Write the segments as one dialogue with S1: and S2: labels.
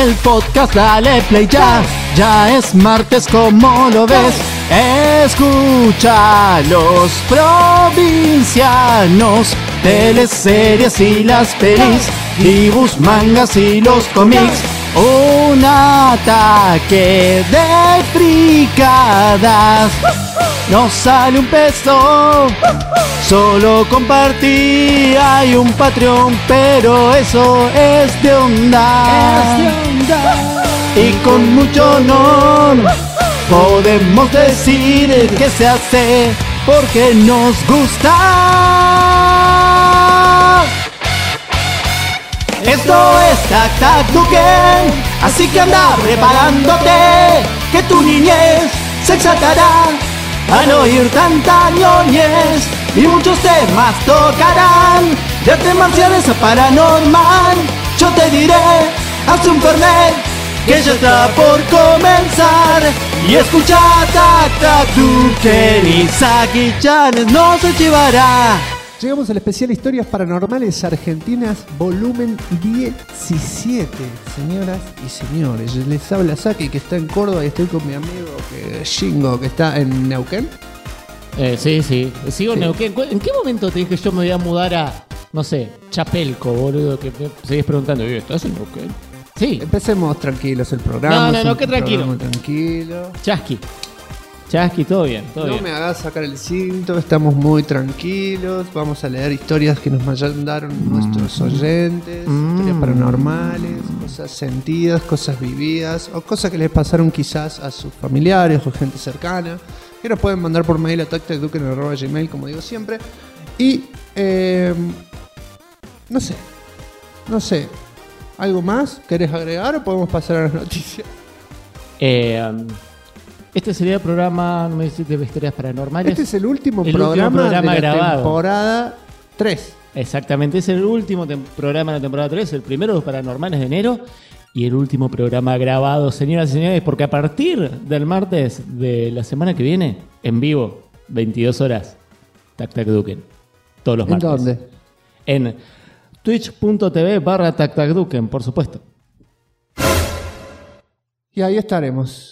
S1: el podcast, dale play ya. Ya es martes, como lo ves. Escucha los provincianos, teleseries y las pelis, dibujos, mangas y los cómics. Un ataque de fricadas. No sale un peso, solo compartí. Hay un Patreon, pero eso es de onda. Y con mucho honor podemos decir que se hace porque nos gusta. Esto es Tac Tac Duken, así que anda preparándote, que tu niñez se exaltará al oír tanta ñoñez, y muchos temas tocarán, de artes marciales a paranormal. Yo te diré, haz un fernet, que ya está por comenzar, y escucha Tac Tac Duken y Saki-chan no se llevará.
S2: Llegamos al especial Historias Paranormales Argentinas, volumen 17. Señoras y señores, les habla Saki, que está en Córdoba, y estoy con mi amigo Shingo, que está en Neuquén.
S3: Sí, sigo en Neuquén. ¿En qué momento te dije que yo me voy a mudar a, no sé, Chapelco, boludo? Que me seguís preguntando, ¿estás en Neuquén? Sí.
S2: Empecemos tranquilos el programa.
S3: No, que tranquilo.
S2: Tranquilo.
S3: Chasqui, todo bien.
S2: No me hagas sacar el cinto, estamos muy tranquilos. Vamos a leer historias que nos mandaron nuestros oyentes, historias paranormales, cosas sentidas, cosas vividas, o cosas que les pasaron quizás a sus familiares o gente cercana, que nos pueden mandar por mail a tactacduken@gmail, como digo siempre. Y no sé, ¿algo más querés agregar o podemos pasar a las noticias?
S3: Este sería el programa, no me dices, de historias paranormales.
S2: Este es el último programa de la
S3: grabado.
S2: Temporada 3.
S3: Exactamente, es el último programa de la temporada 3, el primero de los paranormales de enero y el último programa grabado, señoras y señores, porque a partir del martes de la semana que viene, en vivo, 22 horas, Tac Tac Duken, todos los martes.
S2: ¿En dónde?
S3: En twitch.tv/TacTacDuken, por supuesto.
S2: Y ahí estaremos.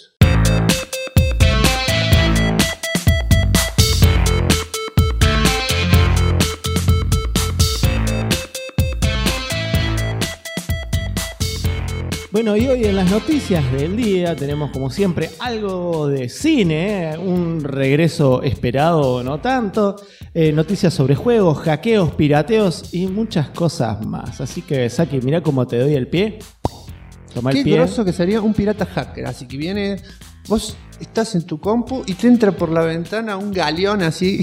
S3: Bueno, y hoy en las noticias del día tenemos, como siempre, algo de cine, un regreso esperado no tanto, noticias sobre juegos, hackeos, pirateos y muchas cosas más. Así que, Saki, mirá cómo te doy el pie. Toma el pie.
S2: Qué grosso que sería un pirata hacker. Así que viene, vos estás en tu compu y te entra por la ventana un galeón así,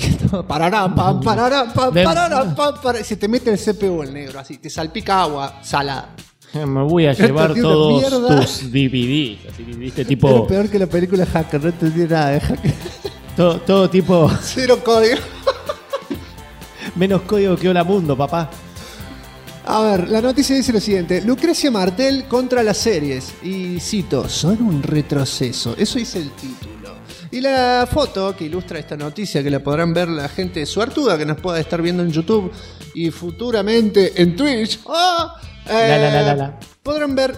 S2: y se te mete el CPU el negro, así, te salpica agua salada.
S3: Me voy a llevar todos tus DVDs. Así, ¿viste? Tipo.
S2: Es peor que la película Hacker, no entendí nada de Hacker.
S3: Todo tipo.
S2: Cero código.
S3: Menos código que Hola Mundo, papá.
S2: A ver, la noticia dice lo siguiente: Lucrecia Martel contra las series. Y cito, son un retroceso. Eso dice el título. Y la foto que ilustra esta noticia, que la podrán ver la gente suertuda que nos pueda estar viendo en YouTube y futuramente en Twitch. Podrán ver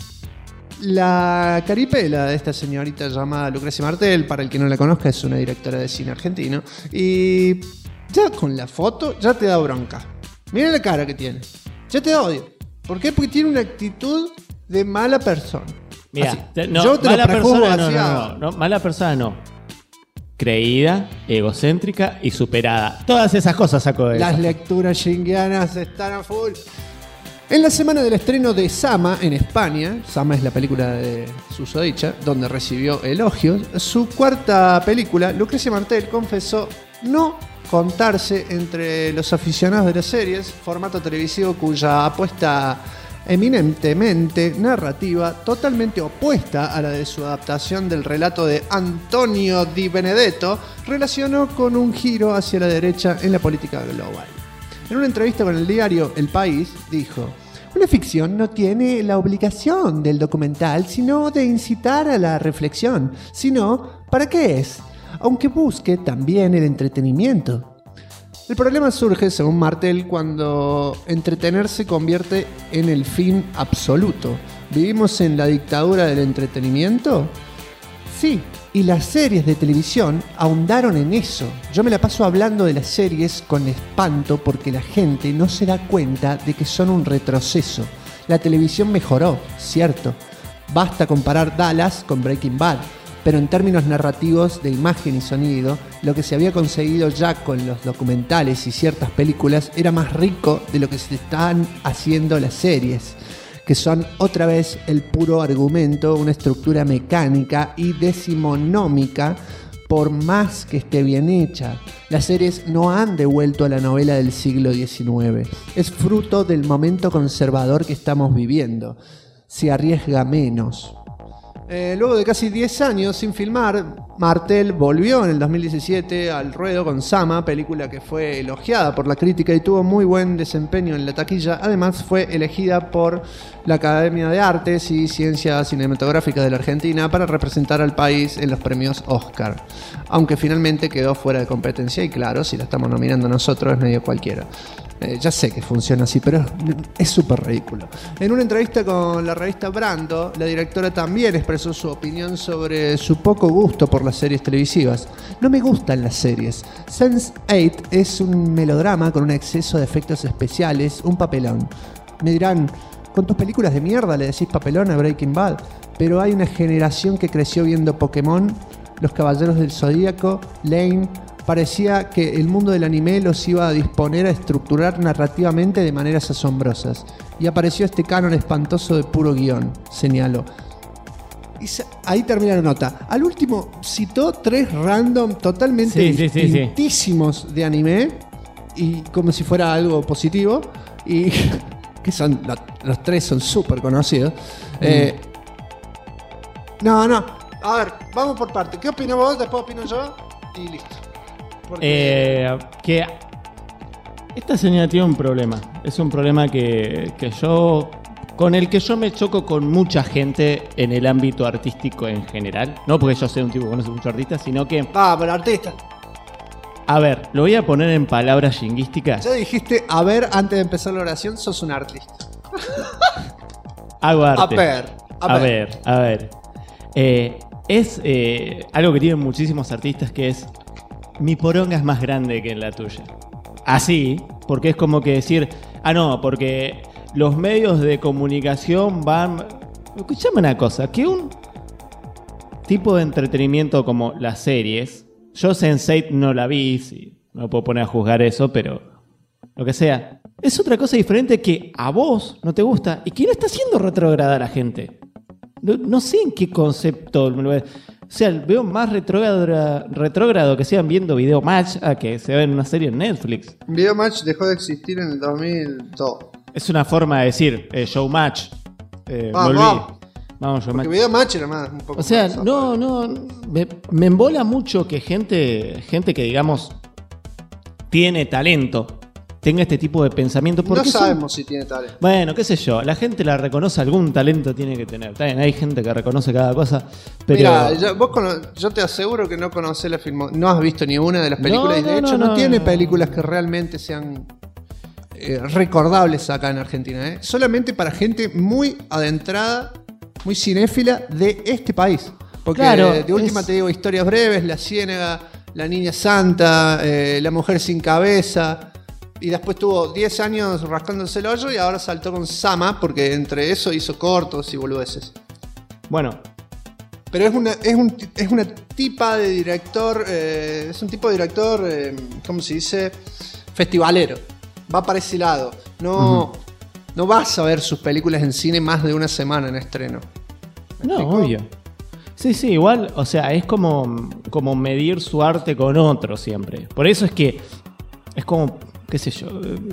S2: la caripela de esta señorita llamada Lucrecia Martel. Para el que no la conozca, es una directora de cine argentino. Y ya con la foto ya te da bronca. Mira la cara que tiene. Ya te da odio. ¿Por qué? Porque tiene una actitud de mala persona.
S3: Mira,
S2: yo te
S3: mala
S2: lo prejuzgo
S3: persona, no, mala persona no. Creída, egocéntrica y superada. Todas esas cosas saco de
S2: Las
S3: esa.
S2: lecturas shingianas están a full. En la semana del estreno de Sama en España, Sama es la película de Susodicha, donde recibió elogios, su cuarta película, Lucrecia Martel confesó no contarse entre los aficionados de las series, formato televisivo cuya apuesta eminentemente narrativa, totalmente opuesta a la de su adaptación del relato de Antonio Di Benedetto, relacionó con un giro hacia la derecha en la política global. En una entrevista con el diario El País, dijo: una ficción no tiene la obligación del documental, sino de incitar a la reflexión. Sino, ¿para qué es? Aunque busque también el entretenimiento. El problema surge, según Martel, cuando entretener se convierte en el fin absoluto. ¿Vivimos en la dictadura del entretenimiento? Sí, y las series de televisión ahondaron en eso. Yo me la paso hablando de las series con espanto porque la gente no se da cuenta de que son un retroceso. La televisión mejoró, cierto. Basta comparar Dallas con Breaking Bad, pero en términos narrativos de imagen y sonido, lo que se había conseguido ya con los documentales y ciertas películas era más rico de lo que se están haciendo las series, que son otra vez el puro argumento, una estructura mecánica y decimonómica, por más que esté bien hecha. Las series no han devuelto a la novela del siglo XIX. Es fruto del momento conservador que estamos viviendo. Se arriesga menos. Luego de casi 10 años sin filmar, Martel volvió en el 2017 al ruedo con Sama, película que fue elogiada por la crítica y tuvo muy buen desempeño en la taquilla. Además fue elegida por la Academia de Artes y Ciencias Cinematográficas de la Argentina para representar al país en los premios Oscar, aunque finalmente quedó fuera de competencia y claro, si la estamos nominando nosotros es medio cualquiera. Ya sé que funciona así, pero es súper ridículo. En una entrevista con la revista Brando, la directora también expresó su opinión sobre su poco gusto por las series televisivas. No me gustan las series. Sense8 es un melodrama con un exceso de efectos especiales, un papelón. Me dirán, con tus películas de mierda le decís papelón a Breaking Bad, pero hay una generación que creció viendo Pokémon, Los Caballeros del Zodíaco, Lane. Parecía que el mundo del anime los iba a disponer a estructurar narrativamente de maneras asombrosas. Y apareció este canon espantoso de puro guión, señaló. Y ahí termina la nota. Al último citó 3 random totalmente distintísimos de anime. Y como si fuera algo positivo. Y que son los 3 son súper conocidos. No. A ver, vamos por parte. ¿Qué opinas vos? Después opino yo. Y listo.
S3: Que esta señora tiene un problema. Es un problema con el que yo me choco con mucha gente en el ámbito artístico en general. No porque yo sea un tipo que conoce muchos artistas, sino que...
S2: pero artista.
S3: A ver, lo voy a poner en palabras jinguísticas.
S2: Ya dijiste, a ver, antes de empezar la oración, sos un artista.
S3: Hago arte.
S2: A ver.
S3: Es algo que tienen muchísimos artistas, que es: mi poronga es más grande que la tuya. Así, porque es como que decir, no, porque los medios de comunicación van... Escuchame una cosa, que un tipo de entretenimiento como las series, yo Sense8 no la vi, sí, no puedo poner a juzgar eso, pero lo que sea, es otra cosa diferente que a vos no te gusta y que no está haciendo retrograda a la gente. No sé en qué concepto... O sea, veo más retrógrado que sigan viendo Video Match a que se vean una serie en Netflix.
S2: Video Match dejó de existir en el 2002.
S3: Es una forma de decir Showmatch. Vamos, Showmatch.
S2: Porque Video Match era más un poco.
S3: O sea,
S2: más
S3: no. Me embola mucho que gente que, digamos, tiene talento, tenga este tipo de pensamiento.
S2: No sabemos si tiene talento.
S3: Bueno, qué sé yo, la gente la reconoce, algún talento tiene que tener. También hay gente que reconoce cada cosa, pero...
S2: Mira, yo te aseguro que no conocés no has visto ni una de las películas, y de hecho no tiene películas que realmente sean recordables acá en Argentina, solamente para gente muy adentrada, muy cinéfila de este país. Porque
S3: claro,
S2: de última te digo, Historias Breves, La Ciénaga, La Niña Santa, La Mujer Sin Cabeza... Y después tuvo 10 años rascándose el hoyo y ahora saltó con Sama, porque entre eso hizo cortos y boludeces.
S3: Bueno.
S2: Pero es una tipa de director, es un tipo de director, ¿cómo se dice? Festivalero. Va para ese lado. No vas a ver sus películas en cine más de una semana en estreno.
S3: No, obvio. Sí, igual, o sea, es como medir su arte con otro siempre. Por eso es que es como... qué sé yo,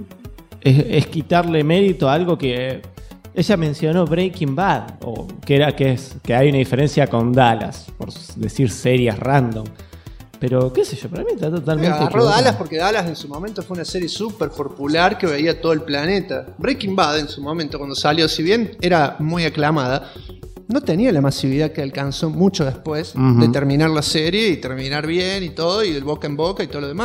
S3: es quitarle mérito a algo que ella mencionó, Breaking Bad, o que hay una diferencia con Dallas, por decir series random. Pero qué sé yo, para mí está totalmente...
S2: Agarró Dallas porque Dallas en su momento fue una serie súper popular que veía todo el planeta. Breaking Bad en su momento cuando salió, si bien era muy aclamada, no tenía la masividad que alcanzó mucho después de terminar la serie y terminar bien y todo, y del boca en boca y todo lo demás.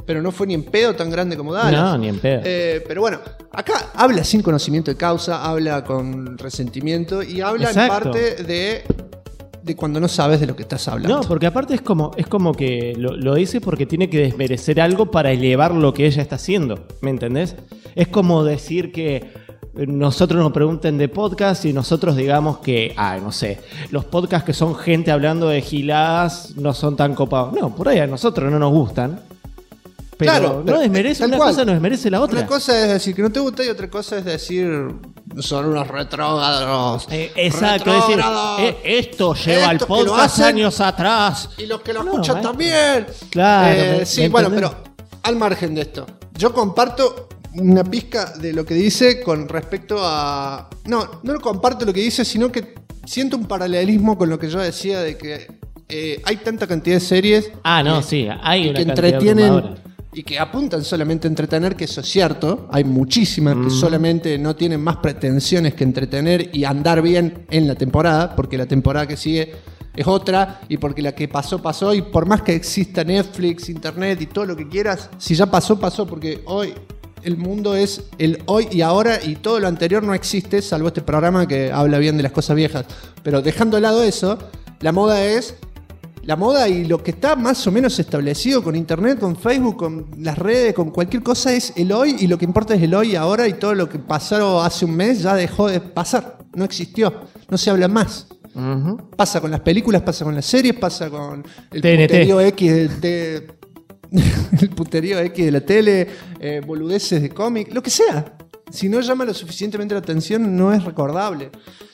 S2: pero no fue ni en pedo tan grande como Dallas.
S3: No, ni en pedo.
S2: Pero bueno, acá habla sin conocimiento de causa, habla con resentimiento y habla
S3: Exacto.
S2: en parte de cuando no sabes de lo que estás hablando.
S3: No, porque aparte es como que lo dice porque tiene que desmerecer algo para elevar lo que ella está haciendo. ¿Me entendés? Es como decir que nosotros nos pregunten de podcast y nosotros digamos que, no sé, los podcasts que son gente hablando de giladas no son tan copados. No, por ahí a nosotros no nos gustan. Pero
S2: Claro,
S3: no desmerece,
S2: tal
S3: una
S2: cual.
S3: cosa no desmerece la otra.
S2: Una cosa es decir que no te gusta y otra cosa es decir son unos retrógrados.
S3: Exacto, es decir,
S2: Retrógrados.
S3: esto lleva al
S2: Estos que lo
S3: podcast
S2: hacen
S3: años atrás.
S2: Y los que lo
S3: No,
S2: escuchan
S3: maestro.
S2: también.
S3: Claro,
S2: Sí,
S3: ¿me
S2: bueno,
S3: entendés?
S2: pero al margen de esto, yo comparto una pizca de lo que dice con respecto a... No lo comparto lo que dice, sino que siento un paralelismo con lo que yo decía de que hay tanta cantidad de series
S3: Sí, hay
S2: y
S3: una
S2: que
S3: cantidad
S2: entretienen
S3: abrumadora.
S2: y que apuntan solamente a entretener, que eso es cierto. Hay muchísimas que solamente no tienen más pretensiones que entretener y andar bien en la temporada, porque la temporada que sigue es otra, y porque la que pasó, y por más que exista Netflix, internet y todo lo que quieras, si ya pasó, porque hoy el mundo es el hoy y ahora, y todo lo anterior no existe, salvo este programa que habla bien de las cosas viejas. Pero dejando de lado eso, la moda es la moda, y lo que está más o menos establecido con internet, con Facebook, con las redes, con cualquier cosa es el hoy, y lo que importa es el hoy y ahora, y todo lo que pasó hace un mes ya dejó de pasar, no existió, no se habla más.
S3: Ujú.
S2: Pasa con las películas, pasa con las series, pasa con el
S3: TNT.
S2: puterío X el puterío X de la tele, boludeces de cómic, lo que sea. Si no llama lo suficientemente la atención, no es recordable.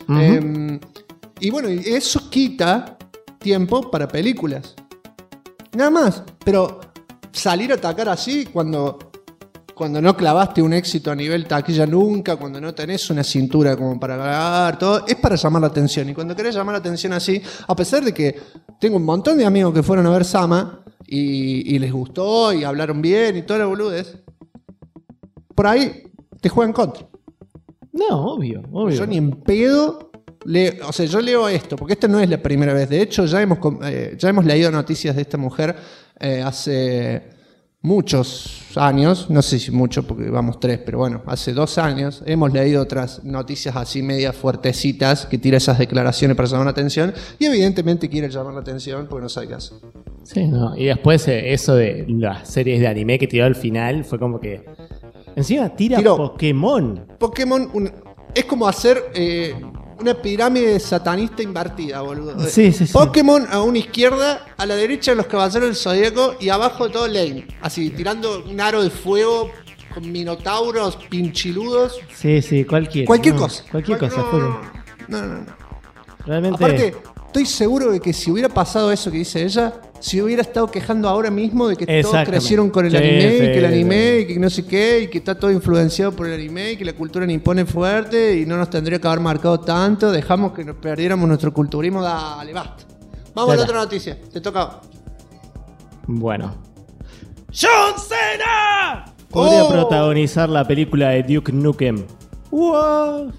S2: Y bueno, y eso quita tiempo para películas. Nada más. Pero salir a atacar así cuando no clavaste un éxito a nivel taquilla nunca, cuando no tenés una cintura como para grabar, todo, es para llamar la atención. Y cuando querés llamar la atención así, a pesar de que tengo un montón de amigos que fueron a ver Sama y les gustó y hablaron bien y toda la boludez, por ahí te juegan contra.
S3: No, obvio.
S2: Yo ni en pedo leo, yo leo esto, porque esta no es la primera vez. De hecho, ya hemos leído noticias de esta mujer hace muchos años, no sé si mucho porque vamos 3, pero bueno, hace 2 años hemos leído otras noticias así medias fuertecitas que tira esas declaraciones para llamar la atención, y evidentemente quiere llamar la atención porque no sabe qué hacer.
S3: Sí, no. Y después eso de las series de anime que tiró al final fue como que... Encima tiró Pokémon.
S2: Pokémon es como hacer una pirámide satanista invertida, boludo.
S3: Sí.
S2: Pokémon a una izquierda, a la derecha los Caballeros del Zodíaco y abajo todo Lane. Así, tirando un aro de fuego con minotauros pinchiludos.
S3: Sí, cualquier
S2: Cosa.
S3: Cualquier cosa.
S2: No.
S3: Realmente...
S2: Aparte, estoy seguro de que si hubiera pasado eso que dice ella, se hubiera estado quejando ahora mismo de que todos
S3: Exactamente.
S2: crecieron con el
S3: Sí,
S2: anime, y que el
S3: sí.
S2: anime, y que no sé qué, y que está todo influenciado por el anime, y que la cultura nippona es fuerte y no nos tendría que haber marcado tanto, dejamos que nos perdiéramos nuestro culturismo. Dale, basta. Vamos a la
S3: Dale.
S2: otra noticia, te toca.
S3: Bueno. ¡John Cena! Podría protagonizar la película de Duke Nukem. What?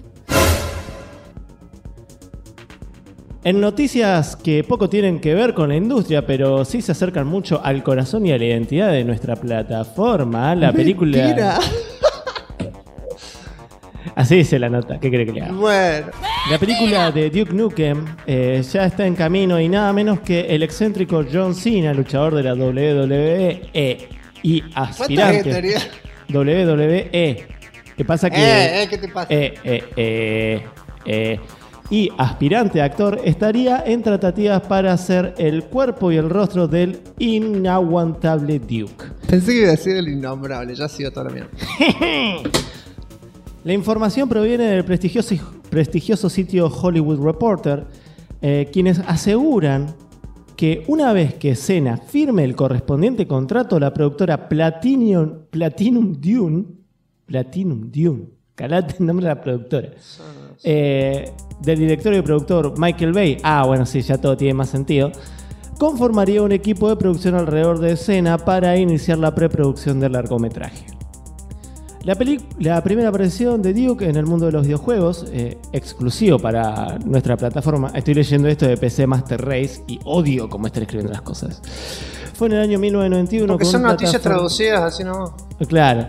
S3: En noticias que poco tienen que ver con la industria, pero sí se acercan mucho al corazón y a la identidad de nuestra plataforma, la película...
S2: Mentira.
S3: Así dice la nota, ¿qué cree que le haga?
S2: Bueno.
S3: La película de Duke Nukem ya está en camino, y nada menos que el excéntrico John Cena, luchador de la WWE y
S2: ¿Cuánta
S3: aspirante
S2: gente?
S3: WWE. ¿Qué pasa que
S2: ¿Qué te pasa?
S3: y aspirante actor estaría en tratativas para hacer el cuerpo y el rostro del inaguantable Duke.
S2: Pensé que iba a decir el innombrable, ya ha sido toda la mierda.
S3: La información proviene del prestigioso sitio Hollywood Reporter, quienes aseguran que una vez que Cena firme el correspondiente contrato, la productora Platinum Dune, calate el nombre de la productora, del director y productor Michael Bay, bueno, sí, ya todo tiene más sentido, conformaría un equipo de producción alrededor de Cena para iniciar la preproducción del largometraje. La primera aparición de Duke en el mundo de los videojuegos, exclusivo para nuestra plataforma, estoy leyendo esto de PC Master Race y odio cómo están escribiendo las cosas, Fue en el año 1991.
S2: Porque
S3: con
S2: son
S3: un
S2: noticias
S3: plataforma-
S2: traducidas así nomás.
S3: Claro.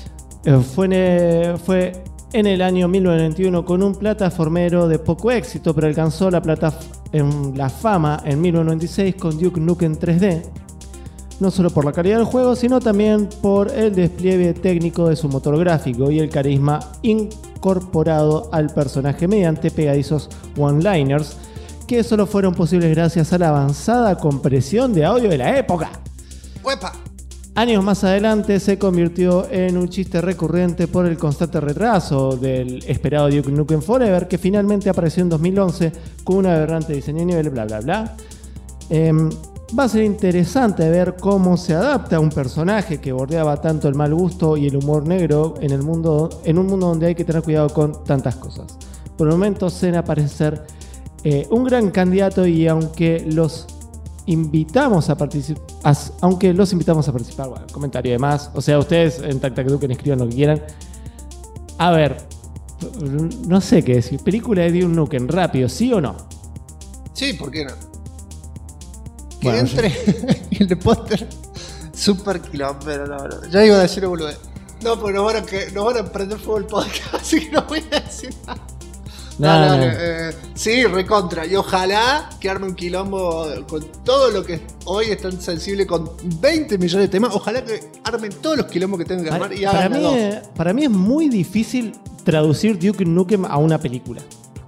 S3: Fue en el año 1991 con un plataformero de poco éxito, pero alcanzó la fama en 1996 con Duke Nukem 3D. No solo por la calidad del juego, sino también por el despliegue técnico de su motor gráfico y el carisma incorporado al personaje mediante pegadizos one-liners que solo fueron posibles gracias a la avanzada compresión de audio de la época.
S2: ¡Uepa!
S3: Años más adelante se convirtió en un chiste recurrente por el constante retraso del esperado Duke Nukem Forever, que finalmente apareció en 2011 con un aberrante diseño de nivel, bla bla bla. Va a ser interesante ver cómo se adapta a un personaje que bordeaba tanto el mal gusto y el humor negro en un mundo donde hay que tener cuidado con tantas cosas. Por el momento, Senna parece ser un gran candidato, y aunque los invitamos a participar, bueno, comentario de más, o sea, ustedes en TacTacDuken escriban lo que quieran. A ver, no sé qué decir, película de Duke Nukem rápido, ¿sí o no?
S2: Sí, ¿por qué no? Que
S3: Bueno,
S2: entre el de póster super quilombero, no. Ya iba a decir boludo. No, porque nos van a prender fuego el podcast, así que no voy a decir nada. Dale. Sí, recontra. Y ojalá que arme un quilombo con todo lo que hoy es tan sensible, con 20 millones de temas. Ojalá que armen todos los quilombos que tengan que armar y hagan
S3: para mí es muy difícil traducir Duke Nukem a una película.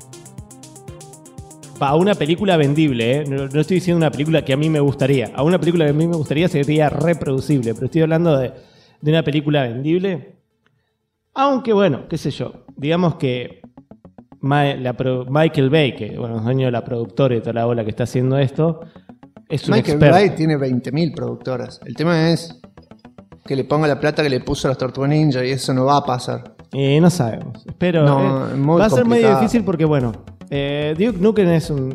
S3: A una película vendible, ¿eh? No estoy diciendo una película que a mí me gustaría. A una película que a mí me gustaría sería reproducible, pero estoy hablando de una película vendible. Aunque bueno, qué sé yo, digamos que Michael Bay, que bueno, es dueño de la productora y toda la bola que está haciendo esto, es un
S2: Michael
S3: experto.
S2: Bay tiene 20.000 productoras. El tema es que le ponga la plata que le puso a las Tortugas Ninja, y eso no va a pasar.
S3: No sabemos, pero
S2: muy
S3: va a ser muy
S2: complicado.
S3: difícil porque bueno, Duke Nukem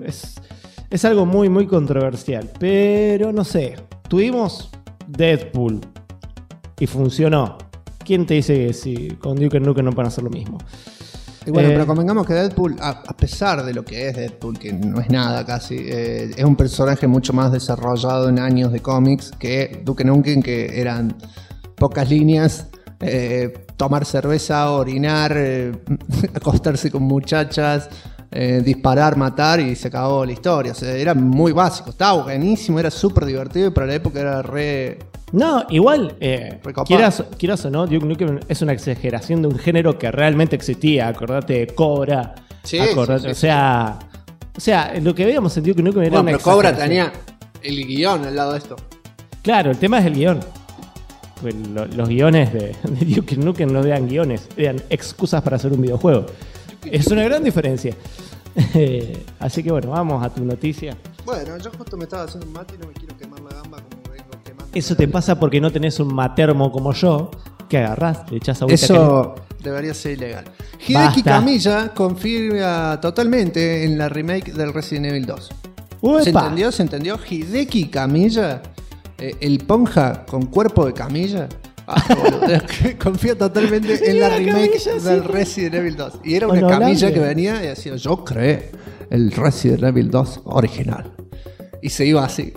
S3: es algo muy muy controversial, pero no sé, tuvimos Deadpool y funcionó. ¿Quién te dice que si con Duke Nukem no van a hacer lo mismo?
S2: Y bueno, pero convengamos que Deadpool, a pesar de lo que es Deadpool, que no es nada casi, es un personaje mucho más desarrollado en años de cómics que Duke Nukem, que eran pocas líneas, tomar cerveza, orinar, acostarse con muchachas, disparar, matar, y se acabó la historia. O sea, era muy básico, estaba buenísimo, era súper divertido, y para la época era re...
S3: No, igual,
S2: Recopado.
S3: quieras o no, Duke Nukem es una exageración de un género que realmente existía. Acordate de Cobra.
S2: Sí,
S3: acordate,
S2: sí.
S3: O sea, lo que veíamos en Duke Nukem era
S2: Bueno,
S3: una
S2: pero Cobra
S3: exageración.
S2: tenía el guión al lado de esto.
S3: Claro, el tema es el guión. Pues los guiones de Duke Nukem no eran guiones, eran excusas para hacer un videojuego. Es una gran diferencia. Así que bueno, vamos a tu noticia.
S2: Bueno, yo justo me estaba haciendo un mate y no me quiero quemar la gamba como vengo quemando.
S3: Eso te pasa porque no tenés un matermo como yo, que agarrás, le echás agüita
S2: Eso debería ser ilegal. Hideki
S3: Basta.
S2: Kamiya confirma totalmente en la remake del Resident Evil 2.
S3: ¡Uepa!
S2: ¿Se entendió? ¿Se entendió? Hideki Kamiya, el ponja con cuerpo de camilla. Boludo. Confía totalmente en la
S3: Una
S2: remake
S3: camilla,
S2: del
S3: sí.
S2: Resident Evil 2. Y era una
S3: Con
S2: camilla
S3: Holanda.
S2: que venía y decía: yo creé el Resident Evil 2 original. Y se iba así.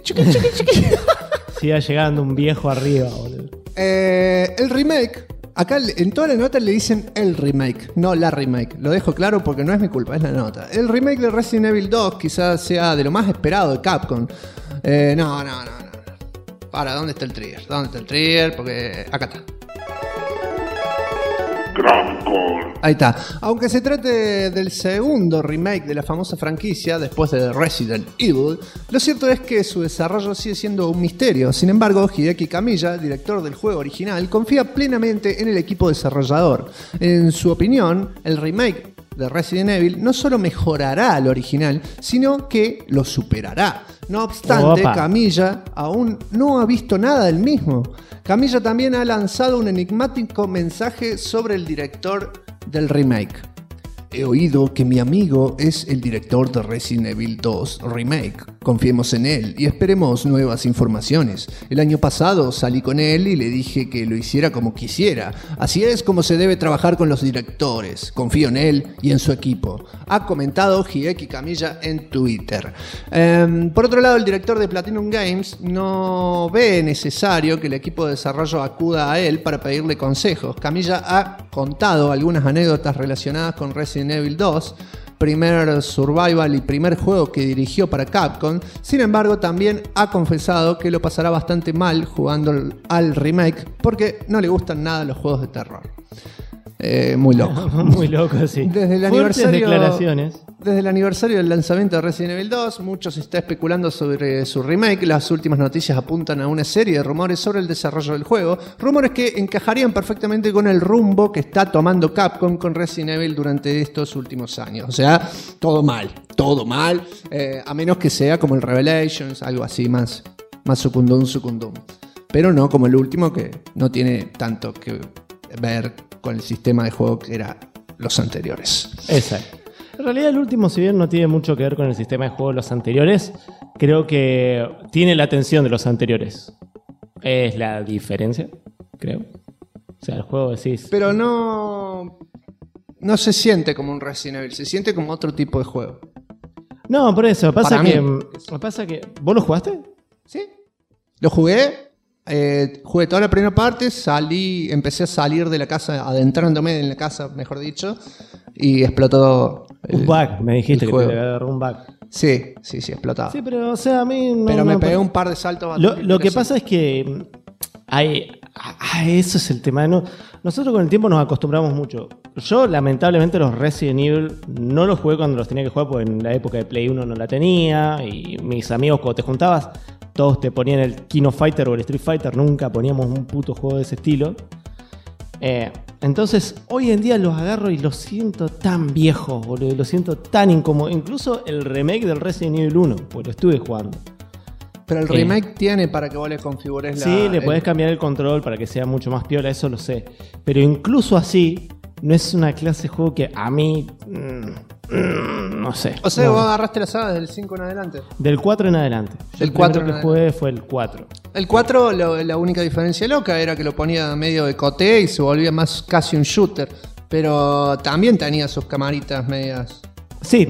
S3: Siga llegando un viejo arriba, boludo.
S2: El remake, acá en toda la nota le dicen el remake, no la remake. Lo dejo claro porque no es mi culpa, es la nota. El remake de Resident Evil 2 quizás sea de lo más esperado de Capcom. No. Para, ¿dónde está el trigger? ¿Dónde está el trigger? Porque acá está. Ahí está. Aunque se trate del segundo remake de la famosa franquicia después de Resident Evil, lo cierto es que su desarrollo sigue siendo un misterio. Sin embargo, Hideki Kamiya, director del juego original, confía plenamente en el equipo desarrollador. En su opinión, el remake de Resident Evil no solo mejorará al original, sino que lo superará. No obstante,
S3: Opa.
S2: Kamiya aún no ha visto nada del mismo. Kamiya también ha lanzado un enigmático mensaje sobre el director del remake. He oído que mi amigo es el director de Resident Evil 2 Remake, Confiemos en él y esperemos nuevas informaciones. El año pasado salí con él y le dije que lo hiciera como quisiera. Así es como se debe trabajar con los directores. Confío en él y en su equipo. Ha comentado Hideki Kamiya en Twitter. Por otro lado, el director de Platinum Games no ve necesario que el equipo de desarrollo acuda a él para pedirle consejos. Kamiya ha contado algunas anécdotas relacionadas con Resident Evil 2, primer survival y primer juego que dirigió para Capcom. Sin embargo, también ha confesado que lo pasará bastante mal jugando al remake porque no le gustan nada los juegos de terror. Muy loco.
S3: Muy loco, sí.
S2: Desde el
S3: Fuertes declaraciones.
S2: Desde el aniversario del lanzamiento de Resident Evil 2, mucho se está especulando sobre su remake. Las últimas noticias apuntan a una serie de rumores sobre el desarrollo del juego. Rumores que encajarían perfectamente con el rumbo que está tomando Capcom con Resident Evil durante estos últimos años. O sea, todo mal. A menos que sea como el Revelations, algo así más sucundum. Pero no como el último, que no tiene tanto que ver con el sistema de juego que eran los anteriores.
S3: Exacto. En realidad el último, si bien no tiene mucho que ver con el sistema de juego de los anteriores, creo que tiene la atención de los anteriores. Es la diferencia, creo. O sea, el juego decís...
S2: Pero no se siente como un Resident Evil, se siente como otro tipo de juego.
S3: No, por eso. Pasa que... ¿Vos lo jugaste?
S2: Sí. Lo jugué. Jugué toda la primera parte, empecé a salir de la casa, adentrándome en la casa, mejor dicho, y explotó
S3: un bug, me dijiste que te agarró un bug.
S2: Sí, explotaba.
S3: Sí, pero o sea, a mí...
S2: Pero me pegué un par de saltos.
S3: Lo que pasa es que eso es el tema. Nosotros con el tiempo nos acostumbramos mucho. Yo, lamentablemente, los Resident Evil no los jugué cuando los tenía que jugar, porque en la época de Play 1 no la tenía, y mis amigos, cuando te juntabas, todos te ponían el King of Fighter o el Street Fighter, nunca poníamos un puto juego de ese estilo. Entonces, hoy en día los agarro y los siento tan viejos, boludo, los siento tan incómodos. Incluso el remake del Resident Evil 1, pues lo estuve jugando.
S2: Pero el remake tiene para que vos le configures
S3: Sí, le podés cambiar el control para que sea mucho más piola, eso lo sé. Pero incluso así, no es una clase de juego que a mí... no sé.
S2: O sea, vos agarraste la saga del 5 en adelante.
S3: Del 4 en adelante.
S2: El 4
S3: que jugué fue el 4.
S2: El 4, la única diferencia loca era que lo ponía medio de coté y se volvía más casi un shooter. Pero también tenía sus camaritas medias...
S3: Sí,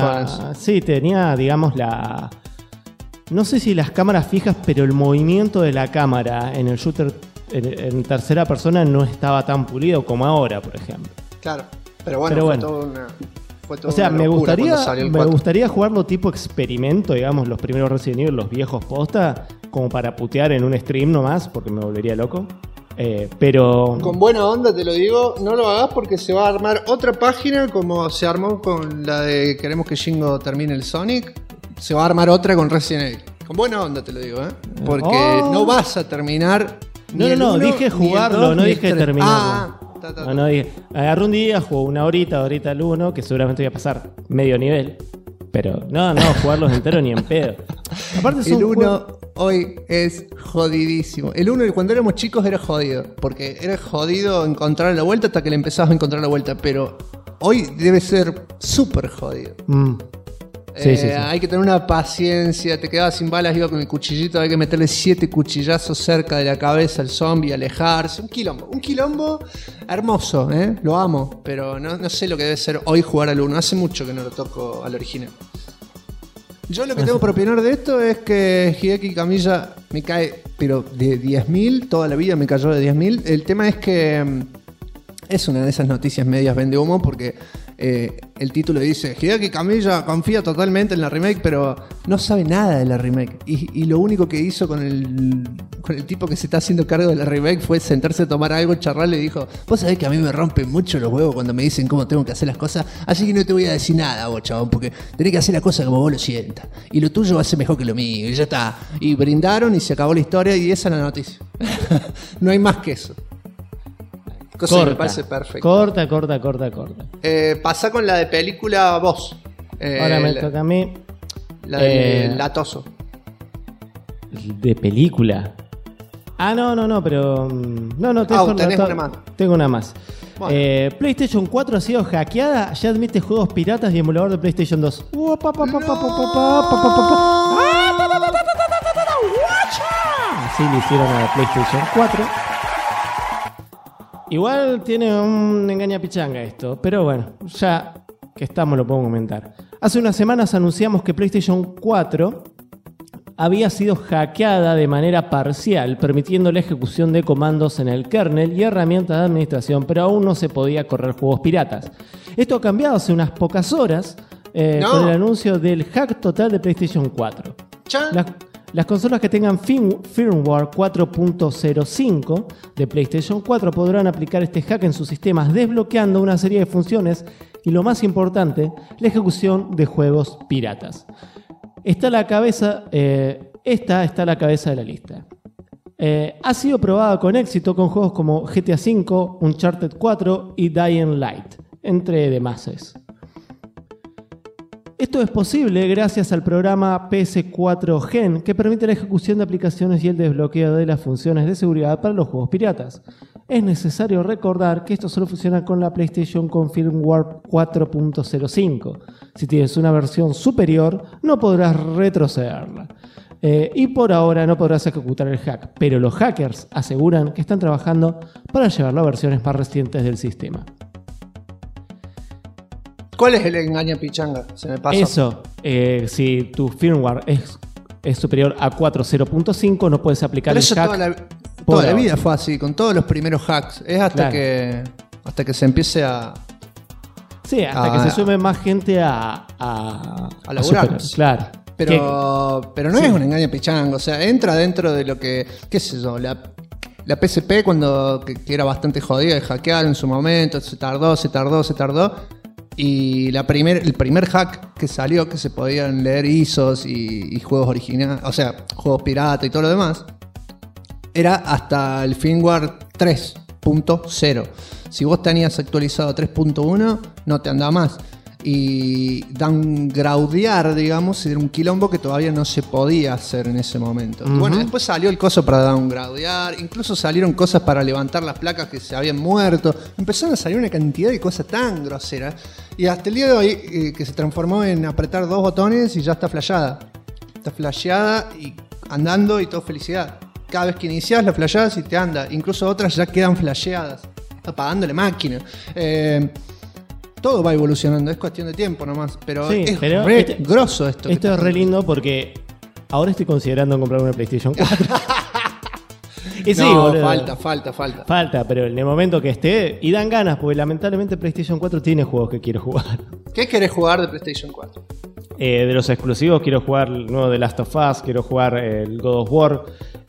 S3: tenía, digamos, la... No sé si las cámaras fijas, pero el movimiento de la cámara en el shooter en tercera persona no estaba tan pulido como ahora, por ejemplo.
S2: Claro, pero bueno. Fue todo una...
S3: O sea, me gustaría jugarlo tipo experimento, digamos, los primeros Resident Evil, los viejos posta, como para putear en un stream nomás, porque me volvería loco. Pero...
S2: Con buena onda te lo digo, no lo hagas porque se va a armar otra página como se armó con la de queremos que Shingo termine el Sonic. Se va a armar otra con Resident Evil. Con buena onda te lo digo, porque no vas a terminar...
S3: No, dije jugarlo, no dije terminarlo. No, dije, agarré un día, jugué una horita el 1, que seguramente voy a pasar medio nivel. Pero no, jugarlos enteros ni en pedo. Aparte
S2: el 1 hoy es jodidísimo. El 1 cuando éramos chicos era jodido, porque era jodido encontrar la vuelta hasta que le empezabas a encontrar la vuelta. Pero hoy debe ser súper jodido. Sí. Hay que tener una paciencia. Te quedabas sin balas, iba con el cuchillito. Hay que meterle 7 cuchillazos cerca de la cabeza al zombie, alejarse. Un quilombo hermoso, lo amo. Pero no sé lo que debe ser hoy jugar al 1. Hace mucho que no lo toco al original. Yo lo que tengo para opinar de esto es que Hideki Kamiya me cae, pero de 10.000, toda la vida me cayó de 10.000. El tema es que es una de esas noticias medias vende humo porque el título dice Hideki Kamiya confía totalmente en la remake, pero no sabe nada de la remake. Y lo único que hizo con el tipo que se está haciendo cargo de la remake fue sentarse a tomar algo, charlarle y dijo: vos sabés que a mí me rompen mucho los huevos cuando me dicen cómo tengo que hacer las cosas, así que no te voy a decir nada vos, chabón, porque tenés que hacer las cosas como vos lo sientas. Y lo tuyo va a ser mejor que lo mío. Y ya está. Y brindaron y se acabó la historia y esa es la noticia. No hay más que eso. Cosa que me parece perfecto.
S3: Corta.
S2: Pasá con la de película vos.
S3: Ahora me toca a mí.
S2: La de Latoso.
S3: ¿De película? No, pero... No,
S2: tenés una más.
S3: Tengo una más.
S2: Bueno.
S3: PlayStation 4 ha sido hackeada, ya admite juegos piratas y emulador de PlayStation 2. Así lo hicieron a la PlayStation 4. Igual tiene un engañapichanga esto, pero bueno, ya que estamos lo puedo comentar. Hace unas semanas anunciamos que PlayStation 4 había sido hackeada de manera parcial, permitiendo la ejecución de comandos en el kernel y herramientas de administración, pero aún no se podía correr juegos piratas. Esto ha cambiado hace unas pocas horas con el anuncio del hack total de PlayStation 4. Las consolas que tengan firmware 4.05 de PlayStation 4 podrán aplicar este hack en sus sistemas, desbloqueando una serie de funciones y, lo más importante, la ejecución de juegos piratas. Esta está a la cabeza de la lista. Ha sido probada con éxito con juegos como GTA V, Uncharted 4 y Dying Light, entre demás. Esto es posible gracias al programa PS4 Gen, que permite la ejecución de aplicaciones y el desbloqueo de las funciones de seguridad para los juegos piratas. Es necesario recordar que esto solo funciona con la PlayStation con firmware 4.05. Si tienes una versión superior, no podrás retrocederla. Y por ahora no podrás ejecutar el hack, pero los hackers aseguran que están trabajando para llevarlo a versiones más recientes del sistema.
S2: ¿Cuál es el engaño pichanga? Se me pasó.
S3: Eso, si tu firmware es superior a 4.0.5, no puedes aplicar el hack.
S2: Toda la vida fue así, con todos los primeros hacks. Es hasta que se empiece a...
S3: Sí, hasta que se sume más gente a
S2: laburar.
S3: Claro.
S2: Pero no es un engaño pichanga. O sea, entra dentro de lo que... ¿Qué sé yo? La PSP que era bastante jodida de hackear en su momento. Se tardó. Y el primer hack que salió, que se podían leer ISOs y juegos originales, o sea, juegos pirata y todo lo demás, era hasta el firmware 3.0. Si vos tenías actualizado 3.1, no te andaba más. Y downgradear, digamos, era un quilombo que todavía no se podía hacer en ese momento. Y bueno, después salió el coso para downgradear, incluso salieron cosas para levantar las placas que se habían muerto. Empezaron a salir una cantidad de cosas tan groseras. Y hasta el día de hoy, que se transformó en apretar 2 botones y ya está flasheada. Está flasheada y andando y todo felicidad. Cada vez que inicias la flasheadas y te anda. Incluso otras ya quedan flasheadas, apagando la máquina. Todo va evolucionando, es cuestión de tiempo nomás. Pero
S3: sí,
S2: es re grosso esto.
S3: Esto es re lindo porque ahora estoy considerando comprar una PlayStation 4. Y sí,
S2: no,
S3: boludo.
S2: falta.
S3: Falta, pero en el momento que esté, y dan ganas, porque lamentablemente PlayStation 4 tiene juegos que quiero jugar.
S2: ¿Qué querés jugar de PlayStation 4?
S3: De los exclusivos quiero jugar el nuevo The Last of Us, quiero jugar el God of War.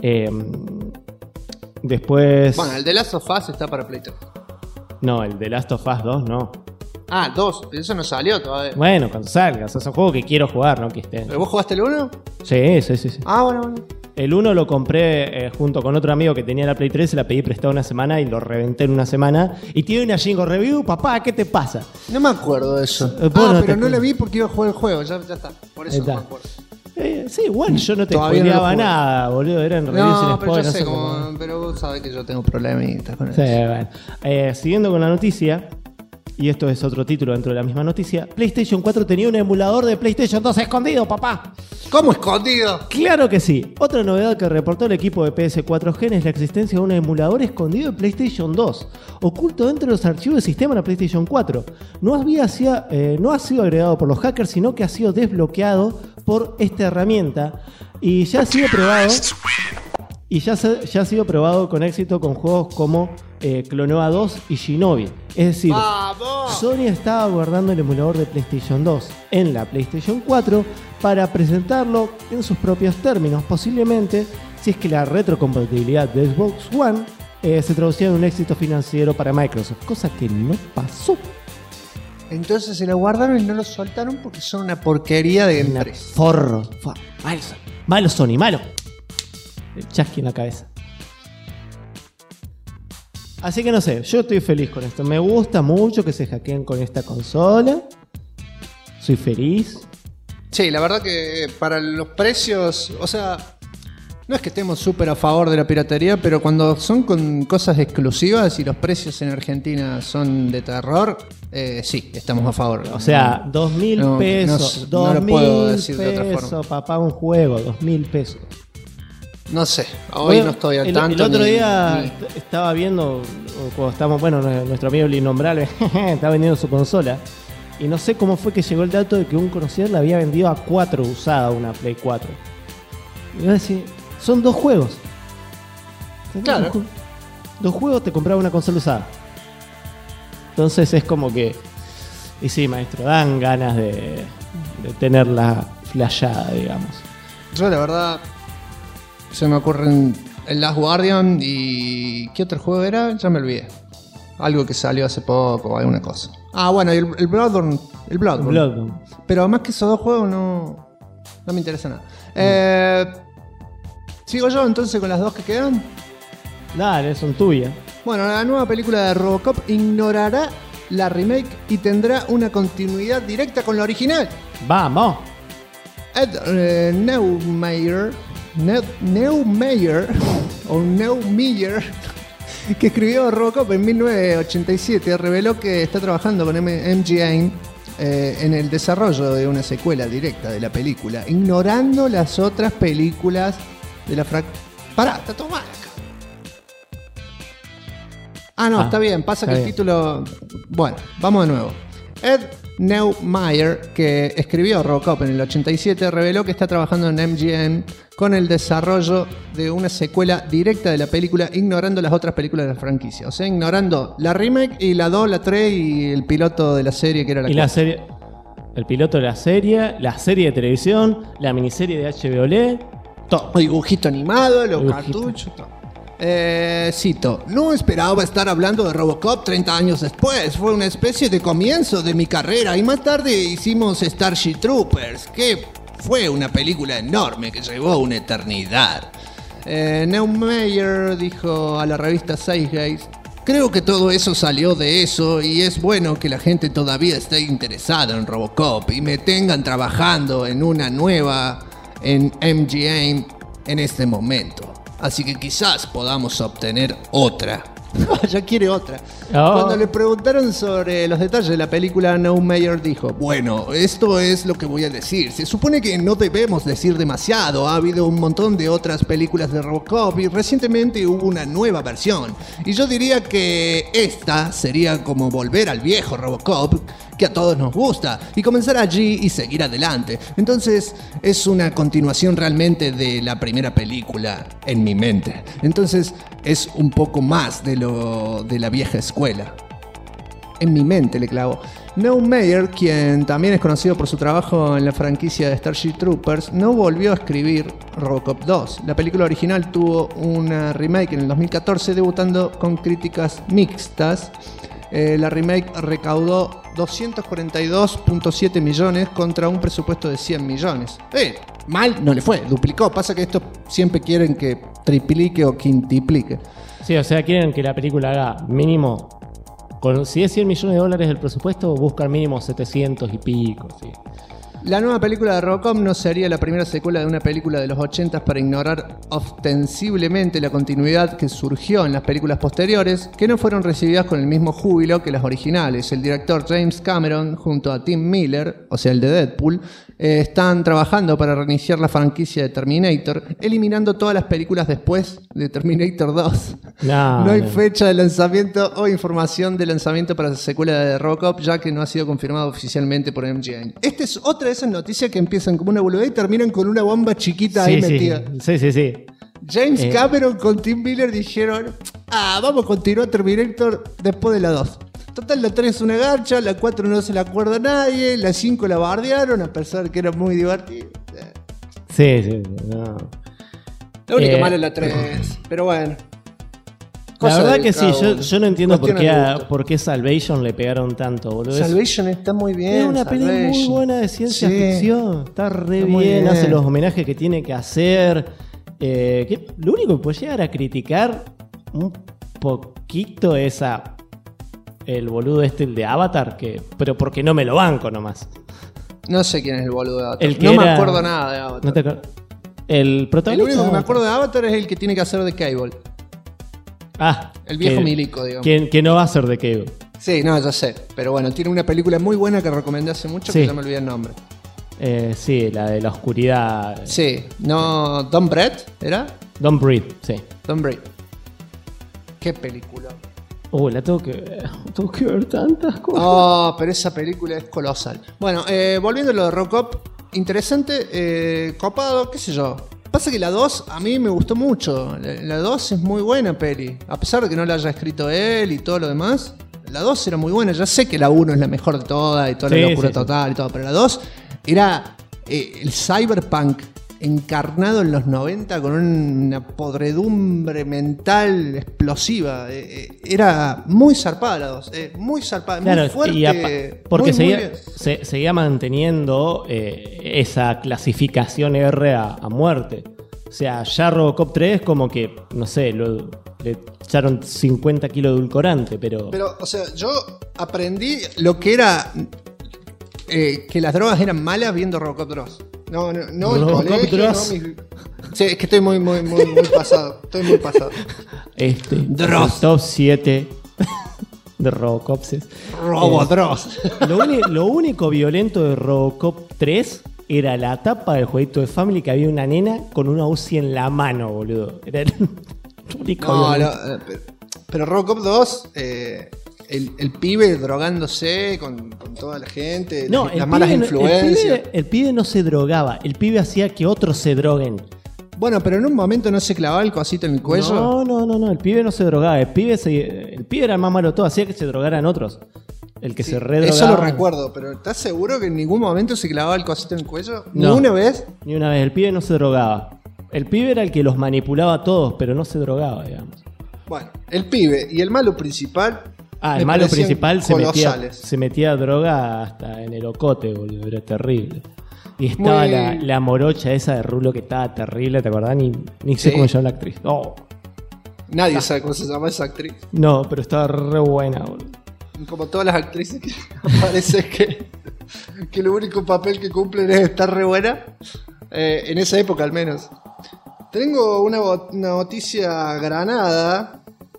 S3: Después...
S2: Bueno, el The Last of Us está para Play 3.
S3: No, el The Last of Us 2 no.
S2: Ah, 2, pero eso no salió todavía.
S3: Bueno, cuando salga, o sea, es un juego que quiero jugar, ¿no? Que esté.
S2: ¿Pero vos jugaste el 1?
S3: Sí.
S2: Ah, bueno.
S3: El 1 lo compré junto con otro amigo que tenía la Play 3, se la pedí prestada una semana y lo reventé en una semana. Y tiene una Jingo Review, papá, ¿qué te pasa?
S2: No me acuerdo de eso. Pero no lo vi porque iba a jugar el juego, ya está. Por eso no me acuerdo.
S3: Sí, igual yo no te spoileaba nada, boludo. Eran reviews sin spoilers.
S2: No, pero yo sé pero vos sabés que yo tengo problemitas con eso.
S3: Sí, bueno. Siguiendo con la noticia, y esto es otro título dentro de la misma noticia, PlayStation 4 tenía un emulador de PlayStation 2 escondido, papá.
S2: ¿Cómo escondido?
S3: Claro que sí. Otra novedad que reportó el equipo de PS4 Gen es la existencia de un emulador escondido de PlayStation 2, oculto dentro de los archivos de sistema de la PlayStation 4. No ha sido agregado por los hackers, sino que ha sido desbloqueado por esta herramienta y ya ha sido probado. Y ya ha sido probado con éxito con juegos como Klonoa 2 y Shinobi. Es decir, Sony estaba guardando el emulador de PlayStation 2 en la PlayStation 4 para presentarlo en sus propios términos, posiblemente si es que la retrocompatibilidad de Xbox One se traducía en un éxito financiero para Microsoft, cosa que no pasó.
S2: Entonces se lo guardaron y no lo soltaron porque son una porquería de empresa.
S3: Forro. Malo Sony, malo. El chasqui en la cabeza. Así que no sé, yo estoy feliz con esto. Me gusta mucho que se hackeen con esta consola. Soy feliz.
S2: Sí, la verdad que para los precios, o sea, no es que estemos súper a favor de la piratería, pero cuando son con cosas exclusivas y los precios en Argentina son de terror, sí, estamos a favor.
S3: O sea, 2.000 pesos.
S2: No lo puedo decir de otra
S3: pesos,
S2: forma.
S3: papá, un juego, 2.000 pesos.
S2: No sé, hoy no estoy al tanto.
S3: El otro día estaba viendo, cuando estamos, bueno, nuestro amigo el innombrable estaba vendiendo su consola. Y no sé cómo fue que llegó el dato de que un conocido le había vendido a 4 usada una Play 4. Y yo decía, son 2 juegos.
S2: Claro.
S3: 2 juegos te compraba una consola usada. Entonces es como que... Y sí, maestro, dan ganas de tenerla flashada, digamos.
S2: Yo la verdad... Se me ocurren el Last Guardian y... ¿Qué otro juego era? Ya me olvidé. Algo que salió hace poco, alguna cosa. Ah, bueno, y el Bloodborne. El Bloodborne. Pero más que esos 2 juegos no me interesa nada. ¿Sigo yo entonces con las 2 que quedan?
S3: Dale, son tuyas.
S2: Bueno, la nueva película de Robocop ignorará la remake y tendrá una continuidad directa con la original.
S3: ¡Vamos!
S2: Ed Neumeyer, que escribió Robocop en 1987, reveló que está trabajando con MGM en el desarrollo de una secuela directa de la película, ignorando las otras películas de la Pará, está todo mal acá. Está bien, pasa que el título... Bueno, vamos de nuevo. Ed Neumeyer, que escribió Robocop en el 87, reveló que está trabajando en MGM con el desarrollo de una secuela directa de la película, ignorando las otras películas de la franquicia. O sea, ignorando la remake y la 2, la 3 y el piloto de la serie que era la 4.
S3: La serie, el piloto de la serie de televisión, la miniserie de HBO, todo.
S2: El dibujito animado, los cartuchos, todo. Cito, no esperaba estar hablando de Robocop 30 años después. Fue una especie de comienzo de mi carrera y más tarde hicimos Starship Troopers, que fue una película enorme que llevó una eternidad. Neumeyer dijo a la revista Zeitgeist: creo que todo eso salió de eso y es bueno que la gente todavía esté interesada en Robocop y me tengan trabajando en una nueva en MGM en este momento. Así que quizás podamos obtener otra. Ya quiere otra. Cuando le preguntaron sobre los detalles de la película, Neumeyer dijo: bueno, esto es lo que voy a decir. Se supone que no debemos decir demasiado. Ha habido un montón de otras películas de Robocop y recientemente hubo una nueva versión. Y yo diría que esta sería como volver al viejo Robocop, que a todos nos gusta, y comenzar allí y seguir adelante. Entonces es una continuación realmente de la primera película en mi mente. Entonces es un poco más de la vieja escuela. En mi mente le clavo. Neumeyer, quien también es conocido por su trabajo en la franquicia de Starship Troopers, no volvió a escribir Robocop 2. La película original tuvo una remake en el 2014, debutando con críticas mixtas. La remake recaudó 242.7 millones contra un presupuesto de 100 millones. Mal no le fue, duplicó. Pasa que estos siempre quieren que triplique o quintuplique.
S3: Sí, o sea, quieren que la película haga mínimo... si es 100 millones de dólares el presupuesto, buscan mínimo 700 y pico, sí.
S2: La nueva película de Robocop no sería la primera secuela de una película de los 80 para ignorar ostensiblemente la continuidad que surgió en las películas posteriores, que no fueron recibidas con el mismo júbilo que las originales. El director James Cameron, junto a Tim Miller, o sea el de Deadpool, están trabajando para reiniciar la franquicia de Terminator, eliminando todas las películas después de Terminator 2. No hay fecha de lanzamiento o información de lanzamiento para la secuela de Robocop, ya que no ha sido confirmado oficialmente por MGM. Esta es otra de esas noticias que empiezan como una boludez y terminan con una bomba chiquita ahí metida.
S3: Sí.
S2: James Cameron con Tim Miller dijeron: vamos a continuar Terminator después de la 2. Total, la 3 es una garcha, la 4 no se la acuerda nadie, la 5 la bardearon a pesar que era muy divertida.
S3: Sí, no.
S2: Lo único malo es la 3, pero bueno.
S3: La verdad que sí, yo no entiendo por qué Salvation le pegaron tanto, boludo.
S2: Salvation está muy bien.
S3: Es una película muy buena de ciencia ficción. Está re bien, hace los homenajes que tiene que hacer. Lo único que puede llegar a criticar un poquito es el boludo el de Avatar, pero porque no me lo banco nomás.
S2: No sé quién es el boludo de Avatar. No me acuerdo nada de Avatar.
S3: ¿No te acuerdas? El protagonista.
S2: El único que me acuerdo de Avatar es el que tiene que hacer de Cable. El viejo milico, digamos.
S3: Que no va a ser de Cable.
S2: Sí, no, ya sé. Pero bueno, tiene una película muy buena que recomendé hace mucho, que ya me olvidé el nombre.
S3: Sí, la de la oscuridad.
S2: Sí, no, Don Brett, ¿era?
S3: Don't Breathe, sí.
S2: Don't Breathe. Qué película.
S3: La tengo que ver. Tengo que ver tantas cosas.
S2: Oh, pero esa película es colosal. Bueno, volviendo a lo de Robocop, interesante, copado, qué sé yo. Pasa que la 2 a mí me gustó mucho. La 2 es muy buena peli. A pesar de que no la haya escrito él y todo lo demás, la 2 era muy buena. Ya sé que la 1 es la mejor de todas y toda la locura total y todo, pero la 2 era el cyberpunk encarnado en los 90 con una podredumbre mental explosiva. Era muy zarpada la 2, muy zarpada,
S3: claro,
S2: muy fuerte.
S3: Porque
S2: muy
S3: seguía manteniendo esa clasificación R a muerte. O sea, ya Robocop 3 como que, no sé, le echaron 50 kilos de edulcorante, pero...
S2: Pero, o sea, yo aprendí lo que era que las drogas eran malas viendo Robocop 2. No el colegio, Sí, es que estoy muy pasado. Estoy muy pasado.
S3: Dross. Top 7 de Robocop.
S2: Robodross.
S3: Lo único violento de Robocop 3 era la tapa del jueguito de Family, que había una nena con una Uzi en la mano, boludo. Era el único violento.
S2: Pero Robocop 2... El pibe drogándose con toda la gente, las malas influencias.
S3: El pibe no se drogaba, el pibe hacía que otros se droguen.
S2: Bueno, pero en un momento no se clavaba el cosito en el cuello.
S3: No, el pibe no se drogaba. El pibe era el más malo de todo, hacía que se drogaran otros. El que se redrogaba.
S2: Eso lo recuerdo, pero ¿estás seguro que en ningún momento se clavaba el cosito en el cuello?
S3: No,
S2: ¿Ni una vez?
S3: Ni una vez, el pibe no se drogaba. El pibe era el que los manipulaba a todos, pero no se drogaba, digamos.
S2: Bueno, el pibe y el malo principal...
S3: el malo principal se metía droga hasta en el ocote, boludo, era terrible. Y estaba la morocha esa de Rulo que estaba terrible, ¿te acordás? Ni sé cómo se llama la actriz. Oh.
S2: Nadie sabe cómo se llama esa actriz.
S3: No, pero estaba re buena, boludo.
S2: Como todas las actrices que parece que el único papel que cumplen es estar re buena. En esa época al menos. Tengo una noticia granada.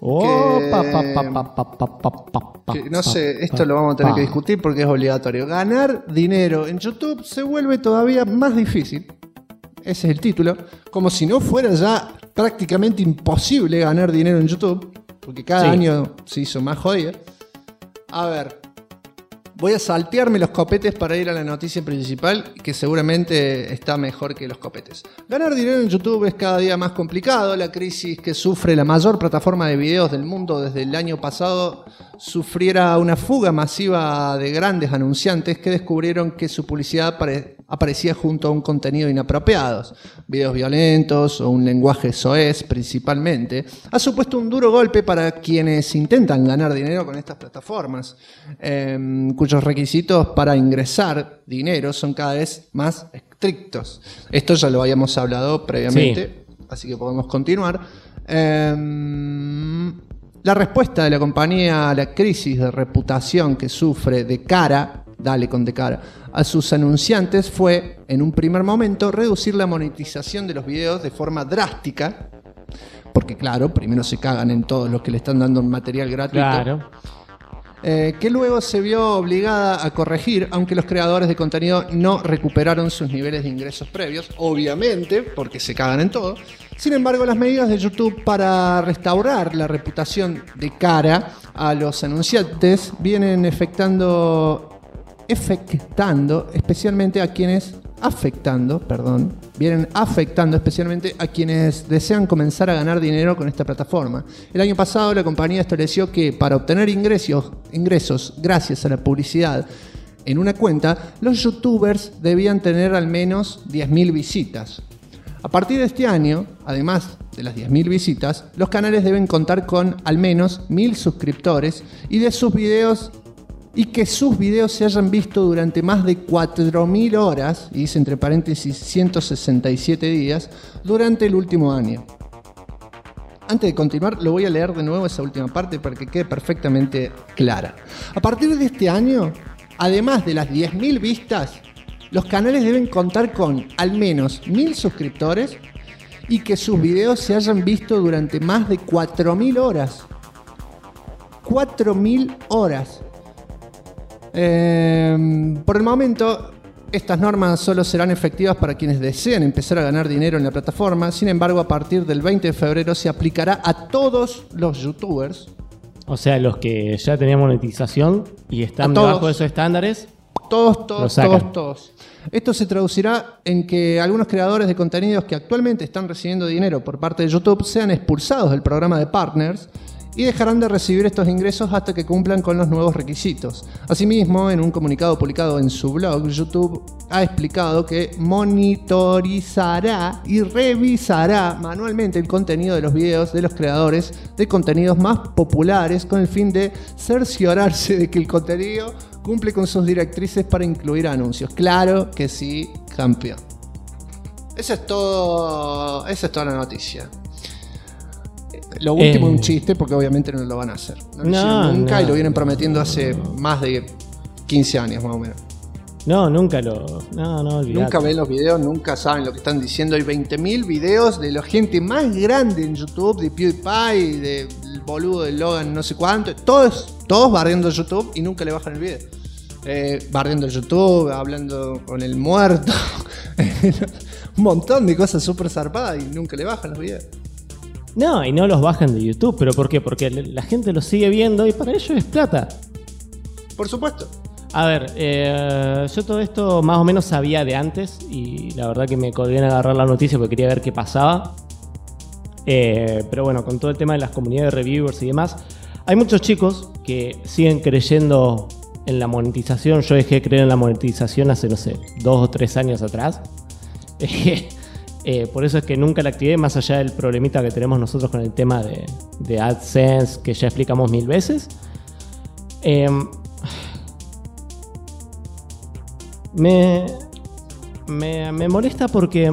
S2: Que no sé, esto lo vamos a tener que discutir porque es obligatorio. Ganar dinero en YouTube se vuelve todavía más difícil. Ese es el título. Como si no fuera ya prácticamente imposible ganar dinero en YouTube, porque cada año se hizo más jodido. A ver, voy a saltearme los copetes para ir a la noticia principal, que seguramente está mejor que los copetes. Ganar dinero en YouTube es cada día más complicado. La crisis que sufre la mayor plataforma de videos del mundo desde el año pasado sufriera una fuga masiva de grandes anunciantes que descubrieron que su publicidad aparecía junto a un contenido inapropiado, videos violentos o un lenguaje soez principalmente. Ha supuesto un duro golpe para quienes intentan ganar dinero con estas plataformas, cuyos requisitos para ingresar dinero son cada vez más estrictos. Esto ya lo habíamos hablado previamente, así que podemos continuar. La respuesta de la compañía a la crisis de reputación que sufre de cara a sus anunciantes fue, en un primer momento, reducir la monetización de los videos de forma drástica, porque claro, primero se cagan en todos los que le están dando material gratuito.
S3: Claro.
S2: Que luego se vio obligada a corregir, aunque los creadores de contenido no recuperaron sus niveles de ingresos previos, obviamente, porque se cagan en todo. Sin embargo, las medidas de YouTube para restaurar la reputación de cara a los anunciantes vienen afectando especialmente a quienes desean comenzar a ganar dinero con esta plataforma. El año pasado la compañía estableció que para obtener ingresos gracias a la publicidad en una cuenta, los youtubers debían tener al menos 10.000 visitas. A partir de este año, además de las 10.000 visitas, los canales deben contar con al menos 1.000 suscriptores y que sus videos se hayan visto durante más de 4.000 horas, y dice entre paréntesis 167 días, durante el último año. Antes de continuar, lo voy a leer de nuevo esa última parte para que quede perfectamente clara. A partir de este año, además de las 10.000 vistas, los canales deben contar con al menos 1.000 suscriptores y que sus videos se hayan visto durante más de 4.000 horas. 4.000 horas. Por el momento, estas normas solo serán efectivas para quienes deseen empezar a ganar dinero en la plataforma. Sin embargo, a partir del 20 de febrero se aplicará a todos los youtubers.
S3: O sea, los que ya tenían monetización y están debajo de esos estándares.
S2: Todos. Esto se traducirá en que algunos creadores de contenidos que actualmente están recibiendo dinero por parte de YouTube sean expulsados del programa de partners y dejarán de recibir estos ingresos hasta que cumplan con los nuevos requisitos. Asimismo, en un comunicado publicado en su blog, YouTube ha explicado que monitorizará y revisará manualmente el contenido de los videos de los creadores de contenidos más populares con el fin de cerciorarse de que el contenido cumple con sus directrices para incluir anuncios. Claro que sí, campeón. Esa es toda la noticia. Lo último es un chiste porque obviamente no lo van a hacer. No lo hicieron nunca y lo vienen prometiendo hace más de 15 años más o menos.
S3: Nunca olvidate.
S2: Nunca ven los videos, nunca saben lo que están diciendo. Hay 20.000 videos de la gente más grande en YouTube, de PewDiePie, del boludo de Logan, no sé cuánto. Todos barriendo YouTube y nunca le bajan el video. Barriendo YouTube, hablando con el muerto. Un montón de cosas súper zarpadas y nunca le bajan los videos.
S3: No, y no los bajan de YouTube, ¿pero por qué? Porque la gente los sigue viendo y para ellos es plata.
S2: Por supuesto.
S3: A ver, yo todo esto más o menos sabía de antes y la verdad que me colgué en agarrar la noticia porque quería ver qué pasaba. Pero bueno, con todo el tema de las comunidades de reviewers y demás, hay muchos chicos que siguen creyendo en la monetización. Yo dejé de creer en la monetización hace, 2 o 3 años atrás. Por eso es que nunca la activé, más allá del problemita que tenemos nosotros con el tema de AdSense, que ya explicamos 1000 veces. Me molesta porque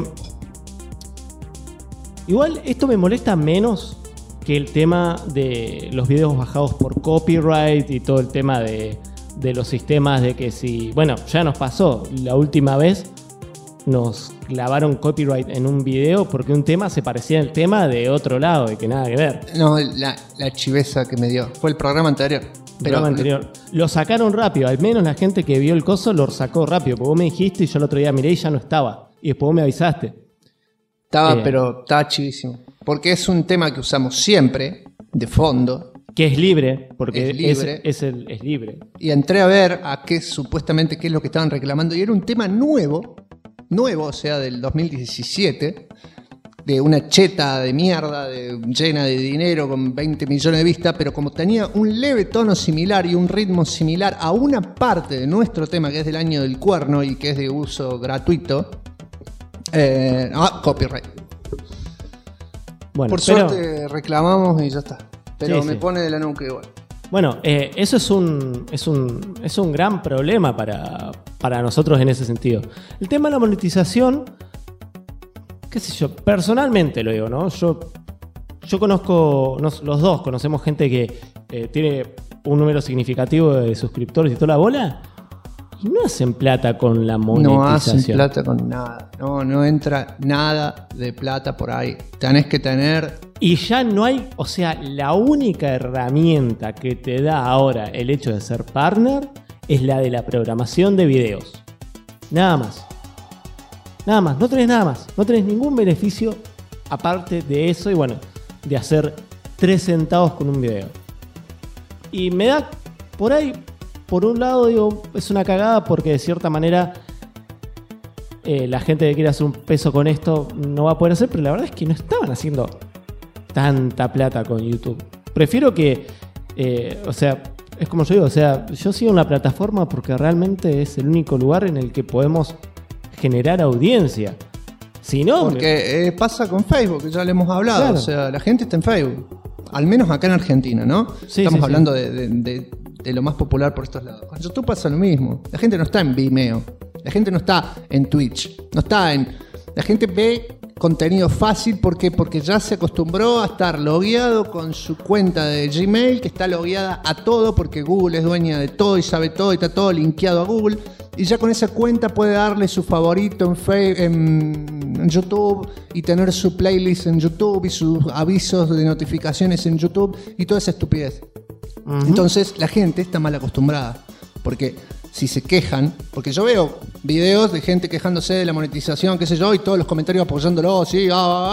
S3: igual esto me molesta menos que el tema de los videos bajados por copyright y todo el tema de los sistemas de que si... Bueno, ya nos pasó la última vez. Nos clavaron copyright en un video porque un tema se parecía al tema de otro lado y que nada que ver.
S2: No, la chiveza que me dio. Fue el programa anterior.
S3: Lo sacaron rápido. Al menos la gente que vio el coso lo sacó rápido. Porque vos me dijiste y yo el otro día miré y ya no estaba. Y después vos me avisaste.
S2: Estaba chivísimo. Porque es un tema que usamos siempre, de fondo.
S3: Que es libre, porque
S2: es
S3: libre.
S2: Y entré a ver supuestamente qué es lo que estaban reclamando. Y era un tema nuevo, o sea, del 2017, de una cheta de mierda llena de dinero con 20 millones de vistas, pero como tenía un leve tono similar y un ritmo similar a una parte de nuestro tema que es del año del cuerno y que es de uso gratuito, copyright.
S3: Bueno,
S2: por suerte reclamamos y ya está. Pero me pone de la nuca igual.
S3: Bueno, eso es un gran problema para nosotros en ese sentido. El tema de la monetización, qué sé yo, personalmente lo digo, ¿no? Yo conozco, los dos conocemos gente que tiene un número significativo de suscriptores y toda la bola y no hacen plata con la monetización.
S2: No hacen plata con nada. No entra nada de plata por ahí. Tenés que tener...
S3: Y ya no hay, o sea, la única herramienta que te da ahora el hecho de ser partner es la de la programación de videos. Nada más. No tenés nada más. No tenés ningún beneficio aparte de eso y bueno, de hacer 3 centavos con un video. Y me da por ahí, por un lado digo, es una cagada porque de cierta manera la gente que quiere hacer un peso con esto no va a poder hacer, pero la verdad es que no estaban haciendo tanta plata con YouTube. Prefiero que, o sea, es como yo digo, o sea, yo sigo una plataforma porque realmente es el único lugar en el que podemos generar audiencia. Si no...
S2: Porque pasa con Facebook, que ya le hemos hablado, claro. O sea, la gente está en Facebook. Al menos acá en Argentina, ¿no?
S3: Sí,
S2: estamos hablando de lo más popular por estos lados. Con YouTube pasa lo mismo. La gente no está en Vimeo. La gente no está en Twitch. La gente ve contenido fácil porque ya se acostumbró a estar logueado con su cuenta de Gmail, que está logueada a todo porque Google es dueña de todo y sabe todo y está todo linkeado a Google. Y ya con esa cuenta puede darle su favorito en YouTube y tener su playlist en YouTube y sus avisos de notificaciones en YouTube y toda esa estupidez. Uh-huh. Entonces la gente está mal acostumbrada porque si se quejan, porque yo veo videos de gente quejándose de la monetización, qué sé yo, y todos los comentarios apoyándolo, sí,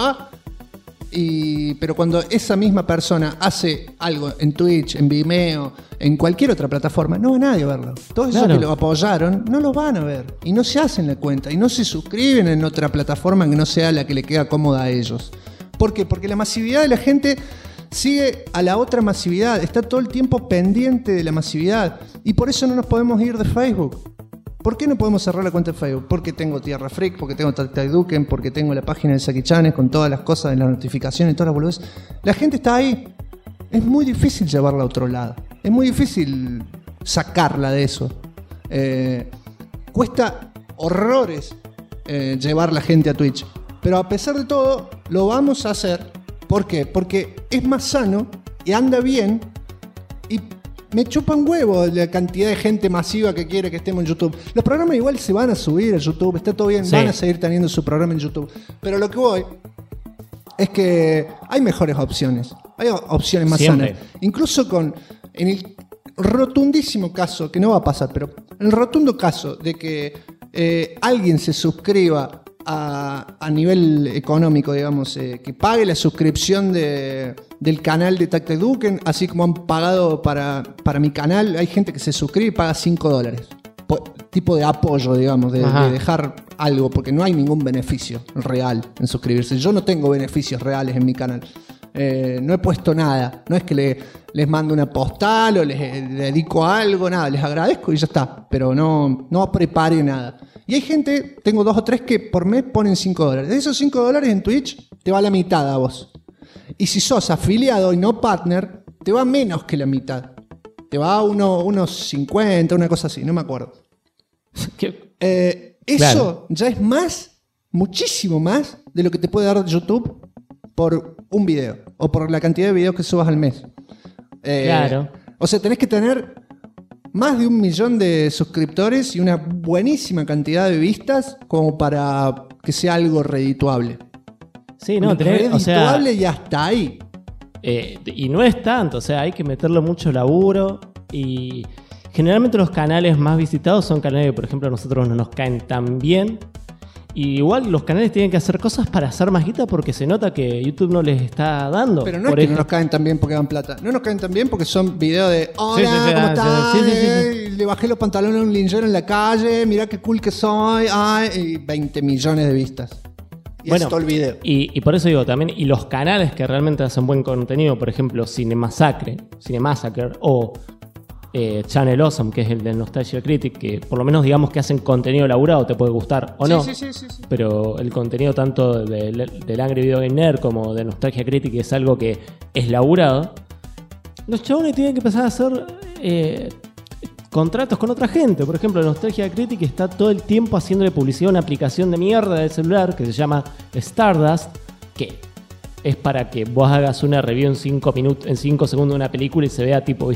S2: pero cuando esa misma persona hace algo en Twitch, en Vimeo, en cualquier otra plataforma, no va nadie a verlo. Todos esos que lo apoyaron no lo van a ver y no se hacen la cuenta y no se suscriben en otra plataforma que no sea la que le queda cómoda a ellos. ¿Por qué? Porque la masividad de la gente sigue a la otra masividad, está todo el tiempo pendiente de la masividad y por eso no nos podemos ir de Facebook. ¿Por qué no podemos cerrar la cuenta de Facebook? Porque tengo Tierra Freak, porque tengo Tactiduken, porque tengo la página de Saki Chanes con todas las cosas de la notificación y todas las boludeces. La gente está ahí. Es muy difícil llevarla a otro lado. Es muy difícil sacarla de eso. Cuesta horrores llevar la gente a Twitch. Pero a pesar de todo, lo vamos a hacer. ¿Por qué? Porque es más sano y anda bien y me chupa un huevo la cantidad de gente masiva que quiere que estemos en YouTube. Los programas igual se van a subir a YouTube, está todo bien, van a seguir teniendo su programa en YouTube. Pero lo que voy es que hay mejores opciones, hay opciones más sanas. Incluso en el rotundísimo caso, que no va a pasar, pero en el rotundo caso de que alguien se suscriba a nivel económico, digamos, que pague la suscripción del canal de Tactiduken, así como han pagado para mi canal. Hay gente que se suscribe y paga $5. Tipo de apoyo, digamos, de dejar algo, porque no hay ningún beneficio real en suscribirse. Yo no tengo beneficios reales en mi canal. No he puesto nada. No es que les mando una postal o les dedico algo, nada. Les agradezco y ya está. Pero no prepare nada. Y hay gente, tengo 2 o 3 que por mes ponen $5. De esos $5 en Twitch te va la mitad a vos. Y si sos afiliado y no partner, te va menos que la mitad. Te va a unos 50, una cosa así, no me acuerdo. Eso ya es más, muchísimo más de lo que te puede dar YouTube por un video o por la cantidad de videos que subas al mes. O sea, tenés que tener más de 1 millón de suscriptores y una buenísima cantidad de vistas como para que sea algo redituable.
S3: Sí, no,
S2: redituable y hasta ahí.
S3: Y no es tanto, o sea, hay que meterle mucho laburo y generalmente los canales más visitados son canales que, por ejemplo, a nosotros no nos caen tan bien. Y igual los canales tienen que hacer cosas para hacer más guita porque se nota que YouTube no les está dando.
S2: Pero no es que no nos caen tan bien porque dan plata. No nos caen tan bien porque son videos de hola, ¿cómo estás? Le bajé los pantalones a un linchero en la calle, mirá qué cool que soy. Y 20 millones de vistas. Y bueno, es todo el video.
S3: Y por eso digo también, y los canales que realmente hacen buen contenido, por ejemplo, Cinemassacre o Channel Awesome, que es el del Nostalgia Critic, que por lo menos digamos que hacen contenido elaborado, te puede gustar o no. Sí. Pero el contenido tanto del Angry Video Game Nerd como de Nostalgia Critic es algo que es laburado. Los chabones tienen que empezar a hacer contratos con otra gente. Por ejemplo, Nostalgia Critic está todo el tiempo haciéndole publicidad a una aplicación de mierda de celular que se llama Stardust, que es para que vos hagas una review en 5 segundos de una película y se vea tipo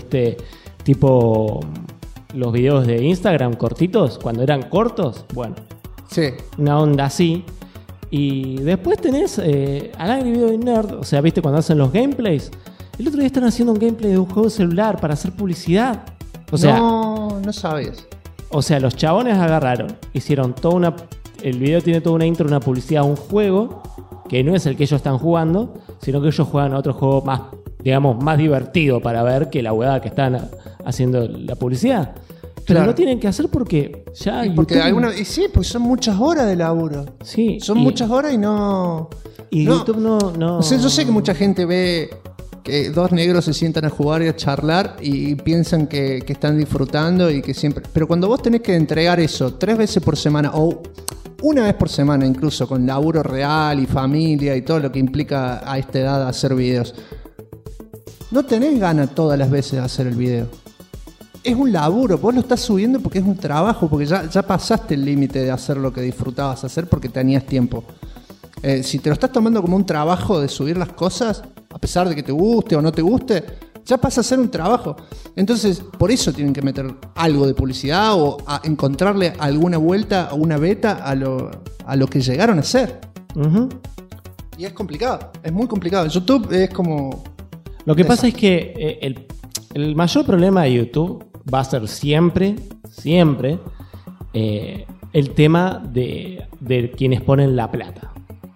S3: los videos de Instagram cortitos, cuando eran cortos, bueno,
S2: sí,
S3: una onda así. Y después tenés al Angry Video Game Nerd, o sea, ¿viste cuando hacen los gameplays? El otro día están haciendo un gameplay de un juego celular para hacer publicidad. O sea,
S2: no sabes.
S3: O sea, los chabones agarraron, hicieron el video tiene toda una intro, una publicidad a un juego que no es el que ellos están jugando, sino que ellos juegan a otro juego más, digamos, más divertido para ver que la huevada que están haciendo la publicidad. Pero
S2: claro,
S3: lo tienen que hacer porque ya...
S2: Y sí, pues son muchas horas de laburo.
S3: Sí.
S2: Son muchas horas y no...
S3: Y YouTube no...
S2: O sea, yo sé que mucha gente ve que 2 negros se sientan a jugar y a charlar y piensan que están disfrutando y que siempre... Pero cuando vos tenés que entregar eso 3 veces por semana o 1 vez por semana incluso, con laburo real y familia y todo lo que implica a esta edad hacer videos, no tenés ganas todas las veces de hacer el video. Es un laburo, vos lo estás subiendo porque es un trabajo, porque ya pasaste el límite de hacer lo que disfrutabas hacer porque tenías tiempo. Si te lo estás tomando como un trabajo de subir las cosas, a pesar de que te guste o no te guste, ya pasa a ser un trabajo. Entonces, por eso tienen que meter algo de publicidad o a encontrarle alguna vuelta o una beta a lo que llegaron a hacer. Uh-huh. Y es complicado, es muy complicado. YouTube es como...
S3: Lo que pasa es que el mayor problema de YouTube va a ser siempre siempre, el tema de quienes ponen la plata.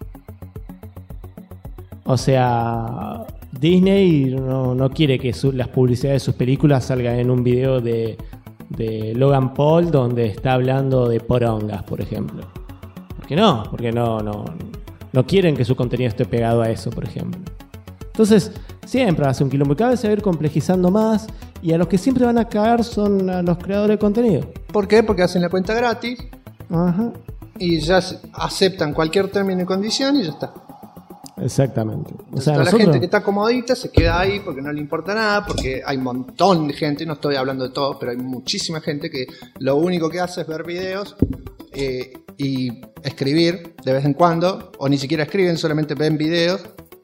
S3: O sea, Disney no quiere que las publicidades de sus películas salgan en un video de Logan Paul donde está hablando de porongas, por ejemplo. ¿Por qué no? Porque no quieren que su contenido esté pegado a eso, por ejemplo. Entonces, siempre va a ser un quilombo. Cada vez se va a ir complejizando más y a los que siempre van a caer son a los creadores de contenido.
S2: ¿Por qué? Porque hacen la cuenta gratis.
S3: Ajá.
S2: Y ya aceptan cualquier término y condición y ya está.
S3: Exactamente. O
S2: Entonces,
S3: sea,
S2: toda
S3: nosotros...
S2: la gente que está comodita se queda ahí porque no le importa nada, porque hay un montón de gente, no estoy hablando de todo, pero hay muchísima gente que lo único que hace es ver videos y escribir de vez en cuando, o ni siquiera escriben, solamente ven videos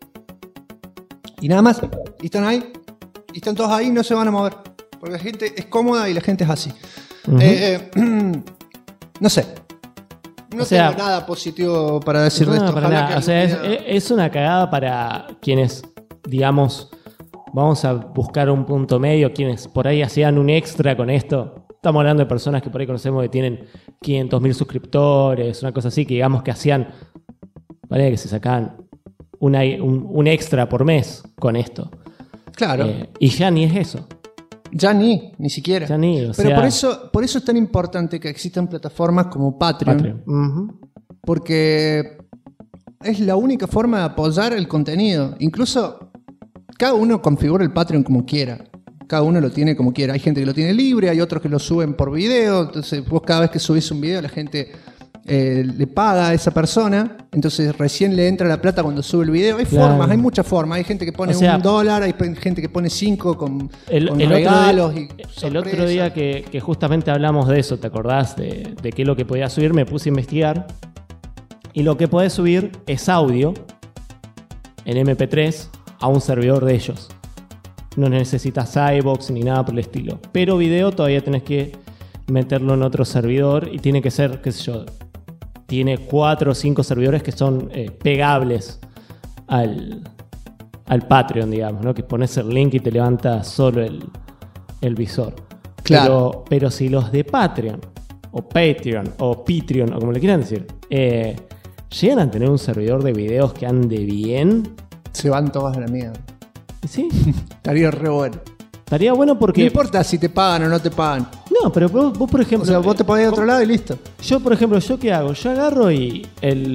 S2: y nada más. Y están ahí, y están todos ahí y no se van a mover, porque la gente es cómoda y la gente es así.
S3: Uh-huh.
S2: No sé. No tengo nada positivo para decir de esto.
S3: Para nada. O sea, es una cagada para quienes, digamos, vamos a buscar un punto medio, quienes por ahí hacían un extra con esto. Estamos hablando de personas que por ahí conocemos que tienen 500.000 suscriptores, una cosa así, que digamos que hacían, parece que se sacaban un extra por mes con esto.
S2: Claro.
S3: Y ya ni es eso.
S2: Ya ni siquiera.
S3: Ya ni,
S2: pero por eso es tan importante que existan plataformas como Patreon.
S3: Uh-huh.
S2: Porque es la única forma de apoyar el contenido. Incluso cada uno configura el Patreon como quiera. Cada uno lo tiene como quiera. Hay gente que lo tiene libre, hay otros que lo suben por video. Entonces vos cada vez que subís un video la gente le paga a esa persona. Entonces recién le entra la plata cuando sube el video. Hay formas, hay muchas formas. Hay gente que pone $1, hay gente que pone 5 con regalos y sorpresas.
S3: El otro día que justamente hablamos de eso, ¿te acordás? De qué es lo que podías subir, me puse a investigar. Y lo que podés subir es audio en MP3 a un servidor de ellos. No necesitas iVoox ni nada por el estilo. Pero video todavía tenés que meterlo en otro servidor y tiene que ser, qué sé yo, tiene 4 o 5 servidores que son pegables al Patreon, digamos, ¿no? Que pones el link y te levanta solo el visor.
S2: Claro.
S3: Pero si los de Patreon o Patreon o como le quieran decir, llegan a tener un servidor de videos que ande bien,
S2: se van todas a la mierda.
S3: Sí.
S2: Estaría re bueno.
S3: Estaría bueno porque...
S2: No importa si te pagan o no te pagan.
S3: No, pero vos por ejemplo...
S2: O sea, vos te podés a otro lado y listo.
S3: Yo, por ejemplo, ¿yo qué hago? Yo agarro y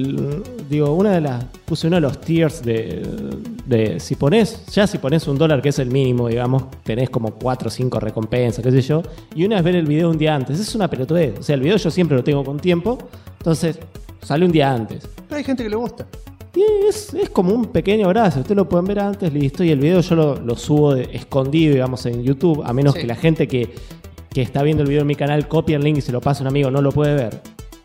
S3: puse uno de los tiers de si pones $1, que es el mínimo, digamos, tenés como 4 o 5 recompensas, qué sé yo, y una es ver el video un día antes. Es una pelotudez. O sea, el video yo siempre lo tengo con tiempo, entonces sale un día antes.
S2: Pero hay gente que le gusta.
S3: Y es como un pequeño abrazo. Ustedes lo pueden ver antes, listo. Y el video yo lo subo escondido, digamos, en YouTube. A menos que la gente que está viendo el video en mi canal copie el link y se lo pase a un amigo, no lo puede ver.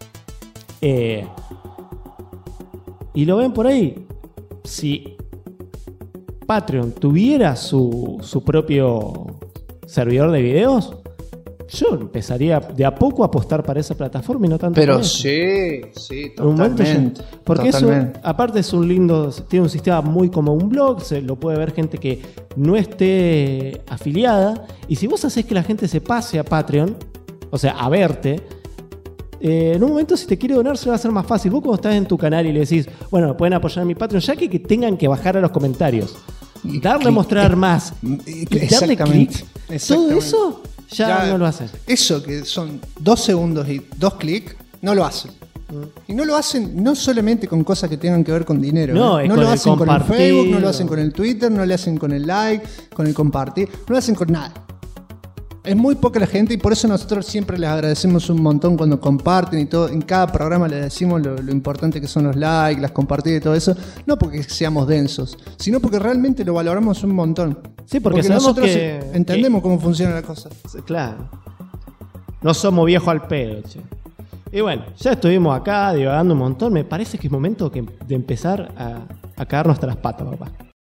S3: Y lo ven por ahí. Si Patreon tuviera su propio servidor de videos, yo empezaría de a poco a apostar para esa plataforma y no tanto.
S2: Pero
S3: por eso.
S2: sí, totalmente.
S3: Porque
S2: totalmente.
S3: eso, aparte es un lindo, tiene un sistema muy como un blog, se lo puede ver gente que no esté afiliada. Y si vos haces que la gente se pase a Patreon, o sea, a verte, en un momento si te quiere donar se va a hacer más fácil. Vos cuando estás en tu canal y le decís, bueno, pueden apoyar a mi Patreon, ya que tengan que bajar a los comentarios, darle a mostrar más, y darle clic, todo eso ya no lo hacen.
S2: Eso que son 2 segundos y 2 clics, no lo hacen. Y no lo hacen no solamente con cosas que tengan que ver con dinero.
S3: No,
S2: no lo hacen con el Facebook, no lo hacen con el Twitter, no lo hacen con el like, con el compartir, no lo hacen con nada. Es muy poca la gente y por eso nosotros siempre les agradecemos un montón cuando comparten y todo. En cada programa les decimos lo importante que son los likes, las compartidas y todo eso. No porque seamos densos, sino porque realmente lo valoramos un montón.
S3: Sí, porque
S2: nosotros entendemos cómo funciona la cosa.
S3: Claro. No somos viejos al pedo, che. Y bueno, ya estuvimos acá divagando un montón. Me parece que es momento de empezar a caer nuestras patas, papá.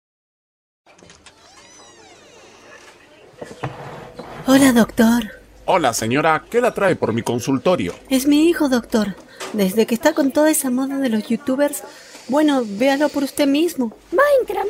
S4: Hola, doctor.
S5: Hola, señora. ¿Qué la trae por mi consultorio?
S4: Es mi hijo, doctor. Desde que está con toda esa moda de los youtubers, Bueno, véalo por usted mismo.
S6: Minecraft.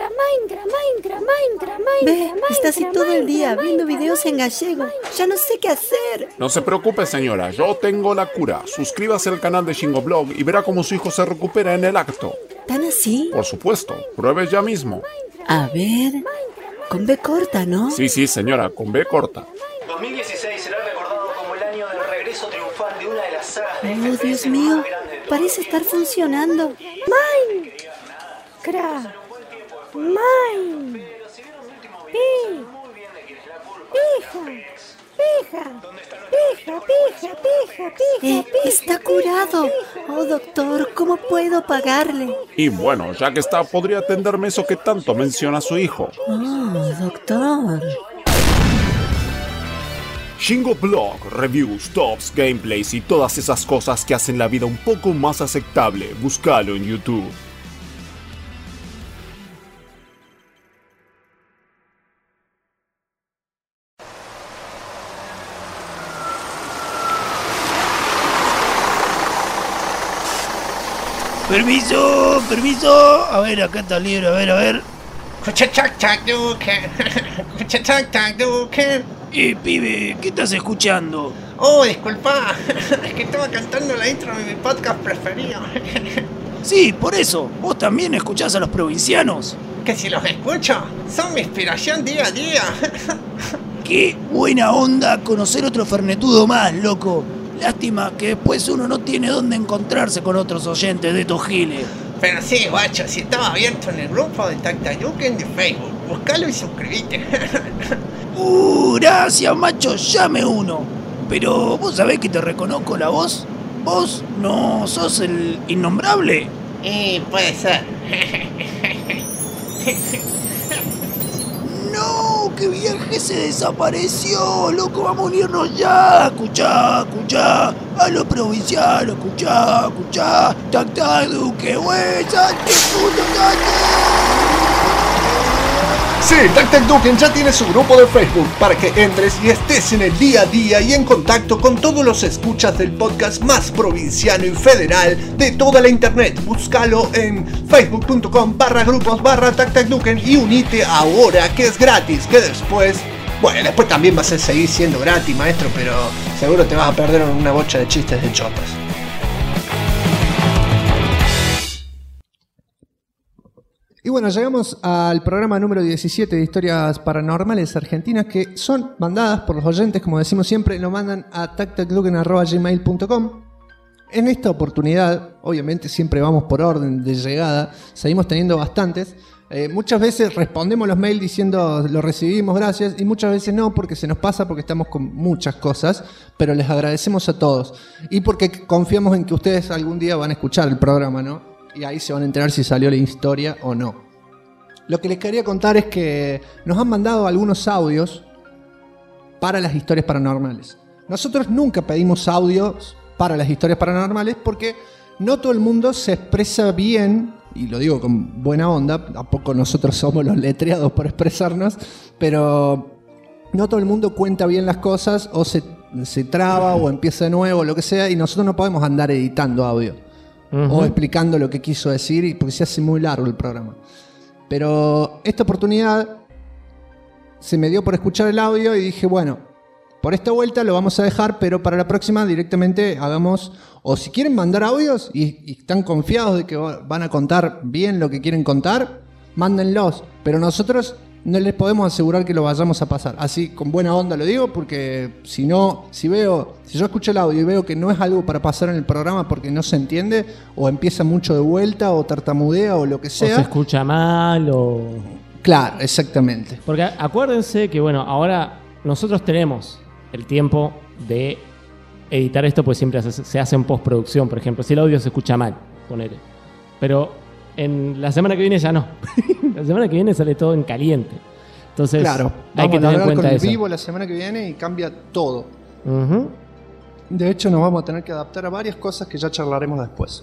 S4: Ve, está así todo el día viendo videos en gallego. Ya no sé qué hacer.
S5: No se preocupe, señora, yo tengo la cura. Suscríbase al canal de Shingoblog y verá cómo su hijo se recupera en el acto.
S4: ¿Tan así?
S5: Por supuesto, pruebe ya mismo.
S4: A ver, con B corta, ¿no?
S5: Sí, señora, con B corta.
S7: 2016 será recordado como el año del regreso triunfal de una de las sagas de
S4: Oh,
S7: FPS
S4: Dios mío,
S7: más grandes del
S4: parece estar funcionando.
S6: Minecraft.
S4: Está curado. Oh, doctor, ¿cómo puedo pagarle?
S5: Y bueno, ya que está, podría atenderme eso que tanto menciona su hijo.
S4: Oh, doctor.
S5: Shingoblog, reviews, tops, gameplays y todas esas cosas que hacen la vida un poco más aceptable. Búscalo en YouTube.
S8: Permiso. A ver, acá está el libro, a ver. Pibe, ¿qué estás escuchando?
S9: Oh, disculpa, es que estaba cantando la intro de mi podcast preferido.
S8: Sí, por eso. ¿Vos también escuchás a los provincianos?
S9: Que si los escucho, son mi inspiración día a día.
S8: Qué buena onda conocer otro fernetudo más, loco. Lástima que después uno no tiene dónde encontrarse con otros oyentes de estos giles.
S9: Pero sí, guacho, si estaba abierto en el grupo de Tactayuken de Facebook, buscalo y suscribite.
S8: Gracias, macho, llame uno. Pero vos sabés que te reconozco la voz. ¿Vos no sos el innombrable?
S9: Y puede ser.
S8: No, que viaje se desapareció, loco, vamos a unirnos ya. Escuchá, a los provincianos, escuchá. Tactaduque, güey, Sánchez, puto
S2: Sí, Tactaduken ya tiene su grupo de Facebook para que entres y estés en el día a día y en contacto con todos los escuchas del podcast más provinciano y federal de toda la internet. Búscalo en facebook.com/grupos/Tactaduken y unite ahora, que es gratis, que después también va a seguir siendo gratis, maestro, pero seguro te vas a perder una bocha de chistes de chotas. Y bueno, llegamos al programa número 17 de Historias Paranormales Argentinas, que son mandadas por los oyentes, como decimos siempre, lo mandan a tactacduken@gmail.com. En esta oportunidad, obviamente siempre vamos por orden de llegada, seguimos teniendo bastantes. Muchas veces respondemos los mails diciendo lo recibimos, gracias, y muchas veces no, porque se nos pasa, porque estamos con muchas cosas, pero les agradecemos a todos. Y porque confiamos en que ustedes algún día van a escuchar el programa, ¿no? Y ahí se van a enterar si salió la historia o no. Lo que les quería contar es que nos han mandado algunos audios para las historias paranormales. Nosotros nunca pedimos audios para las historias paranormales porque no todo el mundo se expresa bien, y lo digo con buena onda, tampoco nosotros somos los letreados por expresarnos, pero no todo el mundo cuenta bien las cosas, o se traba o empieza de nuevo, lo que sea, y nosotros no podemos andar editando audio. O explicando lo que quiso decir, porque se hace muy largo el programa. Pero esta oportunidad se me dio por escuchar el audio y dije, bueno, por esta vuelta lo vamos a dejar, pero para la próxima directamente hagamos, o si quieren mandar audios y están confiados de que van a contar bien lo que quieren contar, mándenlos, pero nosotros no les podemos asegurar que lo vayamos a pasar. Así, con buena onda lo digo, porque si yo escucho el audio y veo que no es algo para pasar en el programa porque no se entiende, o empieza mucho de vuelta, o tartamudea, o lo que sea.
S3: O se escucha mal, o...
S2: Claro, exactamente.
S3: Porque acuérdense que, bueno, ahora nosotros tenemos el tiempo de editar esto, pues siempre se hace en postproducción, por ejemplo. Si el audio se escucha mal, ponele. Pero en la semana que viene ya no. La semana que viene sale todo en caliente. Entonces,
S2: claro,
S3: hay que tener en cuenta
S2: con el
S3: eso.
S2: vivo la semana que viene y cambia todo.
S3: Uh-huh.
S2: De hecho, nos vamos a tener que adaptar a varias cosas que ya charlaremos después.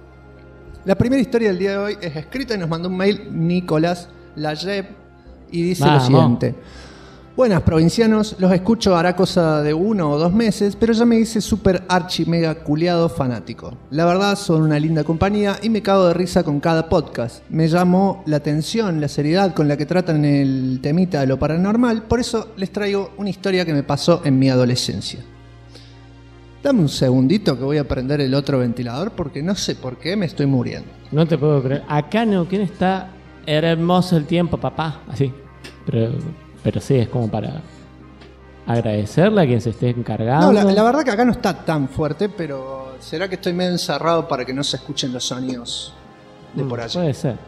S2: La primera historia del día de hoy es escrita y nos mandó un mail Nicolás Lajev y dice lo siguiente. Buenas, provincianos. Los escucho hará cosa de 1 o 2 meses, pero ya me hice súper archi mega culiado fanático. La verdad, son una linda compañía y me cago de risa con cada podcast. Me llamó la atención, la seriedad con la que tratan el temita de lo paranormal, por eso les traigo una historia que me pasó en mi adolescencia. Dame un segundito que voy a prender el otro ventilador porque no sé por qué me estoy muriendo.
S3: No te puedo creer. Acá en Neuquén está hermoso el tiempo, papá. Así. Pero sí, es como para agradecerle a quien se esté encargando.
S2: No, la verdad que acá no está tan fuerte, pero será que estoy medio encerrado para que no se escuchen los sonidos de por allá.
S3: Puede ser.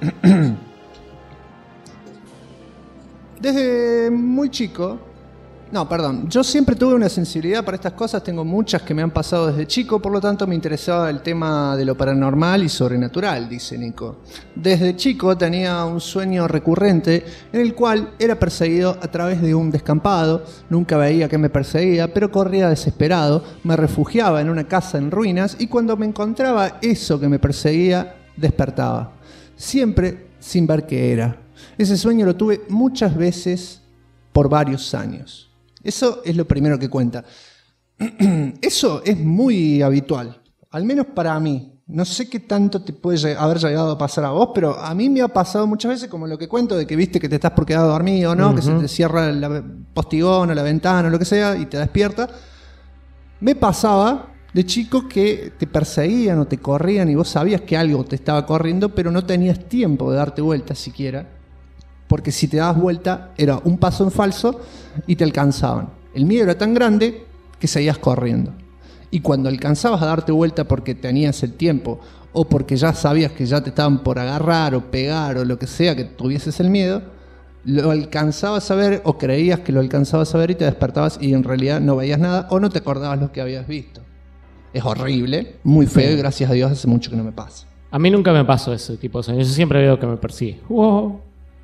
S2: Desde muy chico... No, perdón. Yo siempre tuve una sensibilidad para estas cosas. Tengo muchas que me han pasado desde chico. Por lo tanto, me interesaba el tema de lo paranormal y sobrenatural, dice Nico. Desde chico tenía un sueño recurrente en el cual era perseguido a través de un descampado. Nunca veía que me perseguía, pero corría desesperado. Me refugiaba en una casa en ruinas y cuando me encontraba eso que me perseguía, despertaba. Siempre sin ver qué era. Ese sueño lo tuve muchas veces por varios años. Eso es lo primero que cuenta. Eso es muy habitual, al menos para mí. No sé qué tanto te puede haber llegado a pasar a vos, pero a mí me ha pasado muchas veces como lo que cuento de que viste que te estás por quedar dormido, ¿no? Que se te cierra el postigón o la ventana o lo que sea y te despierta. Me pasaba de chico que te perseguían o te corrían y vos sabías que algo te estaba corriendo, pero no tenías tiempo de darte vuelta siquiera. Porque si te dabas vuelta era un paso en falso y te alcanzaban. El miedo era tan grande que seguías corriendo. Y cuando alcanzabas a darte vuelta porque tenías el tiempo o porque ya sabías que ya te estaban por agarrar o pegar o lo que sea que tuvieses el miedo, lo alcanzabas a ver o creías que lo alcanzabas a ver y te despertabas y en realidad no veías nada o no te acordabas lo que habías visto. Es horrible, muy feo y gracias a Dios hace mucho que no me pasa.
S3: A mí nunca me pasó ese tipo de sueños. Yo siempre veo que me persigue. ¡Wow!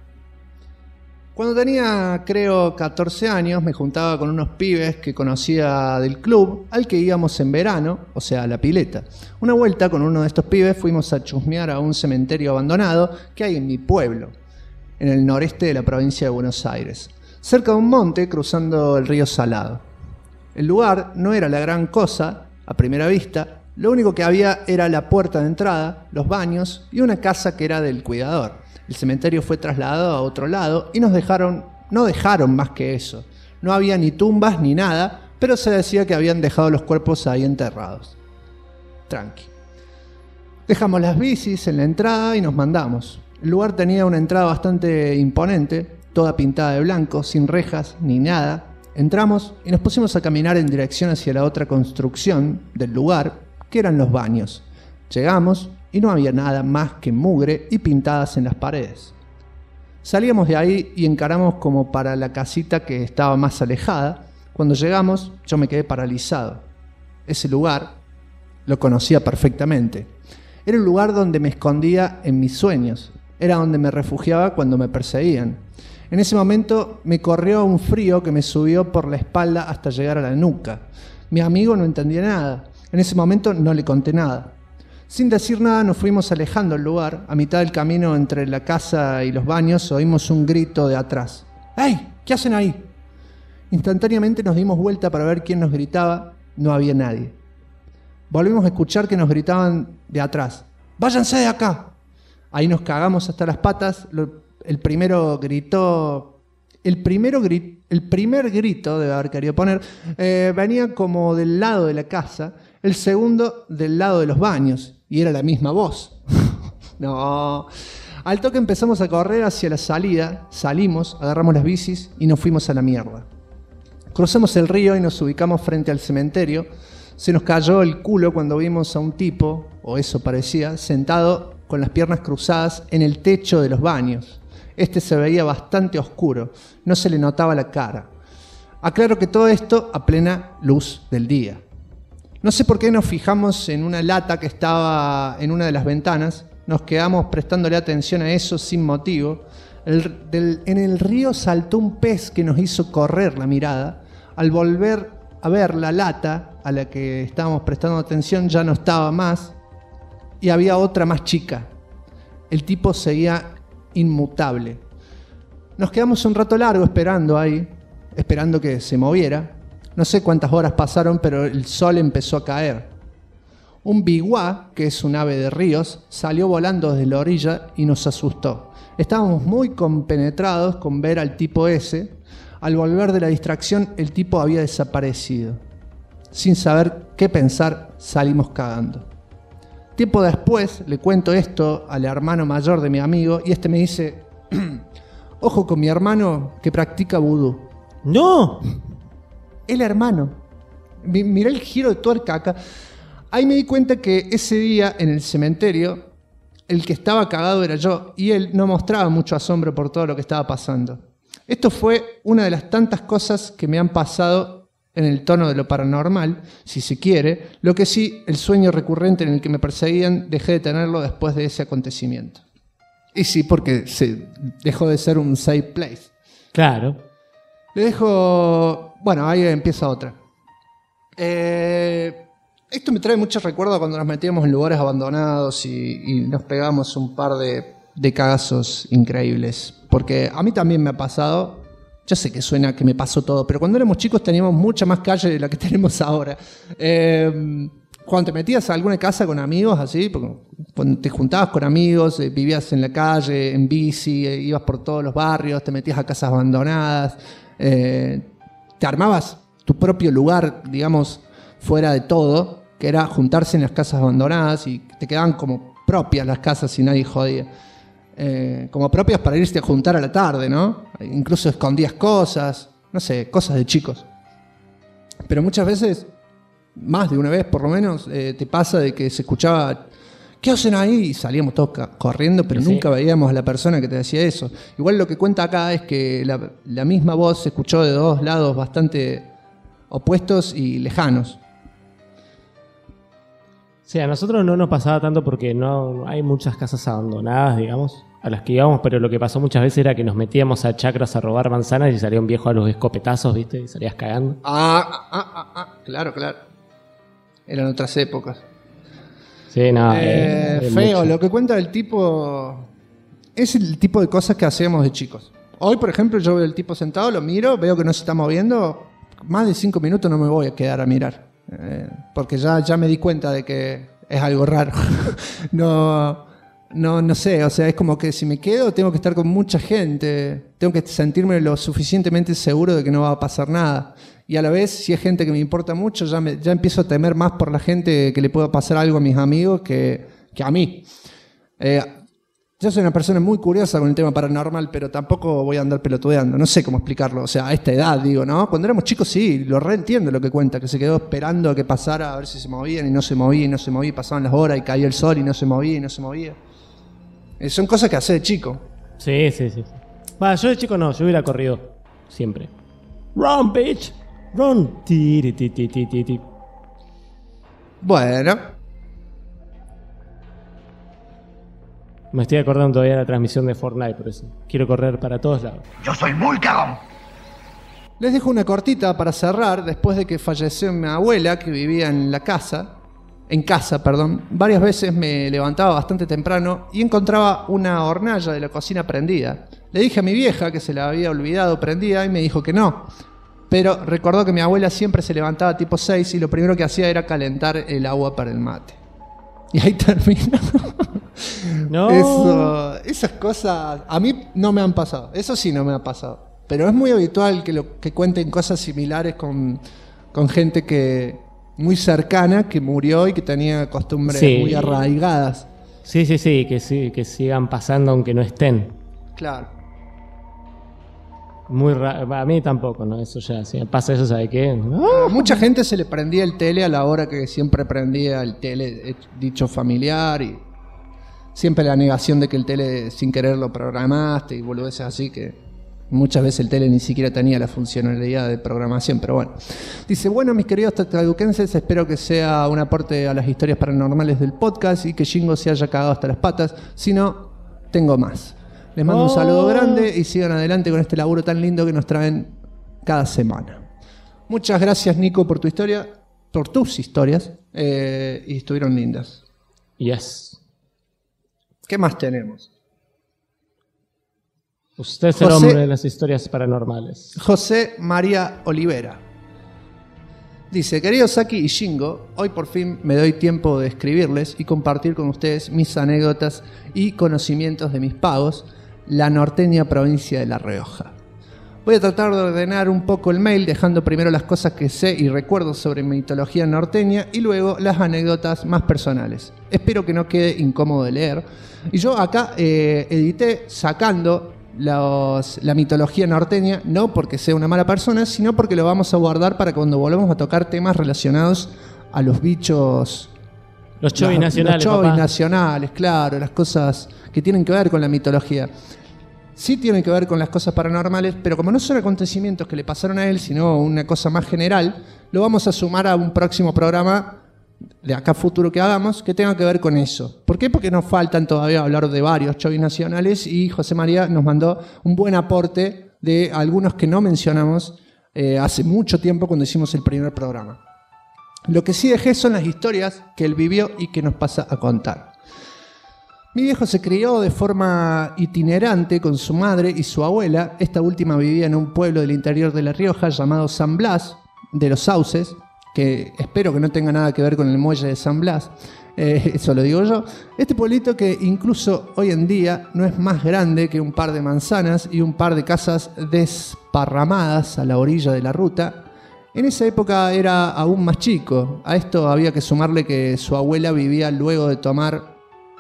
S2: Cuando tenía, creo, 14 años, me juntaba con unos pibes que conocía del club al que íbamos en verano, o sea, a la pileta. Una vuelta con uno de estos pibes fuimos a chusmear a un cementerio abandonado que hay en mi pueblo, en el noreste de la provincia de Buenos Aires, cerca de un monte cruzando el río Salado. El lugar no era la gran cosa, a primera vista. Lo único que había era la puerta de entrada, los baños y una casa que era del cuidador. El cementerio fue trasladado a otro lado y no dejaron más que eso. No había ni tumbas ni nada, pero se decía que habían dejado los cuerpos ahí enterrados. Tranqui. Dejamos las bicis en la entrada y nos mandamos. El lugar tenía una entrada bastante imponente, toda pintada de blanco, sin rejas ni nada. Entramos y nos pusimos a caminar en dirección hacia la otra construcción del lugar, que eran los baños. Llegamos y no había nada más que mugre y pintadas en las paredes. Salíamos de ahí y encaramos como para la casita que estaba más alejada. Cuando llegamos, yo me quedé paralizado. Ese lugar lo conocía perfectamente. Era un lugar donde me escondía en mis sueños. Era donde me refugiaba cuando me perseguían. En ese momento me corrió un frío que me subió por la espalda hasta llegar a la nuca. Mi amigo no entendía nada. En ese momento no le conté nada. Sin decir nada nos fuimos alejando del lugar. A mitad del camino entre la casa y los baños oímos un grito de atrás. ¡Ey! ¿Qué hacen ahí? Instantáneamente nos dimos vuelta para ver quién nos gritaba. No había nadie. Volvimos a escuchar que nos gritaban de atrás. ¡Váyanse de acá! Ahí nos cagamos hasta las patas. El primer grito, debe haber querido poner, venía como del lado de la casa. El segundo del lado de los baños. Y era la misma voz. No. Al toque empezamos a correr hacia la salida. Salimos, agarramos las bicis y nos fuimos a la mierda. Cruzamos el río y nos ubicamos frente al cementerio. Se nos cayó el culo cuando vimos a un tipo, o eso parecía, sentado con las piernas cruzadas en el techo de los baños. Este se veía bastante oscuro. No se le notaba la cara. Aclaro que todo esto a plena luz del día. No sé por qué nos fijamos en una lata que estaba en una de las ventanas. Nos quedamos prestándole atención a eso sin motivo. En el río saltó un pez que nos hizo correr la mirada. Al volver a ver la lata a la que estábamos prestando atención ya no estaba más y había otra más chica. El tipo seguía inmutable. Nos quedamos un rato largo esperando ahí. esperando que se moviera. No sé cuántas horas pasaron, pero el sol empezó a caer. Un biwa, que es un ave de ríos, salió volando desde la orilla y nos asustó. Estábamos muy compenetrados con ver al tipo ese. Al volver de la distracción, el tipo había desaparecido. Sin saber qué pensar, salimos cagando. Tiempo después le cuento esto al hermano mayor de mi amigo y este me dice: ojo con mi hermano que practica vudú.
S3: ¡No!
S2: El hermano. Mirá el giro de tuerca acá. Ahí me di cuenta que ese día en el cementerio el que estaba cagado era yo y él no mostraba mucho asombro por todo lo que estaba pasando. Esto fue una de las tantas cosas que me han pasado en el tono de lo paranormal, si se quiere. Lo que sí, el sueño recurrente en el que me perseguían, dejé de tenerlo después de ese acontecimiento. Y sí, porque se dejó de ser un safe place.
S3: Claro.
S2: Le dejo... Bueno, ahí empieza otra. Esto me trae muchos recuerdos cuando nos metíamos en lugares abandonados y nos pegamos un par de cagazos increíbles. Porque a mí también me ha pasado. Yo sé que suena que me pasó todo, pero cuando éramos chicos teníamos mucha más calle de la que tenemos ahora. Cuando te metías a alguna casa con amigos, así, cuando te juntabas con amigos, vivías en la calle, en bici, ibas por todos los barrios, te metías a casas abandonadas, te armabas tu propio lugar, digamos, fuera de todo, que era juntarse en las casas abandonadas y te quedaban como propias las casas y nadie jodía. Como propias para irte a juntar a la tarde, ¿no? Incluso escondías cosas, no sé, cosas de chicos. Pero muchas veces, más de una vez por lo menos, te pasa de que se escuchaba: ¿qué hacen ahí? Y salíamos todos corriendo, pero nunca veíamos a la persona que te decía eso. Igual lo que cuenta acá es que la misma voz se escuchó de dos lados bastante opuestos y lejanos.
S3: Sí, a nosotros no nos pasaba tanto porque no hay muchas casas abandonadas, digamos, a las que íbamos, pero lo que pasó muchas veces era que nos metíamos a chacras a robar manzanas y salía un viejo a los escopetazos, ¿viste? Y salías cagando.
S2: Claro. Eran otras épocas.
S3: Sí, no.
S2: Feo, mucho. Lo que cuenta el tipo es el tipo de cosas que hacíamos de chicos. Hoy, por ejemplo, yo veo el tipo sentado, lo miro, veo que no se está moviendo, más de 5 minutos no me voy a quedar a mirar. Porque ya me di cuenta de que es algo raro. No sé, o sea, es como que si me quedo tengo que estar con mucha gente, tengo que sentirme lo suficientemente seguro de que no va a pasar nada. Y a la vez, si es gente que me importa mucho, ya empiezo a temer más por la gente que le pueda pasar algo a mis amigos que a mí. Yo soy una persona muy curiosa con el tema paranormal, pero tampoco voy a andar pelotudeando. No sé cómo explicarlo. O sea, a esta edad, digo, ¿no? Cuando éramos chicos, sí, lo reentiendo lo que cuenta, que se quedó esperando a que pasara a ver si se movían y no se movía y no se movía. Pasaban las horas y caía el sol y no se movía y no se movía. Son cosas que hace de chico.
S3: Sí. Bueno, yo de chico no, yo hubiera corrido siempre. Run, bitch. Run. Ti.
S2: Bueno.
S3: Me estoy acordando todavía de la transmisión de Fortnite, por eso. Quiero correr para todos lados.
S8: Yo soy muy cagón.
S2: Les dejo una cortita para cerrar. Después de que falleció mi abuela, que vivía en casa, varias veces me levantaba bastante temprano y encontraba una hornalla de la cocina prendida. Le dije a mi vieja que se la había olvidado prendida y me dijo que no. Pero recordó que mi abuela siempre se levantaba tipo 6 y lo primero que hacía era calentar el agua para el mate. Y ahí termina.
S3: No.
S2: Esas cosas a mí no me han pasado. Eso sí no me ha pasado. Pero es muy habitual que cuenten cosas similares con gente que muy cercana, que murió y que tenía costumbres muy arraigadas.
S3: Sí, que sigan pasando aunque no estén.
S2: Claro.
S3: Muy raro. A mí tampoco, ¿no? Eso ya, si me pasa eso, ¿sabe qué?
S2: A mucha gente se le prendía el tele a la hora que siempre prendía el tele, dicho familiar, y siempre la negación de que el tele sin querer lo programaste y boludeces así, que muchas veces el tele ni siquiera tenía la funcionalidad de programación, pero bueno. Dice: bueno, mis queridos tataduquenses, espero que sea un aporte a las historias paranormales del podcast y que Jingo se haya cagado hasta las patas. Si no, tengo más. Les mando un saludo grande y sigan adelante con este laburo tan lindo que nos traen cada semana. Muchas gracias, Nico, por tu historia, por tus historias, y estuvieron lindas.
S3: Yes.
S2: ¿Qué más tenemos?
S3: Usted es el
S2: José-
S3: hombre de las historias paranormales.
S2: José María Olivera. Dice, queridos Saki y Shingo, hoy por fin me doy tiempo de escribirles y compartir con ustedes mis anécdotas y conocimientos de mis pagos, la norteña provincia de La Rioja. Voy a tratar de ordenar un poco el mail, dejando primero las cosas que sé y recuerdo sobre mitología norteña y luego las anécdotas más personales. Espero que no quede incómodo de leer. Y yo acá edité sacando la mitología norteña, no porque sea una mala persona, sino porque lo vamos a guardar para cuando volvamos a tocar temas relacionados a los bichos...
S3: Los chovis nacionales,
S2: Los chovis
S3: papá.
S2: nacionales, claro, las cosas que tienen que ver con la mitología. Sí tienen que ver con las cosas paranormales, pero como no son acontecimientos que le pasaron a él, sino una cosa más general, lo vamos a sumar a un próximo programa de acá a futuro que hagamos que tenga que ver con eso. ¿Por qué? Porque nos faltan todavía hablar de varios chovis nacionales y José María nos mandó un buen aporte de algunos que no mencionamos hace mucho tiempo cuando hicimos el primer programa. Lo que sí dejé son las historias que él vivió y que nos pasa a contar. Mi viejo se crió de forma itinerante con su madre y su abuela. Esta última vivía en un pueblo del interior de La Rioja llamado San Blas de los Sauces, que espero que no tenga nada que ver con el muelle de San Blas, eso lo digo yo. Este pueblito que incluso hoy en día no es más grande que un par de manzanas y un par de casas desparramadas a la orilla de la ruta. En esa época era aún más chico. A esto había que sumarle que su abuela vivía luego de tomar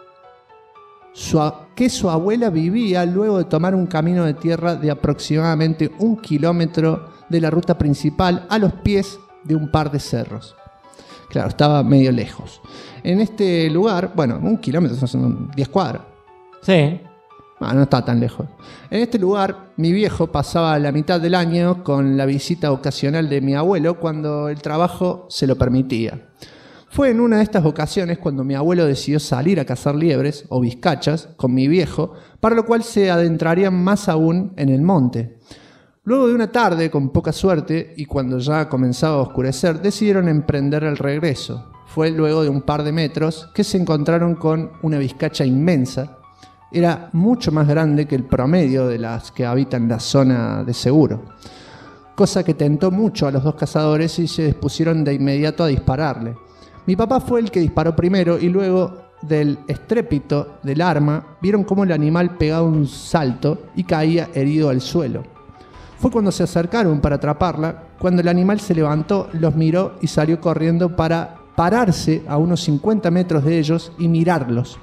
S2: un camino de tierra de aproximadamente 1 kilómetro de la ruta principal a los pies de un par de cerros. Claro, estaba medio lejos. En este lugar, bueno, 1 kilómetro son 10 cuadras.
S3: Sí.
S2: No está tan lejos. En este lugar, mi viejo pasaba la mitad del año con la visita ocasional de mi abuelo cuando el trabajo se lo permitía. Fue en una de estas ocasiones cuando mi abuelo decidió salir a cazar liebres o vizcachas con mi viejo, para lo cual se adentrarían más aún en el monte. Luego de una tarde con poca suerte y cuando ya comenzaba a oscurecer, decidieron emprender el regreso. Fue luego de un par de metros que se encontraron con una vizcacha inmensa. Era mucho más grande que el promedio de las que habitan la zona de seguro. Cosa que tentó mucho a los dos cazadores y se dispusieron de inmediato a dispararle. Mi papá fue el que disparó primero y luego del estrépito del arma vieron cómo el animal pegaba un salto y caía herido al suelo. Fue cuando se acercaron para atraparla, cuando el animal se levantó, los miró y salió corriendo para pararse a unos 50 metros de ellos y mirarlos.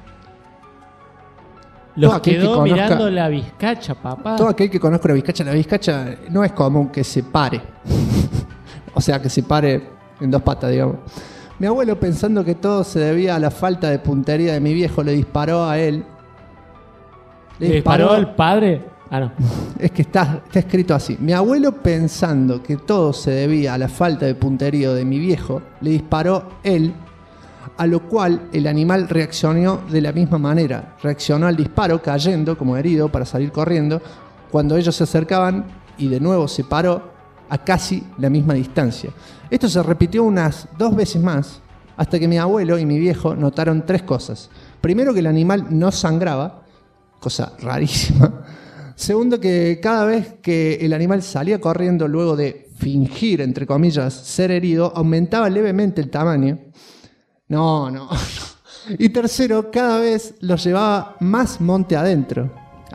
S3: Los quedó mirando la vizcacha, papá.
S2: Todo aquel que conozca la vizcacha no es común que se pare. O sea, que se pare en 2 patas, digamos. Mi abuelo, pensando que todo se debía a la falta de puntería de mi viejo, le disparó a él.
S3: ¿Le disparó al padre? Ah, no.
S2: Es que está escrito así. Mi abuelo, pensando que todo se debía a la falta de puntería de mi viejo, le disparó él, a lo cual el animal reaccionó de la misma manera. Reaccionó al disparo, cayendo como herido para salir corriendo. Cuando ellos se acercaban y de nuevo se paró a casi la misma distancia. Esto se repitió unas 2 veces más, hasta que mi abuelo y mi viejo notaron 3 cosas. Primero, que el animal no sangraba, cosa rarísima. Segundo, que cada vez que el animal salía corriendo luego de fingir, entre comillas, ser herido, aumentaba levemente el tamaño. No. Y tercero, cada vez los llevaba más monte adentro.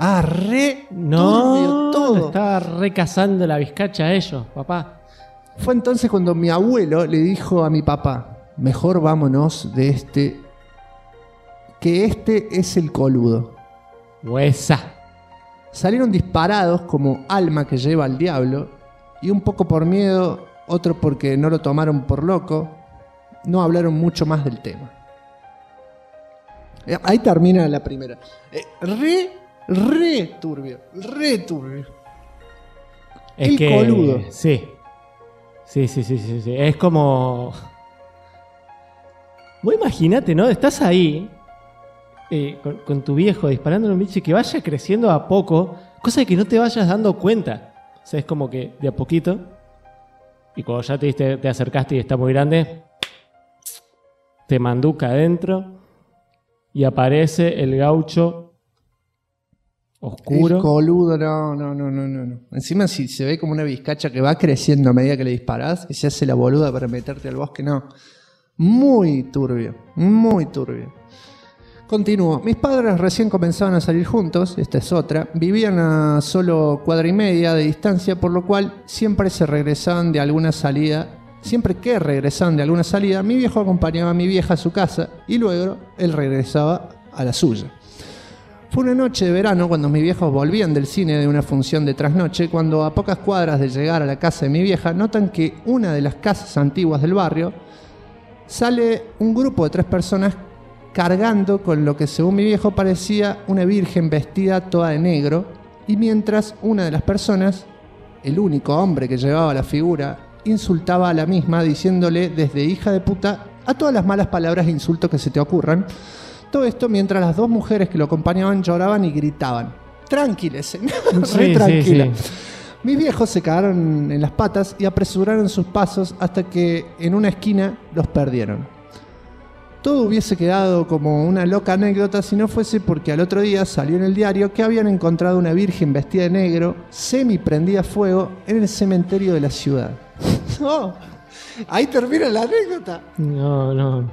S3: No,
S2: todo.
S3: estaba recazando la vizcacha a ellos, papá.
S2: Fue entonces cuando mi abuelo le dijo a mi papá: mejor vámonos de este, que este es el coludo.
S3: Huesa.
S2: Salieron disparados como alma que lleva al diablo, y un poco por miedo, otro porque no lo tomaron por loco, no hablaron mucho más del tema. Ahí termina la primera. Re turbio.
S3: Es
S2: el
S3: que,
S2: coludo.
S3: Sí. Es como... Vos imaginate, ¿no? Estás ahí con tu viejo disparando en un bicho y que vaya creciendo a poco, cosa de que no te vayas dando cuenta. O sea, es como que de a poquito, y cuando ya te acercaste y está muy grande, te manduca adentro y aparece el gaucho oscuro.
S2: El coludo, no. Encima si se ve como una vizcacha que va creciendo a medida que le disparás, que se hace la boluda para meterte al bosque, no. Muy turbio, muy turbio. Continúo. Mis padres recién comenzaban a salir juntos, esta es otra. Vivían a solo cuadra y media de distancia, por lo cual siempre que regresaban de alguna salida, mi viejo acompañaba a mi vieja a su casa y luego él regresaba a la suya. Fue una noche de verano cuando mis viejos volvían del cine de una función de trasnoche, cuando a pocas cuadras de llegar a la casa de mi vieja notan que una de las casas antiguas del barrio sale un grupo de 3 personas cargando con lo que según mi viejo parecía una virgen vestida toda de negro, y mientras una de las personas, el único hombre que llevaba la figura, insultaba a la misma diciéndole desde hija de puta a todas las malas palabras e insultos que se te ocurran. Todo esto mientras las 2 mujeres que lo acompañaban lloraban y gritaban. Tranquiles, re tranquila. Sí. Mis viejos se cagaron en las patas y apresuraron sus pasos hasta que en una esquina los perdieron. Todo hubiese quedado como una loca anécdota si no fuese porque al otro día salió en el diario que habían encontrado una virgen vestida de negro, semi prendida a fuego, en el cementerio de la ciudad. No, ahí termina la anécdota.
S3: No.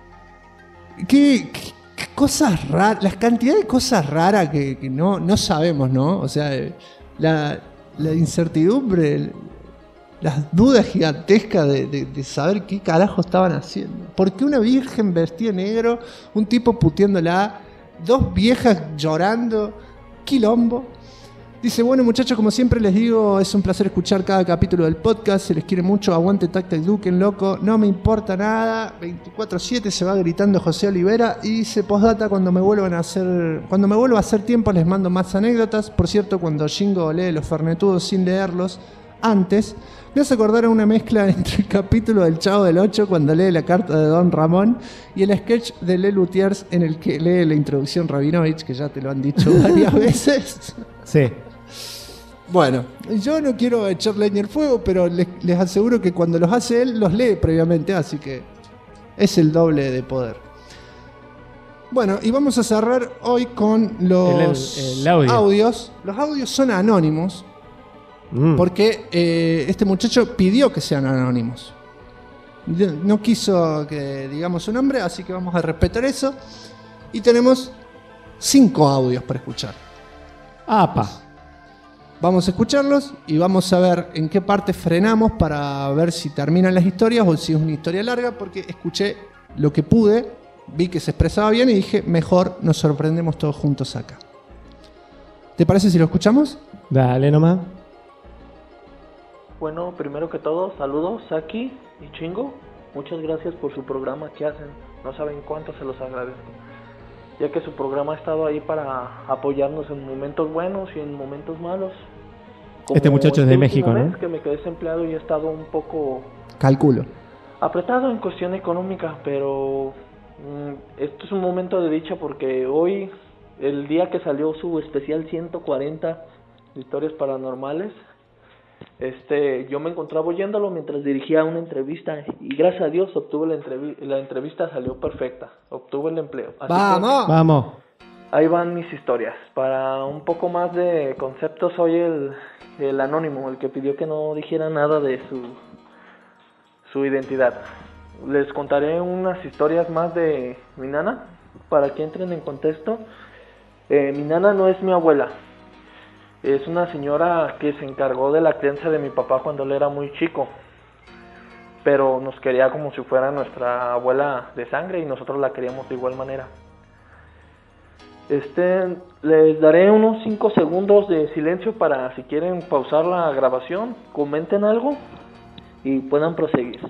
S2: ¿Qué cosas raras? La cantidad de cosas raras que no sabemos, ¿no? O sea, la incertidumbre, las dudas gigantescas de saber qué carajo estaban haciendo. ¿Por qué una virgen vestida de negro, un tipo puteándola, 2 viejas llorando, quilombo? Dice, bueno muchachos, como siempre les digo, es un placer escuchar cada capítulo del podcast, se les quiere mucho, aguante Tactic Duken, loco, no me importa nada, 24/7 se va gritando José Olivera, y dice, postdata, cuando me vuelva a hacer tiempo les mando más anécdotas. Por cierto, cuando Jingo lee los fernetudos sin leerlos antes, me hace acordar a una mezcla entre el capítulo del Chavo del 8 cuando lee la carta de Don Ramón y el sketch de Le Luthiers en el que lee la introducción Rabinovich, que ya te lo han dicho varias veces.
S3: Sí.
S2: Bueno, yo no quiero echar leña al fuego, pero les aseguro que cuando los hace él, los lee previamente, así que es el doble de poder. Bueno, y vamos a cerrar hoy con los
S3: el audio.
S2: audios. Los audios son anónimos. Porque este muchacho pidió que sean anónimos. No quiso que digamos su nombre, así que vamos a respetar eso. Y tenemos 5 audios para escuchar.
S3: ¡Apa!
S2: Vamos a escucharlos y vamos a ver en qué parte frenamos para ver si terminan las historias o si es una historia larga, porque escuché lo que pude, vi que se expresaba bien y dije, mejor nos sorprendemos todos juntos acá. ¿Te parece si lo escuchamos?
S3: Dale nomás.
S6: Bueno, primero que todo, saludos Saki y Chingo. Muchas gracias por su programa que hacen. No saben cuánto se los agradezco, ya que su programa ha estado ahí para apoyarnos en momentos buenos y en momentos malos. Como
S3: este muchacho es de México,
S6: ¿no?
S3: ¿no?
S6: Que me quedé desempleado y he estado un poco...
S2: Calculo.
S6: Apretado en cuestión económica, pero esto es un momento de dicha porque hoy, el día que salió su especial 140 historias paranormales, yo me encontraba oyéndolo mientras dirigía una entrevista y gracias a Dios obtuve la entrevista, salió perfecta, obtuve el empleo. Así
S3: ¡Vamos!
S6: Ahí van mis historias. Para un poco más de concepto, soy el anónimo, el que pidió que no dijera nada de su identidad. Les contaré unas historias más de mi nana, para que entren en contexto. Mi nana no es mi abuela. Es una señora que se encargó de la crianza de mi papá cuando él era muy chico, pero nos quería como si fuera nuestra abuela de sangre y nosotros la queríamos de igual manera. Les daré unos 5 segundos de silencio para si quieren pausar la grabación, comenten algo y puedan proseguir.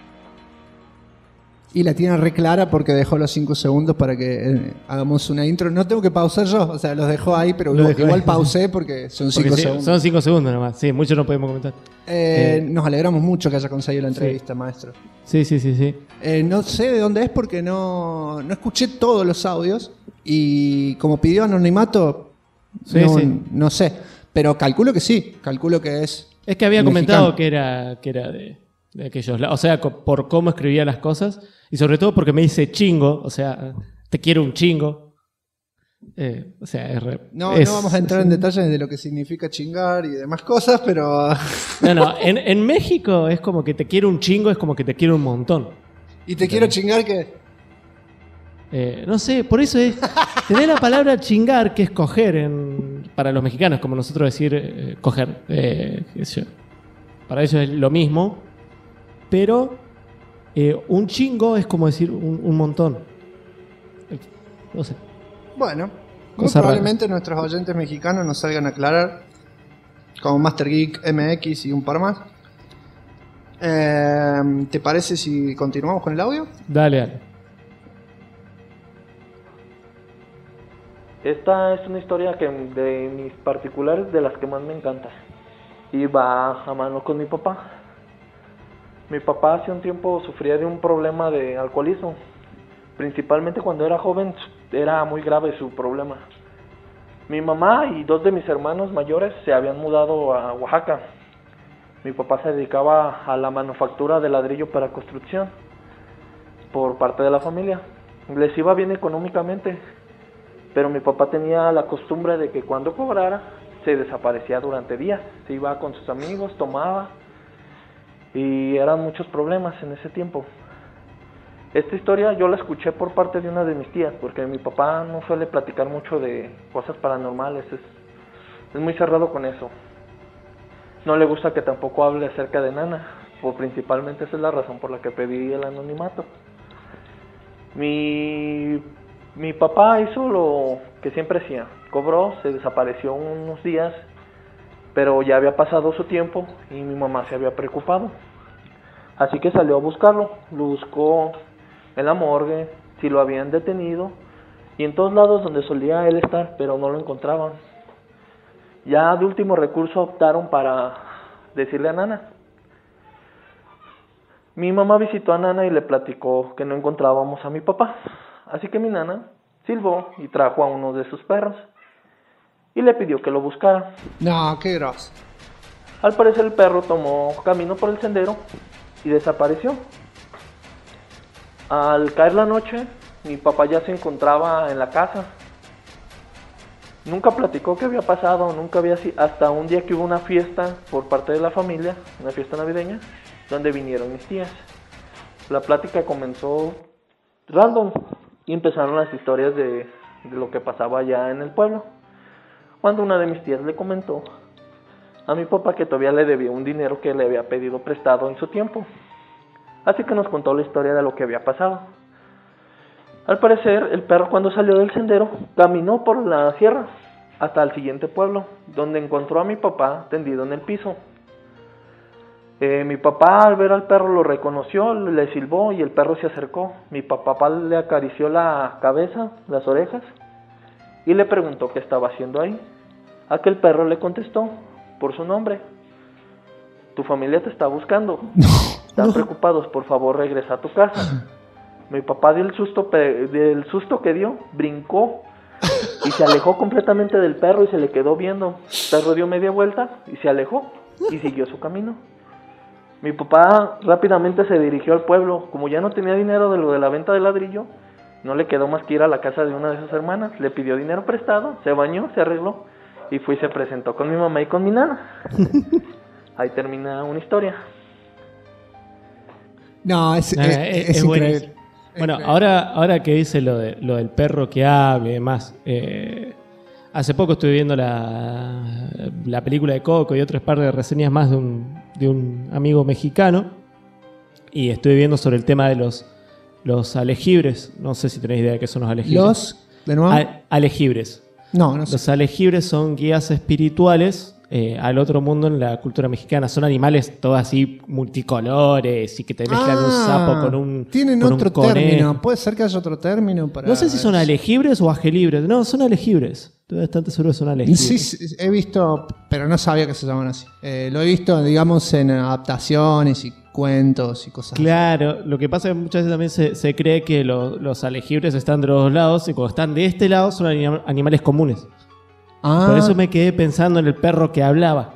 S2: Y la tiene re clara porque dejó los 5 segundos para que hagamos una intro. No tengo que pausar yo, o sea, los dejó ahí, pero igual pausé porque son 5 segundos.
S3: Son 5 segundos nomás, sí, mucho no podemos comentar.
S2: Nos alegramos mucho que haya conseguido la entrevista, maestro.
S3: Sí.
S2: No sé de dónde es porque no escuché todos los audios y como pidió anonimato, no sé. Pero calculo que sí, calculo que es.
S3: Es que había comentado que era de aquellos lados, o sea, por cómo escribía las cosas y sobre todo porque me dice chingo, o sea, te quiero un chingo. O sea,
S2: No vamos a entrar en detalles de lo que significa chingar y demás cosas, pero...
S3: No, en México es como que te quiero un chingo, es como que te quiero un montón.
S2: ¿Y te quiero chingar qué?
S3: No sé, por eso es... Tenés la palabra chingar, que es coger para los mexicanos, como nosotros decir coger. Qué sé yo. Para ellos es lo mismo, pero un chingo es como decir un montón. No sé.
S2: Bueno, muy probablemente nuestros oyentes mexicanos nos salgan a aclarar, como Master Geek, MX y un par más. ¿Te parece si continuamos con el audio?
S3: Dale.
S6: Esta es una historia que de mis particulares, de las que más me encanta. Y va a mano con mi papá. Mi papá hace un tiempo sufría de un problema de alcoholismo. Principalmente cuando era joven era muy grave su problema. Mi mamá y 2 de mis hermanos mayores se habían mudado a Oaxaca. Mi papá se dedicaba a la manufactura de ladrillo para construcción por parte de la familia. Les iba bien económicamente, pero mi papá tenía la costumbre de que cuando cobrara se desaparecía durante días. Se iba con sus amigos, tomaba y eran muchos problemas en ese tiempo. Esta historia yo la escuché por parte de una de mis tías, porque mi papá no suele platicar mucho de cosas paranormales, es muy cerrado con eso. No le gusta que tampoco hable acerca de Nana, pues principalmente esa es la razón por la que pedí el anonimato. Mi papá hizo lo que siempre hacía, cobró, se desapareció unos días, pero ya había pasado su tiempo y mi mamá se había preocupado. Así que salió a buscarlo, lo buscó en la morgue, si lo habían detenido y en todos lados donde solía él estar, pero no lo encontraban. Ya de último recurso optaron para decirle a Nana. Mi mamá visitó a Nana y le platicó que no encontrábamos a mi papá. Así que mi Nana silbó y trajo a uno de sus perros y le pidió que lo buscara.
S2: No, qué grosso.
S6: Al parecer el perro tomó camino por el sendero y desapareció. Al caer la noche, mi papá ya se encontraba en la casa. Nunca platicó qué había pasado, hasta un día que hubo una fiesta por parte de la familia, una fiesta navideña, donde vinieron mis tías. La plática comenzó random y empezaron las historias de lo que pasaba allá en el pueblo. Cuando una de mis tías le comentó a mi papá que todavía le debía un dinero que le había pedido prestado en su tiempo. Así que nos contó la historia de lo que había pasado. Al parecer, el perro cuando salió del sendero, caminó por la sierra hasta el siguiente pueblo, donde encontró a mi papá tendido en el piso. Mi papá al ver al perro lo reconoció, le silbó y el perro se acercó. Mi papá le acarició la cabeza, las orejas y le preguntó qué estaba haciendo ahí. Aquel perro le contestó por su nombre. Tu familia te está buscando. Están preocupados, por favor regresa a tu casa. Mi papá del susto que dio, brincó y se alejó completamente del perro y se le quedó viendo. El perro dio media vuelta y se alejó y siguió su camino. Mi papá rápidamente se dirigió al pueblo. Como ya no tenía dinero de lo de la venta de ladrillo, no le quedó más que ir a la casa de una de sus hermanas. Le pidió dinero prestado, se bañó, se arregló y fue y se presentó con mi mamá y con mi nana. Ahí termina una historia.
S2: No, es increíble.
S3: Buenísimo. Bueno, ahora que dice lo del perro que habla y demás, hace poco estuve viendo la película de Coco y otras par de reseñas más de un amigo mexicano y estuve viendo sobre el tema de los alejibres. No sé si tenéis idea de qué son los alejibres.
S2: ¿De nuevo?
S3: Alejibres.
S2: No sé.
S3: Los alejibres son guías espirituales al otro mundo en la cultura mexicana. Son animales todos así multicolores y que te mezclan un sapo con un
S2: tienen
S3: con
S2: otro
S3: un conejo.
S2: término. Puede ser que haya otro término para...
S3: No sé si son alejibres o ajelibres. No, son alejibres. Estoy bastante seguro que son alejibres.
S2: Sí, he visto, pero no sabía que se llaman así. Lo he visto, digamos, en adaptaciones y cuentos y cosas
S3: Claro, lo que pasa es que muchas veces también se cree que los alejibres están de los dos lados y cuando están de este lado son animales comunes. Por eso me quedé pensando en el perro que hablaba.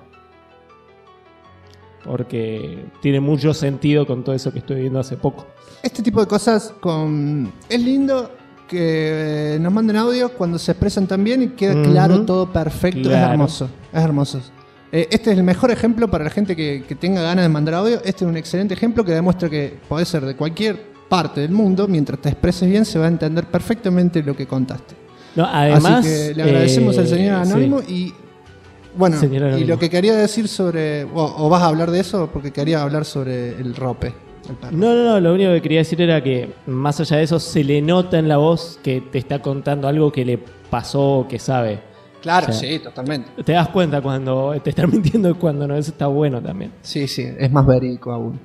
S3: Porque tiene mucho sentido con todo eso que estoy viendo hace poco.
S2: Este tipo de cosas es lindo que nos manden audio cuando se expresan tan bien y queda claro, todo perfecto.
S3: Claro.
S2: Es hermoso, es hermoso. Este es el mejor ejemplo para la gente que tenga ganas de mandar audio. Este es un excelente ejemplo que demuestra que podés ser de cualquier parte del mundo. Mientras te expreses bien, se va a entender perfectamente lo que contaste.
S3: No, además,
S2: así que le agradecemos al señor Anónimo.
S3: sí.
S2: Y bueno,
S3: Señor
S2: y
S3: Anónimo.
S2: lo que quería decir sobre... O vas a hablar de eso, porque quería hablar sobre el rope. El perro.
S3: No, lo único que quería decir era que más allá de eso se le nota en la voz que te está contando algo que le pasó o que sabe.
S2: Claro,
S3: O sea,
S2: sí, totalmente.
S3: Te das cuenta cuando te están mintiendo y cuando no, eso está bueno también.
S2: Sí, es más verídico aún.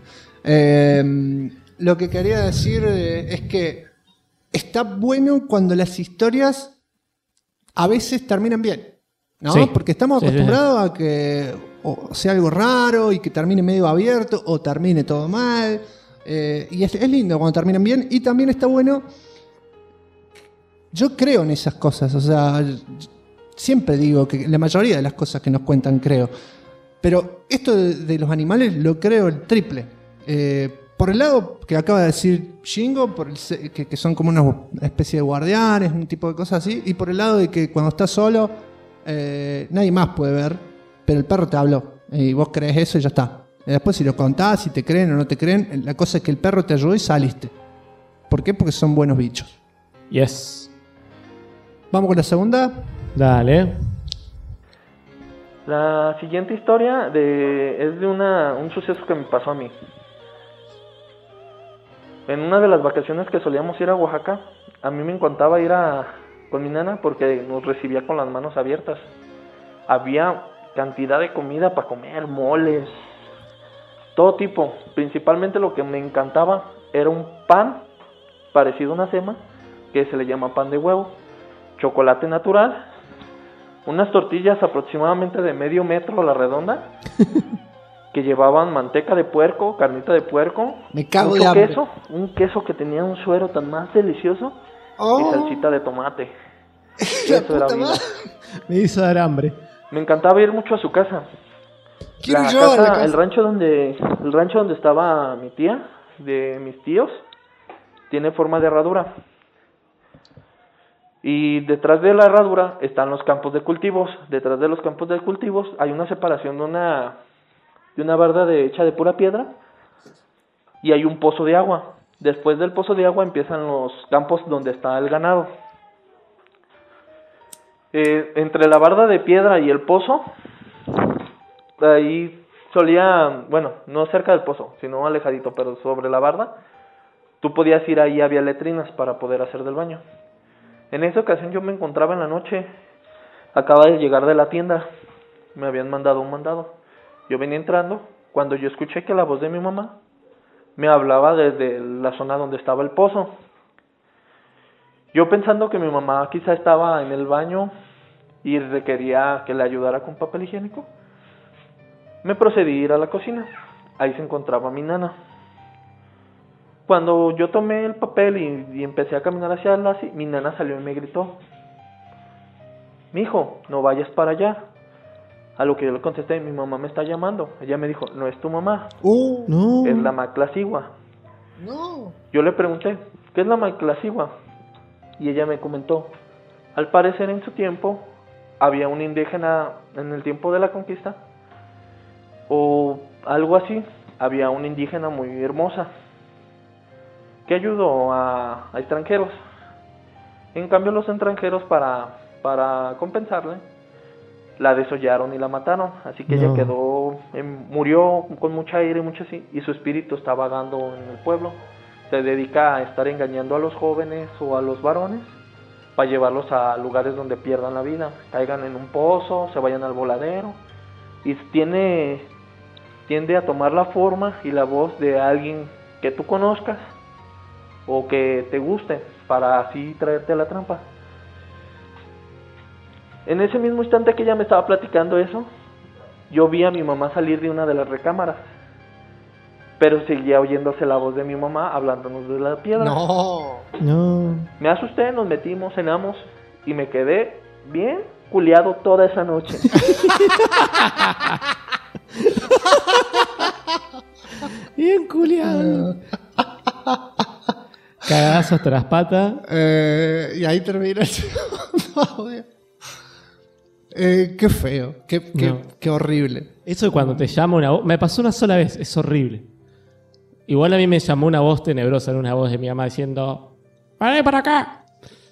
S2: Lo que quería decir es que está bueno cuando las historias a veces terminan bien, ¿no?
S3: Sí.
S2: Porque estamos acostumbrados a que o sea algo raro y que termine medio abierto o termine todo mal. Y es lindo cuando terminan bien. Y también está bueno. Yo creo en esas cosas. O sea, siempre digo que la mayoría de las cosas que nos cuentan creo. Pero esto de los animales lo creo el triple. Por el lado que acaba de decir Shingo, que son como una especie de guardianes, un tipo de cosas así. Y por el lado de que cuando estás solo, nadie más puede ver. Pero el perro te habló y vos crees eso y ya está. Y después si lo contás, si te creen o no te creen, la cosa es que el perro te ayudó y saliste. ¿Por qué? Porque son buenos bichos.
S3: Yes.
S2: Vamos con la segunda.
S3: Dale.
S6: La siguiente historia es de un suceso que me pasó a mí. En una de las vacaciones que solíamos ir a Oaxaca, a mí me encantaba ir con mi nana porque nos recibía con las manos abiertas. Había cantidad de comida para comer, moles, todo tipo. Principalmente lo que me encantaba era un pan parecido a una sema, que se le llama pan de huevo, chocolate natural, unas tortillas aproximadamente de medio metro a la redonda, que llevaban manteca de puerco, carnita de puerco,
S2: Me cago de
S6: mucho
S2: hambre.
S6: queso, un queso que tenía un suero tan más delicioso, y salsita de tomate. Eso era vida.
S3: Me hizo dar hambre.
S6: Me encantaba ir mucho a su casa.
S2: Quiero yo a la casa.
S6: El rancho donde estaba mi tía, de mis tíos, tiene forma de herradura. Y detrás de la herradura están los campos de cultivos. Detrás de los campos de cultivos hay una separación de una barda hecha de pura piedra y hay un pozo de agua. Después del pozo de agua empiezan los campos donde está el ganado. Entre la barda de piedra y el pozo, ahí solía, bueno, no cerca del pozo, sino alejadito, pero sobre la barda, tú podías ir ahí, había letrinas para poder hacer del baño. En esa ocasión yo me encontraba en la noche, acaba de llegar de la tienda, me habían mandado un mandado. Yo venía entrando, cuando yo escuché que la voz de mi mamá me hablaba desde la zona donde estaba el pozo. Yo pensando que mi mamá quizá estaba en el baño y requería que le ayudara con papel higiénico, me procedí a ir a la cocina. Ahí se encontraba mi nana. Cuando yo tomé el papel y empecé a caminar hacia mi nana salió y me gritó: "Mijo, no vayas para allá". A lo que yo le contesté: "Mi mamá me está llamando". Ella me dijo: "No es tu mamá,
S3: No.
S6: es la Maclacigua".
S2: No.
S6: Yo le pregunté: "¿Qué es la Maclacigua?". Y ella me comentó: al parecer en su tiempo había un indígena, en el tiempo de la conquista o algo así, había una indígena muy hermosa que ayudó a extranjeros. En cambio los extranjeros para compensarle la desollaron y la mataron, así que ella murió con mucha aire y mucho así, y su espíritu está vagando en el pueblo. Se dedica a estar engañando a los jóvenes o a los varones para llevarlos a lugares donde pierdan la vida, caigan en un pozo, se vayan al voladero, y tiende a tomar la forma y la voz de alguien que tú conozcas o que te guste, para así traerte a la trampa. En ese mismo instante que ella me estaba platicando eso, yo vi a mi mamá salir de una de las recámaras, pero seguía oyéndose la voz de mi mamá hablándonos de la piedra.
S3: No.
S6: Me asusté, nos metimos, cenamos y me quedé bien culiado toda esa noche.
S3: Bien culiado. Cagadazos tras pata.
S2: Y ahí termina el segundo audio. Qué feo, qué horrible.
S3: Eso de cuando te llama una voz, me pasó una sola vez, es horrible. Igual a mí me llamó una voz tenebrosa, era una voz de mi mamá diciendo, ¡vale para acá!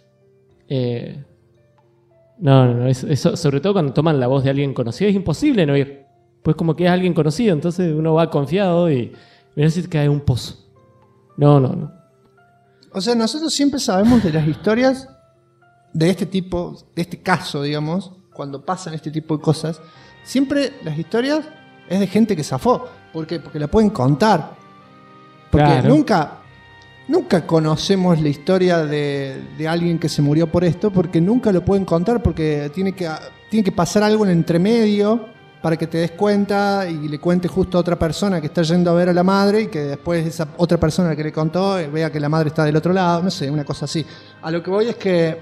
S3: No, eso, sobre todo cuando toman la voz de alguien conocido, es imposible no ir. Pues como que es alguien conocido, entonces uno va confiado y mira si te cae un pozo. No.
S2: O sea, nosotros siempre sabemos de las historias de este tipo, de este caso, digamos, cuando pasan este tipo de cosas, siempre las historias es de gente que zafó. ¿Por qué? Porque la pueden contar. Porque
S3: claro.
S2: nunca conocemos la historia de alguien que se murió por esto, porque nunca lo pueden contar, porque tiene que pasar algo en el entremedio para que te des cuenta y le cuente justo a otra persona que está yendo a ver a la madre y que después esa otra persona que le contó vea que la madre está del otro lado, no sé, una cosa así. A lo que voy es que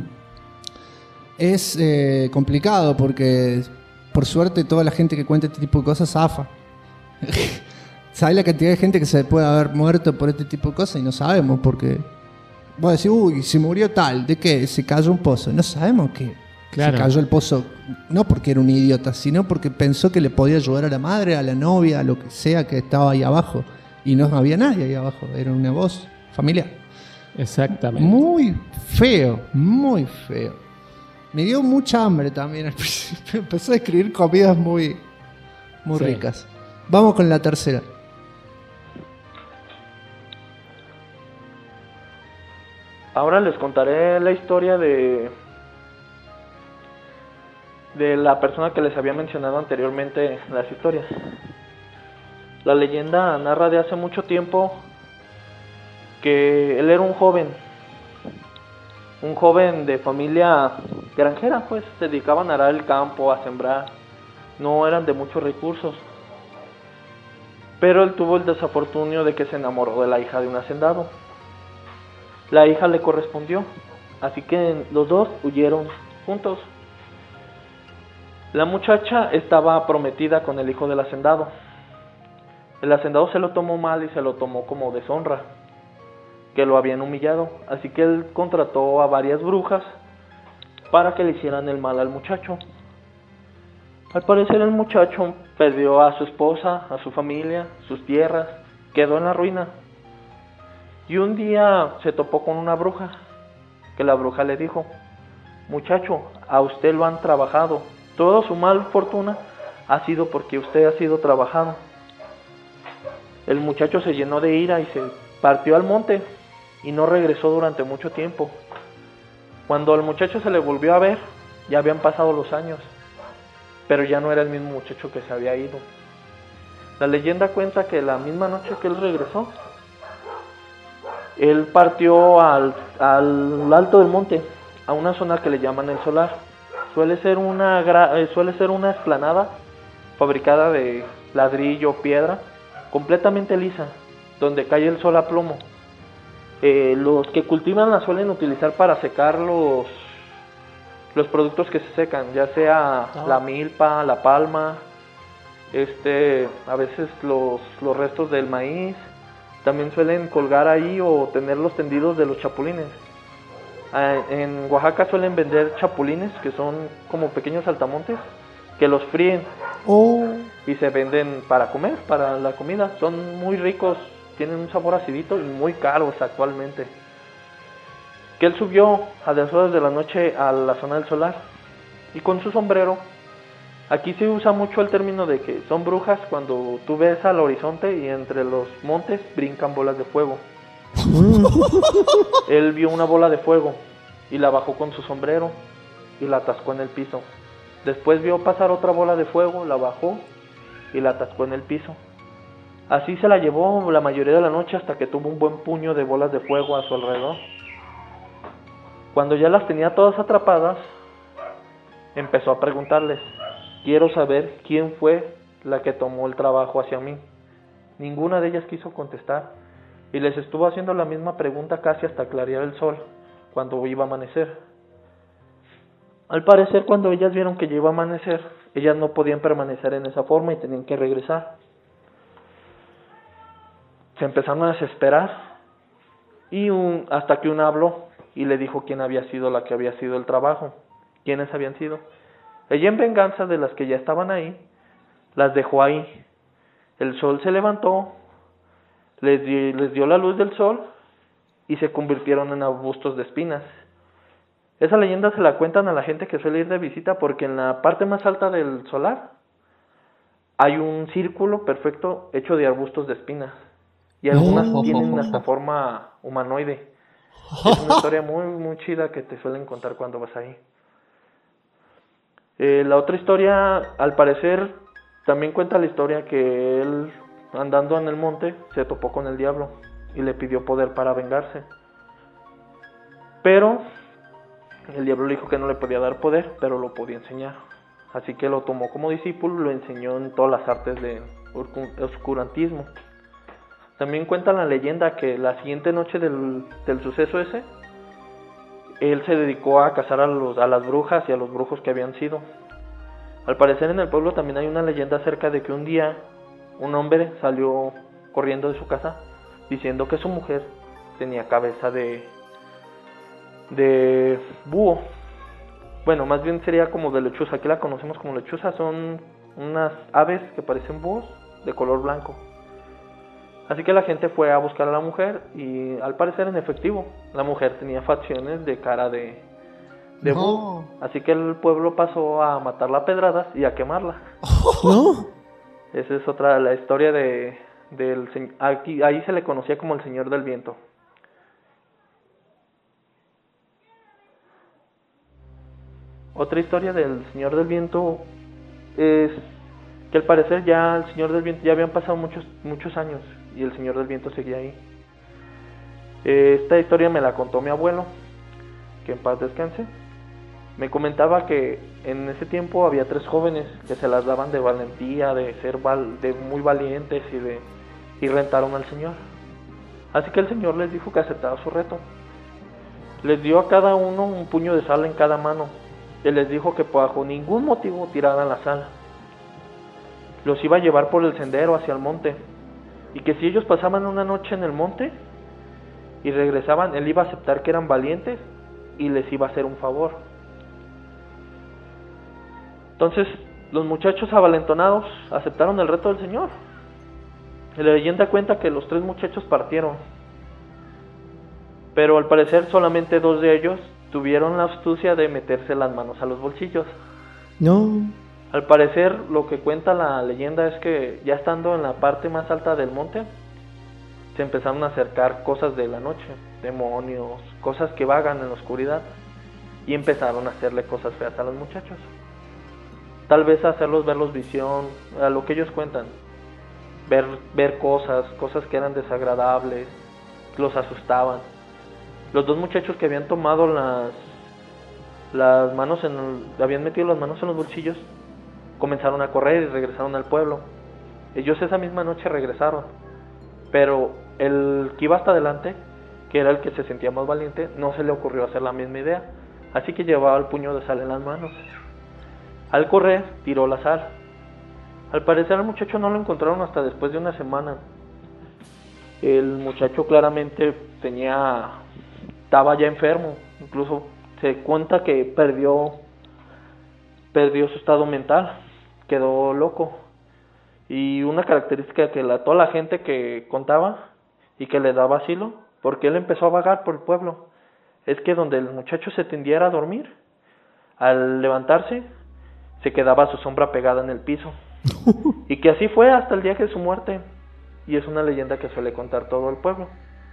S2: es complicado porque por suerte toda la gente que cuenta este tipo de cosas zafa. ¿Sabes la cantidad de gente que se puede haber muerto por este tipo de cosas? Y no sabemos porque vos decís, uy, se murió tal, ¿de qué? Se cayó un pozo. No sabemos qué.
S3: Claro.
S2: Se cayó el pozo, no porque era un idiota, sino porque pensó que le podía ayudar a la madre, a la novia, a lo que sea que estaba ahí abajo. Y no había nadie ahí abajo, era una voz familiar.
S3: Exactamente.
S2: Muy feo, muy feo. Me dio mucha hambre también al principio. Empezó a escribir comidas muy
S3: Sí.
S2: ricas. Vamos con la tercera.
S6: Ahora les contaré la historia de la persona que les había mencionado anteriormente en las historias. La leyenda narra de hace mucho tiempo que él era un joven de familia granjera, pues se dedicaban a arar el campo, a sembrar, no eran de muchos recursos. Pero él tuvo el desafortunio de que se enamoró de la hija de un hacendado. La hija le correspondió, así que los dos huyeron juntos. La muchacha estaba prometida con el hijo del hacendado. El hacendado se lo tomó mal y se lo tomó como deshonra, que lo habían humillado, así que él contrató a varias brujas para que le hicieran el mal al muchacho. Al parecer el muchacho perdió a su esposa, a su familia, sus tierras, quedó en la ruina. Y un día se topó con una bruja, que la bruja le dijo, muchacho, a usted lo han trabajado, toda su mal fortuna ha sido porque usted ha sido trabajado. El muchacho se llenó de ira y se partió al monte y no regresó durante mucho tiempo. Cuando al muchacho se le volvió a ver, ya habían pasado los años, pero ya no era el mismo muchacho que se había ido. La leyenda cuenta que la misma noche que él regresó, él partió al alto del monte, a una zona que le llaman el solar. Suele ser una explanada fabricada de ladrillo o piedra, completamente lisa, donde cae el sol a plomo. Los que cultivan la suelen utilizar para secar los productos que se secan, ya sea la milpa, la palma, a veces los restos del maíz. También suelen colgar ahí o tener los tendidos de los chapulines. En Oaxaca suelen vender chapulines, que son como pequeños saltamontes, que los fríen y se venden para comer, para la comida. Son muy ricos, tienen un sabor acidito y muy caros actualmente. Que él subió a las horas de la noche a la zona del solar y con su sombrero. Aquí se usa mucho el término de que son brujas cuando tú ves al horizonte y entre los montes brincan bolas de fuego. Él vio una bola de fuego y la bajó con su sombrero y la atascó en el piso. Después vio pasar otra bola de fuego, la bajó y la atascó en el piso. Así se la llevó la mayoría de la noche hasta que tuvo un buen puño de bolas de fuego a su alrededor. Cuando ya las tenía todas atrapadas, empezó a preguntarles, quiero saber quién fue la que tomó el trabajo hacia mí. Ninguna de ellas quiso contestar y les estuvo haciendo la misma pregunta casi hasta clarear el sol, cuando iba a amanecer. Al parecer, cuando ellas vieron que ya iba a amanecer, ellas no podían permanecer en esa forma y tenían que regresar. Se empezaron a desesperar hasta que una habló y le dijo quién había sido la que había sido el trabajo, quiénes habían sido. Ella, en venganza de las que ya estaban ahí, las dejó ahí. El sol se levantó, les dio la luz del sol y se convirtieron en arbustos de espinas. Esa leyenda se la cuentan a la gente que suele ir de visita, porque en la parte más alta del solar hay un círculo perfecto hecho de arbustos de espinas. Y algunas tienen hasta forma humanoide. Es una historia muy, muy chida que te suelen contar cuando vas ahí. La otra historia, al parecer, también cuenta la historia que él, andando en el monte, se topó con el diablo y le pidió poder para vengarse. Pero el diablo le dijo que no le podía dar poder, pero lo podía enseñar. Así que lo tomó como discípulo y lo enseñó en todas las artes de oscurantismo. También cuenta la leyenda que la siguiente noche del suceso ese, él se dedicó a cazar a las brujas y a los brujos que habían sido. Al parecer en el pueblo también hay una leyenda acerca de que un día un hombre salió corriendo de su casa diciendo que su mujer tenía cabeza de búho. Bueno, más bien sería como de lechuza. Aquí la conocemos como lechuza. Son unas aves que parecen búhos de color blanco. Así que la gente fue a buscar a la mujer y al parecer en efectivo la mujer tenía facciones de cara de búho. Así que el pueblo pasó a matarla a pedradas y a quemarla.
S3: ¿No?
S6: Esa es otra, la historia ahí se le conocía como el Señor del Viento. Otra historia del Señor del Viento es que al parecer ya el Señor del Viento, ya habían pasado muchos años y el Señor del Viento seguía ahí. Esta historia me la contó mi abuelo, que en paz descanse. Me comentaba que en ese tiempo había 3 jóvenes que se las daban de valentía, de ser de muy valientes y rentaron al Señor. Así que el Señor les dijo que aceptaba su reto. Les dio a cada uno un puño de sal en cada mano y les dijo que bajo ningún motivo tiraran la sal. Los iba a llevar por el sendero hacia el monte, y que si ellos pasaban una noche en el monte y regresaban, él iba a aceptar que eran valientes y les iba a hacer un favor. Entonces los muchachos avalentonados aceptaron el reto del Señor. La leyenda cuenta que los 3 muchachos partieron, pero al parecer solamente 2 de ellos tuvieron la astucia de meterse las manos a los bolsillos.
S3: No.
S6: Al parecer, lo que cuenta la leyenda es que ya estando en la parte más alta del monte, se empezaron a acercar cosas de la noche, demonios, cosas que vagan en la oscuridad, y empezaron a hacerle cosas feas a los muchachos. Tal vez hacerlos verlos visión, a lo que ellos cuentan, ver cosas que eran desagradables, los asustaban. Los 2 muchachos que habían tomado las manos habían metido las manos en los bolsillos, comenzaron a correr y regresaron al pueblo. Ellos esa misma noche regresaron, pero el que iba hasta adelante, que era el que se sentía más valiente, no se le ocurrió hacer la misma idea, así que llevaba el puño de sal en las manos. Al correr, tiró la sal. Al parecer al muchacho no lo encontraron hasta después de una semana. El muchacho claramente estaba ya enfermo, incluso se cuenta que perdió su estado mental, quedó loco. Y una característica que toda la gente que contaba y que le daba asilo, porque él empezó a vagar por el pueblo, es que donde el muchacho se tendiera a dormir, al levantarse, se quedaba su sombra pegada en el piso. Y que así fue hasta el día de su muerte. Y es una leyenda que suele contar todo el pueblo.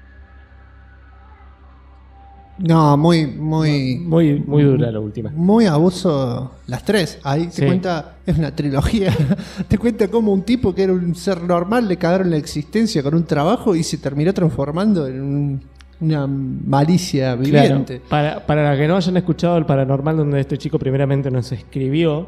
S2: No, muy
S3: dura la última.
S2: Muy abuso las 3. Ahí te cuenta, es una trilogía. Te cuenta cómo un tipo que era un ser normal le cagaron la existencia con un trabajo y se terminó transformando en una malicia viviente.
S3: Claro, para los que no hayan escuchado el paranormal donde este chico primeramente nos escribió,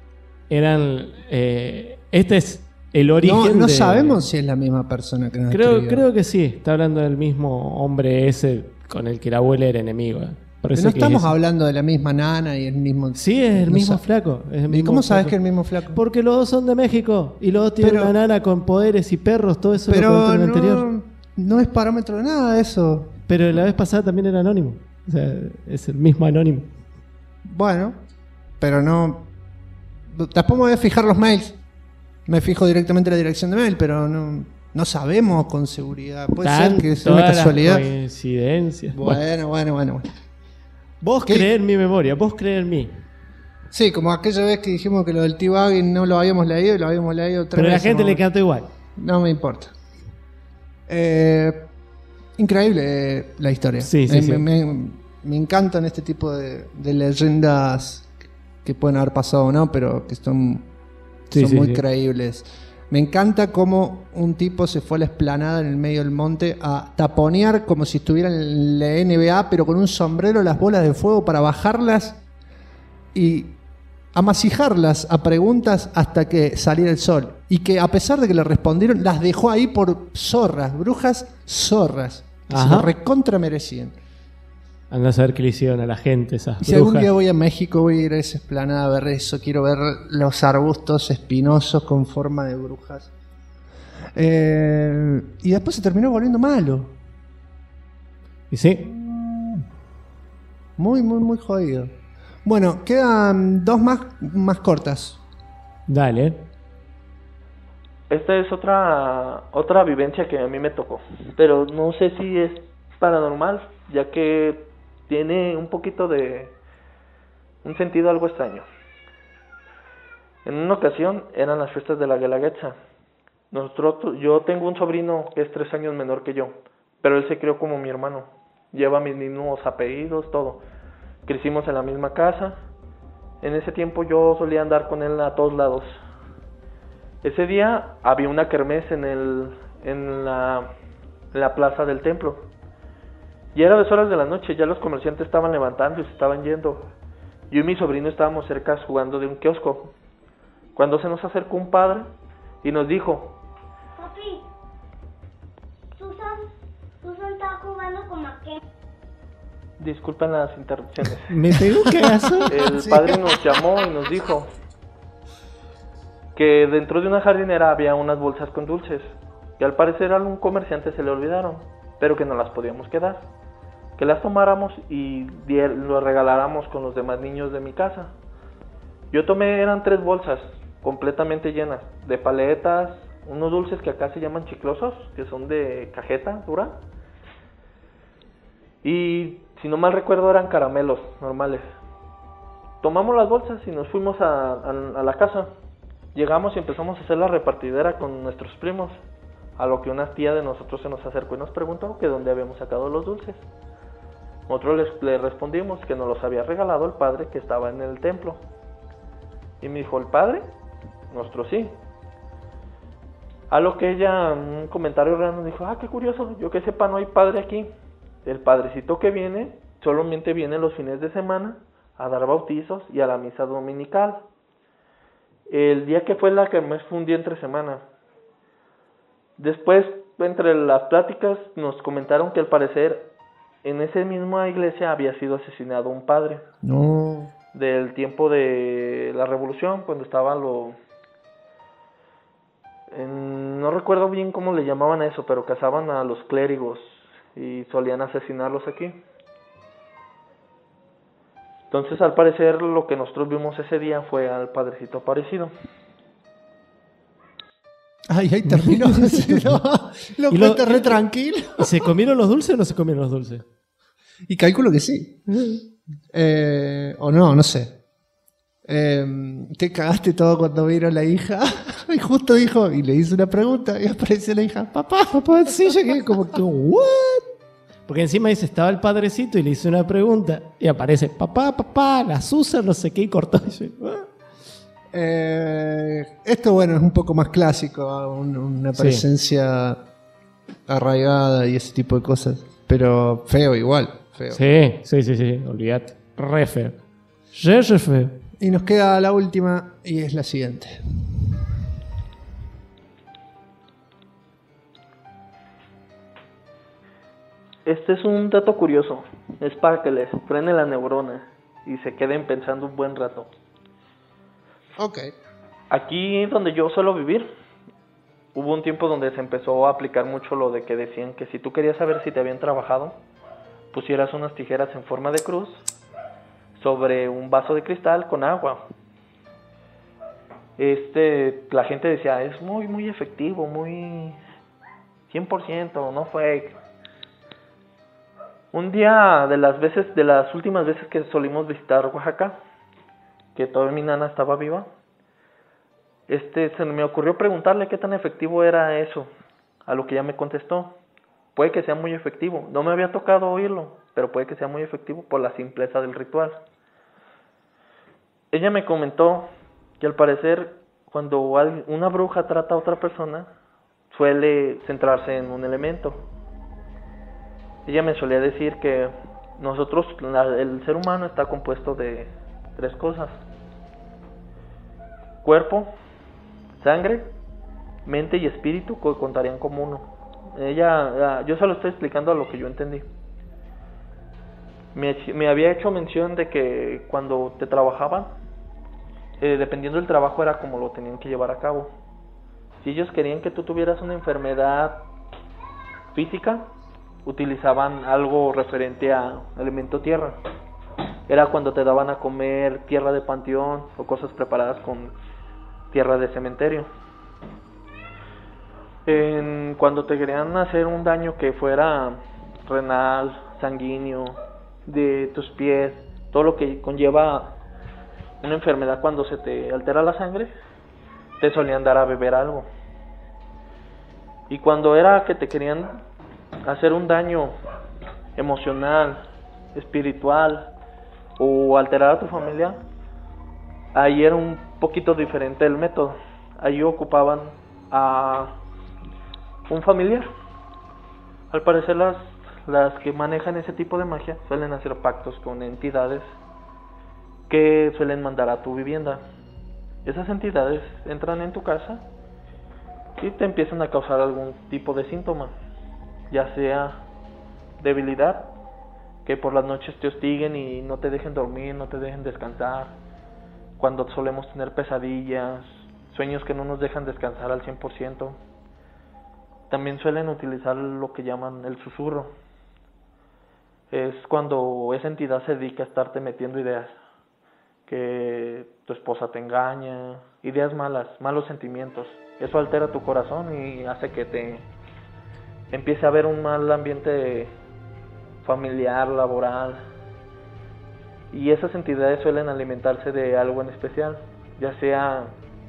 S3: este es el origen
S2: no sabemos si es la misma persona que nos escribió.
S3: Creo que sí, está hablando del mismo hombre ese con el que la abuela era enemigo.
S2: Pero no estamos hablando de la misma nana y el mismo...
S3: Sí, es el mismo flaco.
S2: ¿Y cómo sabes que es el mismo flaco?
S3: Porque los 2 son de México y los 2 tienen una nana con poderes y perros, todo eso lo contó en el anterior.
S2: No es parámetro de nada eso.
S3: Pero la vez pasada también era anónimo. O sea, es el mismo anónimo.
S2: Bueno, pero no. Después me voy a fijar los mails. Me fijo directamente en la dirección de mail, pero no sabemos con seguridad. Puede ser que sea una casualidad.
S3: Coincidencias.
S2: Bueno.
S3: Vos creés en mi memoria, vos creés en mí.
S2: Sí, como aquella vez que dijimos que lo del T-Bagging no lo habíamos leído y lo habíamos leído otra vez.
S3: Pero a la gente le cantó igual.
S2: No me importa. Increíble la historia.
S3: Sí.
S2: Me encantan este tipo de leyendas que pueden haber pasado o no, pero que son muy creíbles. Me encanta cómo un tipo se fue a la explanada en el medio del monte a taponear como si estuviera en la NBA, pero con un sombrero las bolas de fuego para bajarlas y amasijarlas a preguntas hasta que saliera el sol. Y que a pesar de que le respondieron, las dejó ahí por zorras, brujas zorras. Que se lo recontra merecían.
S3: Anda a saber qué le hicieron a la gente esas brujas.
S2: Si algún día voy a México, voy a ir a esa explanada a ver eso. Quiero ver los arbustos espinosos con forma de brujas. Y después se terminó volviendo malo.
S3: Y sí.
S2: Muy jodido. Bueno, quedan dos más cortas.
S3: Dale.
S6: Esta es otra vivencia que a mí me tocó, pero no sé si es paranormal, ya que tiene un poquito de un sentido algo extraño. En una ocasión eran las fiestas de la Guelaguetza. Yo tengo un sobrino que es 3 años menor que yo, pero él se crió como mi hermano. Lleva mis mismos apellidos, todo. Crecimos en la misma casa. En ese tiempo yo solía andar con él a todos lados. Ese día había una kermés en la plaza del templo. Ya era 2 horas de la noche, ya los comerciantes estaban levantando y se estaban yendo. Yo y mi sobrino estábamos cerca jugando de un kiosco, cuando se nos acercó un padre y nos dijo:
S10: Papi, Susan está jugando con qué.
S6: Disculpen las interrupciones.
S3: ¿Me pegó un cagazo?
S6: El padre nos llamó y nos dijo que dentro de una jardinera había unas bolsas con dulces, que al parecer a algún comerciante se le olvidaron, pero que no las podíamos quedar, que las tomáramos y lo regaláramos con los demás niños de mi casa. Yo tomé, eran 3 bolsas completamente llenas de paletas, unos dulces que acá se llaman chiclosos, que son de cajeta dura, y si no mal recuerdo eran caramelos normales. Tomamos las bolsas y nos fuimos a la casa. Llegamos y empezamos a hacer la repartidera con nuestros primos, a lo que una tía de nosotros se nos acercó y nos preguntó que dónde habíamos sacado los dulces. Nosotros le respondimos que nos los había regalado el padre que estaba en el templo. Y me dijo: ¿el padre? Nosotros sí. A lo que ella, un comentario real, nos dijo: qué curioso, yo que sepa no hay padre aquí. El padrecito que viene solamente viene los fines de semana a dar bautizos y a la misa dominical. El día que fue la kermés fue un día entre semana. Después, entre las pláticas, nos comentaron que al parecer en esa misma iglesia había sido asesinado un padre.
S2: No.
S6: Del tiempo de la revolución, cuando estaba no recuerdo bien cómo le llamaban a eso, pero cazaban a los clérigos y solían asesinarlos aquí. Entonces, al parecer, lo que nosotros vimos ese día fue al padrecito aparecido.
S2: Ahí terminó. Lo cuenta re tranquilo.
S3: ¿Se comieron los dulces o no se comieron los dulces?
S2: Y calculo que sí. O no sé. Te cagaste todo cuando vieron la hija. Y justo dijo, y le hizo una pregunta, y apareció la hija: papá.
S3: Sí, yo quedé como que, ¿what? Porque encima dice, estaba el padrecito y le hizo una pregunta, y aparece, papá, la Susan, no sé qué, y cortó. Y yo,
S2: esto, bueno, es un poco más clásico, una presencia arraigada y ese tipo de cosas. Pero feo igual, feo.
S3: Sí, olvídate. Re feo. Re feo.
S2: Y nos queda la última, y es la siguiente.
S6: Este es un dato curioso. Es para que les frene la neurona y se queden pensando un buen rato.
S2: Ok.
S6: Aquí donde yo suelo vivir, hubo un tiempo donde se empezó a aplicar mucho lo de que decían que si tú querías saber si te habían trabajado, pusieras unas tijeras en forma de cruz sobre un vaso de cristal con agua. La gente decía, es muy efectivo, muy 100%, no fake. Un día de las últimas veces que solimos visitar Oaxaca, que todavía mi nana estaba viva, se me ocurrió preguntarle qué tan efectivo era eso, a lo que ella me contestó. Puede que sea muy efectivo, no me había tocado oírlo, pero puede que sea muy efectivo por la simpleza del ritual. Ella me comentó que al parecer cuando una bruja trata a otra persona, suele centrarse en un elemento. Ella me solía decir que el ser humano está compuesto de 3 cosas: cuerpo, sangre, mente y espíritu, que contarían como uno. Yo se lo estoy explicando a lo que yo entendí. Me había hecho mención de que cuando te trabajaban, dependiendo del trabajo era como lo tenían que llevar a cabo. Si ellos querían que tú tuvieras una enfermedad física, utilizaban algo referente a elemento tierra. Era cuando te daban a comer tierra de panteón o cosas preparadas con tierra de cementerio. Cuando te querían hacer un daño que fuera renal, sanguíneo, de tus pies, todo lo que conlleva una enfermedad, cuando se te altera la sangre, te solían dar a beber algo. Y cuando era que te querían hacer un daño emocional, espiritual o alterar a tu familia, ahí era un poquito diferente el método. Ahí ocupaban a un familiar. Al parecer las que manejan ese tipo de magia suelen hacer pactos con entidades que suelen mandar a tu vivienda. Esas entidades entran en tu casa y te empiezan a causar algún tipo de síntoma, ya sea debilidad, que por las noches te hostiguen y no te dejen dormir, no te dejen descansar, cuando solemos tener pesadillas, sueños que no nos dejan descansar al 100%. También suelen utilizar lo que llaman el susurro. Es cuando esa entidad se dedica a estarte metiendo ideas, que tu esposa te engaña, ideas malas, malos sentimientos. Eso altera tu corazón y hace que te empiece a haber un mal ambiente familiar, laboral. Y esas entidades suelen alimentarse de algo en especial, ya sea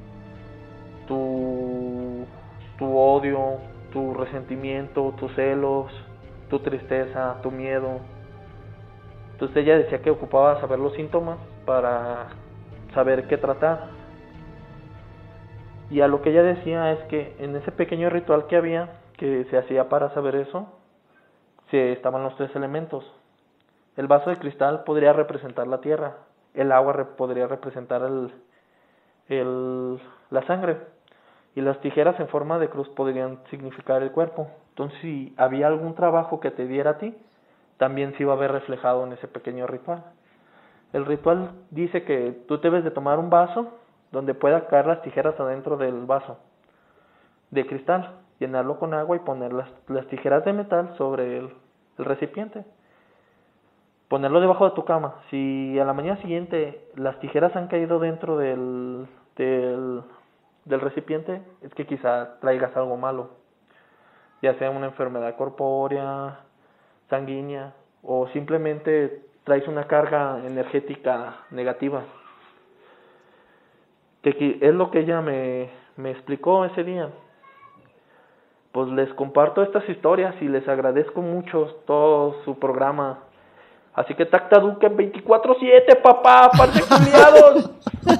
S6: tu odio, tu resentimiento, tus celos, tu tristeza, tu miedo. Entonces ella decía que ocupaba saber los síntomas para saber qué tratar. Y a lo que ella decía es que en ese pequeño ritual que había, que se hacía para saber eso, estaban los 3 elementos. El vaso de cristal podría representar la tierra, el agua podría representar la sangre, y las tijeras en forma de cruz podrían significar el cuerpo. Entonces, si había algún trabajo que te diera a ti, también se iba a ver reflejado en ese pequeño ritual. El ritual dice que tú debes de tomar un vaso donde pueda caer las tijeras adentro del vaso de cristal, llenarlo con agua y poner las tijeras de metal sobre el recipiente. Ponerlo debajo de tu cama. Si a la mañana siguiente las tijeras han caído dentro del recipiente, es que quizá traigas algo malo, ya sea una enfermedad corpórea, sanguínea, o simplemente traes una carga energética negativa. Que es lo que ella me explicó ese día. Pues les comparto estas historias y les agradezco mucho todo su programa. Así que Tacta Duque 24/7, papá, parece culiados.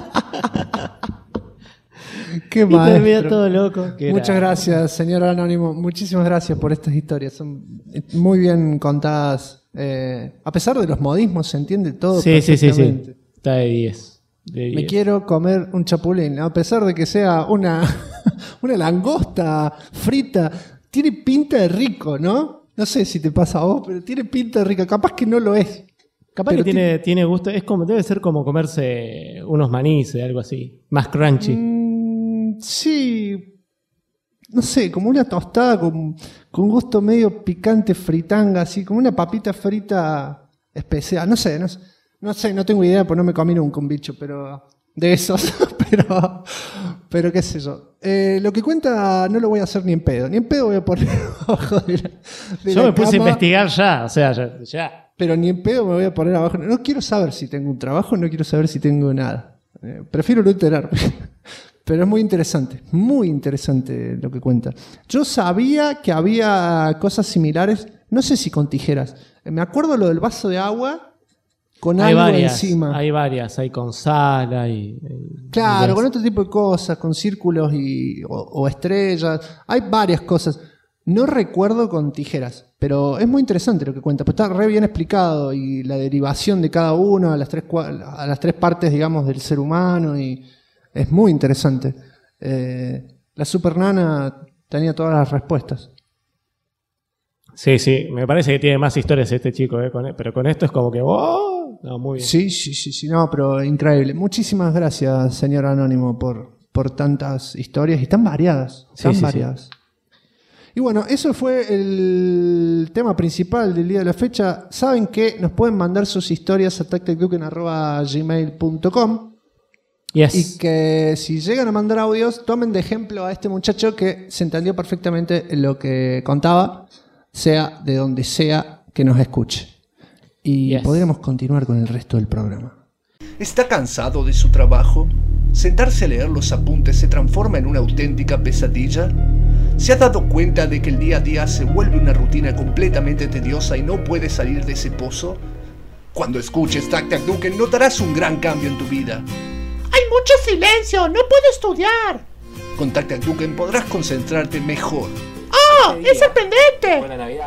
S2: Qué
S3: Y termina
S2: maestro.
S3: todo loco.
S2: Muchas gracias, señor Anónimo. Muchísimas gracias por estas historias. Son muy bien contadas. A pesar de los modismos, se entiende todo
S3: Sí.
S2: perfectamente.
S3: Está de 10.
S2: Me quiero comer un chapulín, a pesar de que sea una langosta frita. Tiene pinta de rico, ¿no? No sé si te pasa a vos, pero tiene pinta de rico. Capaz que no lo es.
S3: Capaz
S2: pero
S3: que tiene gusto. Debe ser como comerse unos manís, algo así. Más crunchy.
S2: Sí. no sé, como una tostada con gusto medio picante, fritanga, así, como una papita frita especial. No sé, no tengo idea, pues no me comí nunca un bicho, pero de esos, pero qué sé yo. Lo que cuenta no lo voy a hacer ni en pedo voy a poner abajo de
S3: Yo
S2: la
S3: me puse a
S2: cama.
S3: investigar ya, o sea, ya.
S2: Pero ni en pedo me voy a poner abajo. No quiero saber si tengo un trabajo, no quiero saber si tengo nada. Prefiero no enterarme. Pero es muy interesante lo que cuenta. Yo sabía que había cosas similares, no sé si con tijeras. Me acuerdo lo del vaso de agua con
S3: Hay
S2: algo
S3: varias,
S2: encima.
S3: hay con sal,
S2: Claro, con otro tipo de cosas, con círculos o estrellas. Hay varias cosas. No recuerdo con tijeras, pero es muy interesante lo que cuenta. Pues está re bien explicado y la derivación de cada uno a las tres partes, digamos, del ser humano, y es muy interesante. La Super Nana tenía todas las respuestas.
S3: Sí, me parece que tiene más historias este chico, pero con esto es como que ¡oh! No, muy bien.
S2: Sí, no, pero increíble. Muchísimas gracias, señor Anónimo, por tantas historias y tan variadas. Tan variadas. Y bueno, eso fue el tema principal del día de la fecha. Saben que nos pueden mandar sus historias a tactacduken@gmail.com.
S3: Yes.
S2: Y que si llegan a mandar audios, tomen de ejemplo a este muchacho que se entendió perfectamente lo que contaba, sea de donde sea que nos escuche. Y podríamos continuar con el resto del programa.
S11: ¿Está cansado de su trabajo? ¿Sentarse a leer los apuntes se transforma en una auténtica pesadilla? ¿Se ha dado cuenta de que el día a día se vuelve una rutina completamente tediosa y no puede salir de ese pozo? Cuando escuches Tac Tac Duken notarás un gran cambio en tu vida.
S12: ¡Hay mucho silencio! ¡No puedo estudiar!
S11: Con Tac Tac Duken podrás concentrarte mejor.
S12: ¡Ah! ¡Es sorprendente!
S7: Buena Navidad.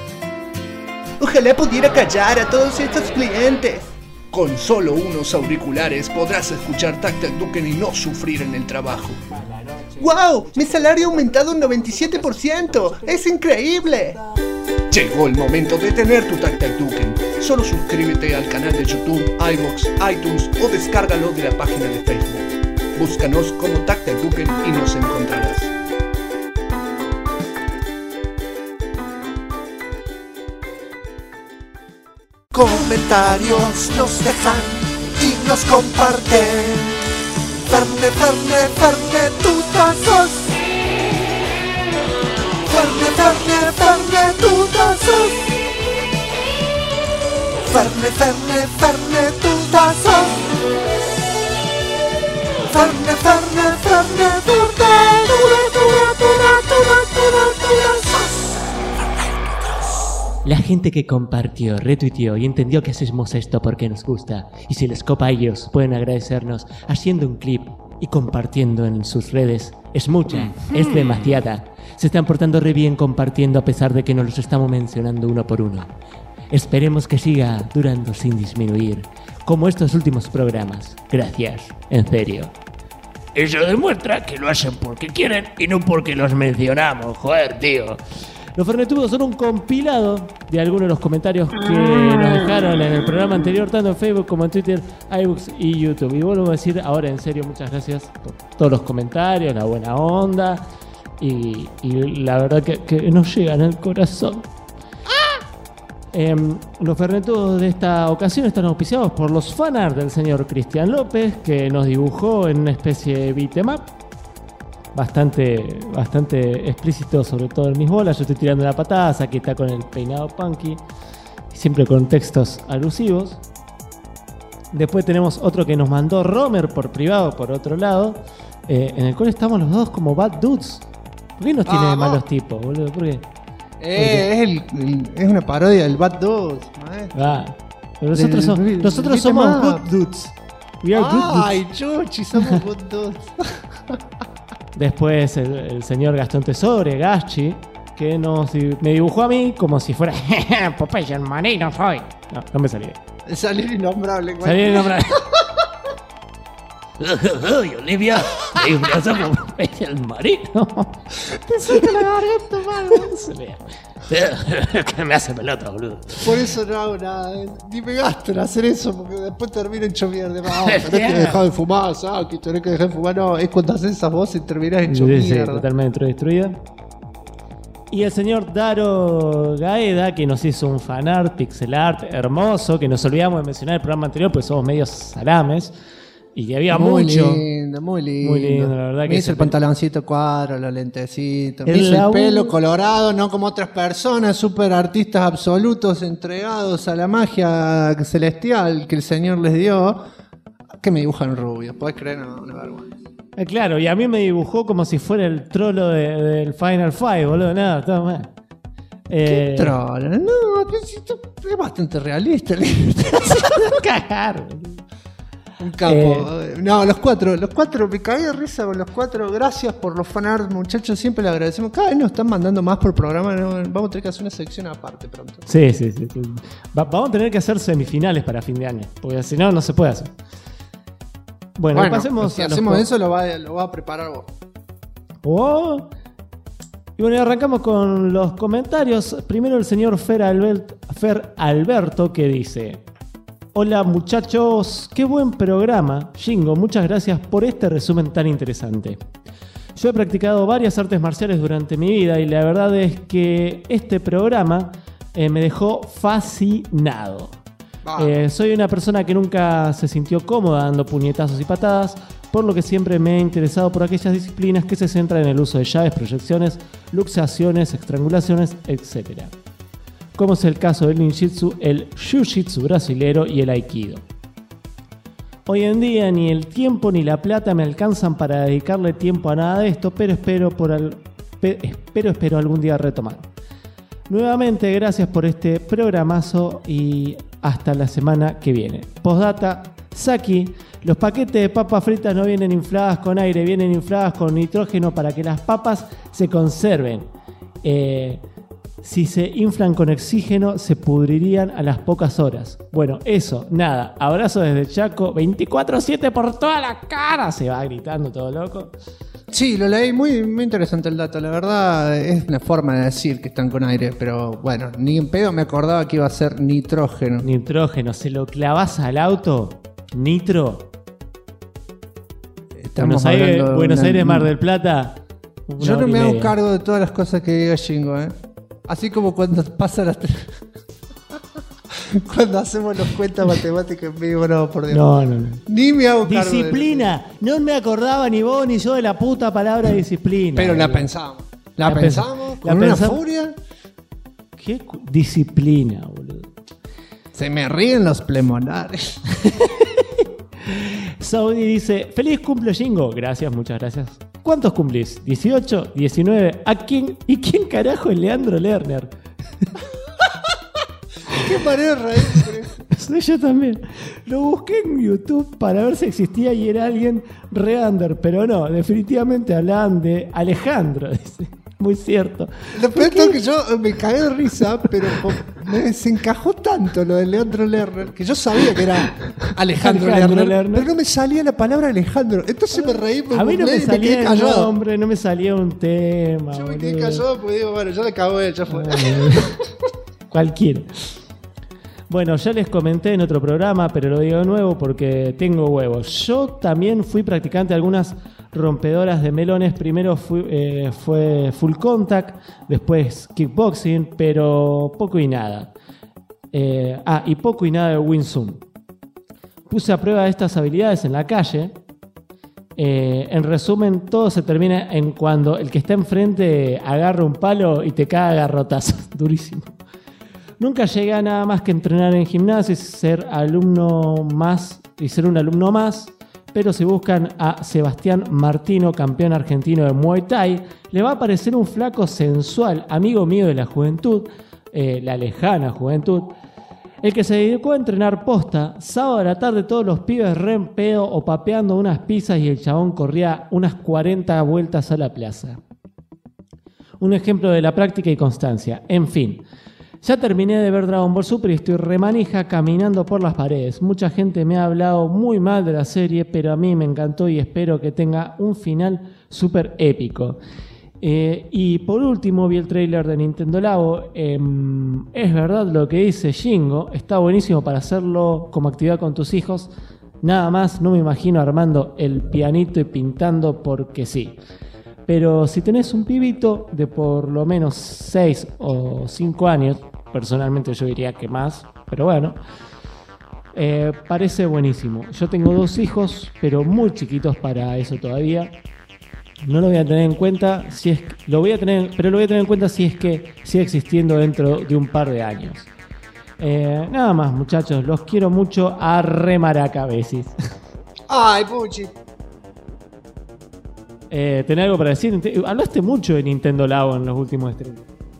S9: Ojalá pudiera callar a todos estos clientes.
S11: Con solo unos auriculares podrás escuchar Tac Tac Duken y no sufrir en el trabajo.
S9: ¡Wow! Mi salario ha aumentado un 97%. ¡Es increíble!
S11: Llegó el momento de tener tu Tac Tac Duken. Solo suscríbete al canal de YouTube, iVoox, iTunes o descárgalo de la página de Facebook. Búscanos como Tac Tac Duken y nos encontrarás.
S8: Comentarios nos dejan y nos comparten. Ferne, tutazos. Ferne, tutazos. Ferne, tutazos. Ferne,
S13: La gente que compartió, retuiteó y entendió que hacemos esto porque nos gusta, y si les copa a ellos, pueden agradecernos haciendo un clip y compartiendo en sus redes. Es mucha, es demasiada. Se están portando re bien compartiendo a pesar de que nos los estamos mencionando uno por uno. Esperemos que siga durando sin disminuir, como estos últimos programas. Gracias, en serio.
S14: Eso demuestra que lo hacen porque quieren y no porque los mencionamos, joder, tío.
S3: Los Fernetudos son un compilado de algunos de los comentarios que nos dejaron en el programa anterior, tanto en Facebook como en Twitter, iBooks y YouTube. Y vuelvo a decir ahora en serio, muchas gracias por todos los comentarios, la buena onda y la verdad que nos llegan al corazón. Los Fernetudos de esta ocasión están auspiciados por los fanart del señor Cristian López, que nos dibujó en una especie de beat'em up. Bastante explícito, sobre todo en mis bolas. Yo estoy tirando la patada, que está con el peinado punky, siempre con textos alusivos. Después tenemos otro que nos mandó Romer por privado, por otro lado, en el cual estamos los dos como bad dudes. ¿Por qué nos tiene de malos tipos, boludo? ¿Por qué?
S2: Es una parodia del Bad Dudes, maestro.
S3: Pero nosotros somos good dudes. We are good dudes.
S2: Ay, chuchi, somos good dudes.
S3: Después el señor Gastón Tesore, Gachi, que me dibujó a mí como si fuera Popeye el marino soy. No me salí.
S2: Salir innombrable.
S3: Salir innombrable.
S14: Ay, Olivia, disfraza como Popeye el marino.
S12: Te suelta la garganta, mano.
S14: Que me hace pelota, boludo.
S2: Por eso no hago nada. Ni me gasto en hacer eso, porque después termino hecho mierda. Tenés que dejar de fumar, Saki, tenés que dejar de fumar. No, es cuando haces esas voces y terminás hecho mierda.
S3: Sí, totalmente destruida. Y el señor Daro Gaeda, que nos hizo un fanart, pixel art hermoso, que nos olvidamos de mencionar el programa anterior, pues somos medios salames. Y que había
S2: muy
S3: mucho.
S2: Lindo, muy lindo.
S3: Muy lindo, la verdad.
S2: Me hice el pantaloncito cuadro, los lentecitos. Me
S3: El
S2: hice el
S3: laburo-
S2: pelo colorado, no como otras personas, súper artistas absolutos, entregados a la magia celestial que el Señor les dio. Que me dibujan rubios, ¿podés creer? No, una vergüenza.
S3: Claro, y a mí me dibujó como si fuera el trolo del Final Five, boludo. Nada, todo mal.
S2: ¿Qué trolo? No, es bastante realista.
S3: Cagar.
S2: Un capo. No, los cuatro, me cagué de risa con los cuatro. Gracias por los fanarts, muchachos. Siempre le agradecemos. Cada vez nos están mandando más por programa. ¿No? Vamos a tener que hacer una sección aparte pronto.
S3: Sí. Vamos a tener que hacer semifinales para fin de año, porque si no, no se puede hacer. Bueno, pasemos
S2: si
S3: a los
S2: hacemos eso, lo va a preparar vos.
S3: Oh. Y bueno, y arrancamos con los comentarios. Primero el señor Fer Alberto, que dice: hola muchachos, qué buen programa. Shingo, muchas gracias por este resumen tan interesante. Yo he practicado varias artes marciales durante mi vida y la verdad es que este programa me dejó fascinado. Soy una persona que nunca se sintió cómoda dando puñetazos y patadas, por lo que siempre me he interesado por aquellas disciplinas que se centran en el uso de llaves, proyecciones, luxaciones, estrangulaciones, etc. Como es el caso del ninjitsu, el jiu-jitsu brasilero y el aikido. Hoy en día ni el tiempo ni la plata me alcanzan para dedicarle tiempo a nada de esto, pero espero algún día retomar. Nuevamente, gracias por este programazo y hasta la semana que viene. Postdata, Saki, los paquetes de papas fritas no vienen infladas con aire, vienen infladas con nitrógeno para que las papas se conserven. Si se inflan con oxígeno, se pudrirían a las pocas horas. Bueno, eso, nada. Abrazo desde Chaco, 24/7 por toda la cara. Se va gritando todo loco.
S2: Sí, lo leí, muy interesante el dato. La verdad es una forma de decir que están con aire, pero bueno, ni en pedo me acordaba que iba a ser nitrógeno.
S3: Nitrógeno, se lo clavas al auto, nitro. Buenos Aires, Mar del Plata.
S2: Yo no me hago cargo de todas las cosas que diga Shingo, Así como cuando pasa las cuando hacemos los cuentas matemáticas en vivo, no, por Dios.
S3: No.
S2: Ni me hago cargo.
S3: Disciplina. No me acordaba ni vos ni yo de la puta palabra disciplina.
S2: Pero la pensamos. La pensamos con una furia.
S3: ¿Qué? Disciplina, boludo.
S2: Se me ríen los plemonares.
S3: Saudi dice: feliz cumple, Shingo. Gracias, muchas gracias. ¿Cuántos cumplís? ¿18? ¿19? ¿A quién? ¿Y quién carajo es Leandro Lerner?
S2: ¿Qué manera de reír?
S3: Yo también. Lo busqué en YouTube para ver si existía y era alguien re under, pero no, definitivamente hablaban de Alejandro, dice. Muy cierto.
S2: Lo peor es que yo me cagué de risa, pero me desencajó tanto lo de Leandro Lerner que yo sabía que era Alejandro Lerner, pero no me salía la palabra Alejandro. Entonces me reí.
S3: A mí no me salía el nombre, no me salía un tema.
S2: Yo me quedé callado porque digo, bueno, ya le cagó él, ya fue.
S3: Cualquiera. Bueno, ya les comenté en otro programa, pero lo digo de nuevo porque tengo huevos. Yo también fui practicante de algunas rompedoras de melones. Primero fue full contact, después kickboxing, pero poco y nada. Y poco y nada de Wing Chun. Puse a prueba estas habilidades en la calle. En resumen, todo se termina en cuando el que está enfrente agarra un palo y te caga a garrotazos. Durísimo. Nunca llegué a nada más que entrenar en gimnasio y ser un alumno más, pero si buscan a Sebastián Martino, campeón argentino de Muay Thai, le va a parecer un flaco sensual, amigo mío de la juventud, la lejana juventud, el que se dedicó a entrenar posta. Sábado a la tarde todos los pibes re en pedo o papeando unas pizzas y el chabón corría unas 40 vueltas a la plaza. Un ejemplo de la práctica y constancia. En fin. Ya terminé de ver Dragon Ball Super y estoy remanija caminando por las paredes. Mucha gente me ha hablado muy mal de la serie, pero a mí me encantó y espero que tenga un final súper épico. Y por último vi el trailer de Nintendo Labo. Es verdad lo que dice Shingo, está buenísimo para hacerlo como actividad con tus hijos. Nada más, no me imagino armando el pianito y pintando porque sí. Pero si tenés un pibito de por lo menos 6 o 5 años, personalmente yo diría que más, pero bueno, parece buenísimo. Yo tengo 2 hijos, pero muy chiquitos para eso todavía. No lo voy a tener en cuenta si es que, lo voy a tener en cuenta si es que sigue existiendo dentro de un par de años. Nada más, muchachos, los quiero mucho. Arre maracabesis.
S2: Ay, Puchi.
S3: ¿Tenés algo para decir? Hablaste mucho de Nintendo Labo en los últimos streams.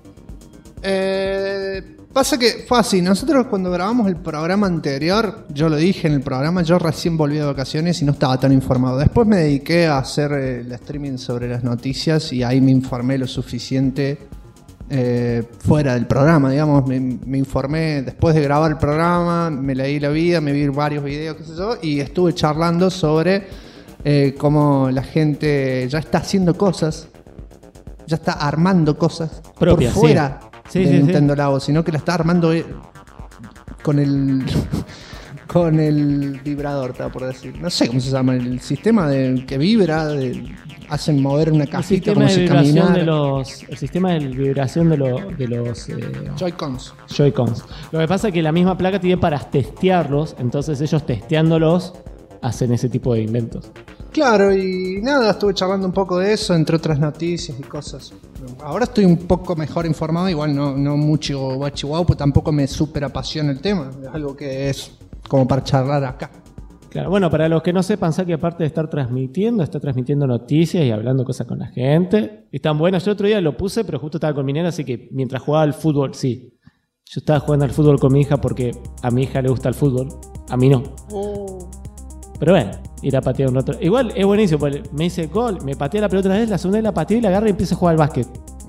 S2: Pasa que fue así. Nosotros cuando grabamos el programa anterior, yo lo dije en el programa, yo recién volví de vacaciones y no estaba tan informado. Después me dediqué a hacer el streaming sobre las noticias y ahí me informé lo suficiente fuera del programa, digamos. Me informé después de grabar el programa, me leí la vida, me vi varios videos, qué sé yo, y estuve charlando sobre cómo la gente ya está haciendo cosas, ya está armando cosas
S3: propias,
S2: por fuera.
S3: Sí,
S2: de Nintendo Labo, sino que la está armando con el vibrador, por decir. No sé cómo se llama, el sistema que vibra, hacen mover una cajita como si caminara. El
S3: sistema de vibración de los
S2: Joy-Cons.
S3: Lo que pasa es que la misma placa tiene para testearlos, entonces ellos testeándolos hacen ese tipo de inventos.
S2: Claro, y nada, estuve charlando un poco de eso, entre otras noticias y cosas. Ahora estoy un poco mejor informado, igual no mucho guachihuau, pues tampoco me súper apasiona el tema. Es algo que es como para charlar acá.
S3: Claro, bueno, para los que no sepan, Saki, aparte de estar transmitiendo, está transmitiendo noticias y hablando cosas con la gente. Están buenas. Yo el otro día lo puse, pero justo estaba con mi nena, así que mientras jugaba al fútbol, sí. Yo estaba jugando al fútbol con mi hija porque a mi hija le gusta el fútbol, a mí no. Pero bueno, ir a patear un rato. Igual es buenísimo, porque me hice gol, me patea la pelota una vez, la segunda vez la pateé y la agarré y empiezo a jugar al básquet.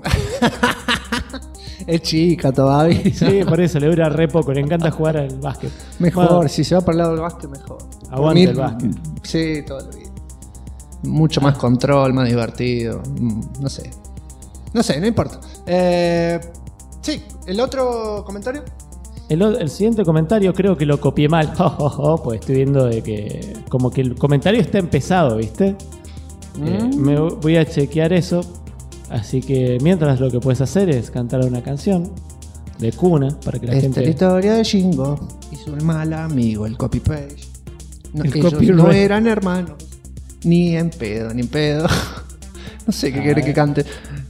S2: Es chica todavía.
S3: Sí, por eso, le dura re poco, le encanta jugar al básquet.
S2: Mejor,
S3: bueno,
S2: si se va para el lado del básquet, mejor.
S3: Aguante el básquet.
S2: Sí, todo lo bien. Mucho más control, más divertido. No sé, no importa. Sí, ¿el otro comentario?
S3: El siguiente comentario creo que lo copié mal. Pues estoy viendo de que como que el comentario está empezado, ¿viste? Me voy a chequear eso. Así que mientras lo que puedes hacer es cantar una canción de cuna para que la gente...
S2: Esta es la historia de Shingo y su mal amigo, el copy-paste. Ellos
S3: copyright.
S2: No eran hermanos. Ni en pedo. No sé qué quiere que cante.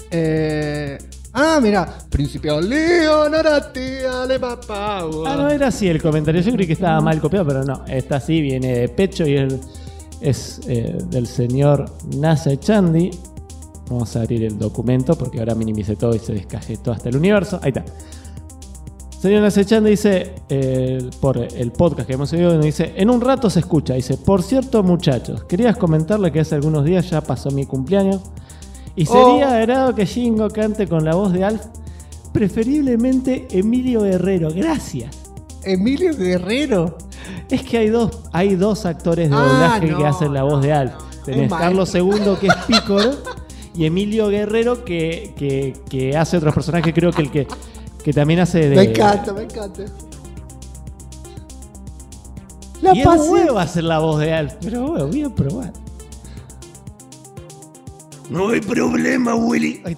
S2: Mira. Principio Leonarati, ale papá.
S3: No era así el comentario. Yo creí que estaba mal copiado, pero no. Está así, viene de pecho y es del señor Nase Chandi. Vamos a abrir el documento porque ahora minimicé todo y se descajetó hasta el universo. Ahí está. Señor Nase Chandi dice, por el podcast que hemos seguido, dice, en un rato se escucha. Dice, por cierto, muchachos, querías comentarle que hace algunos días ya pasó mi cumpleaños. Y sería agrado que Shingo cante con la voz de Alf, preferiblemente Emilio Guerrero. Gracias.
S2: ¿Emilio Guerrero?
S3: Es que hay dos actores de doblaje que hacen la voz de Alf. Tenés Carlos II, que es Pícoro, y Emilio Guerrero, que hace otros personajes. Creo que que también hace de...
S2: Me encanta.
S3: Y es huevo hacer la voz de Alf, pero bueno, voy a probar.
S8: No hay problema, Willy.
S2: Ahí está.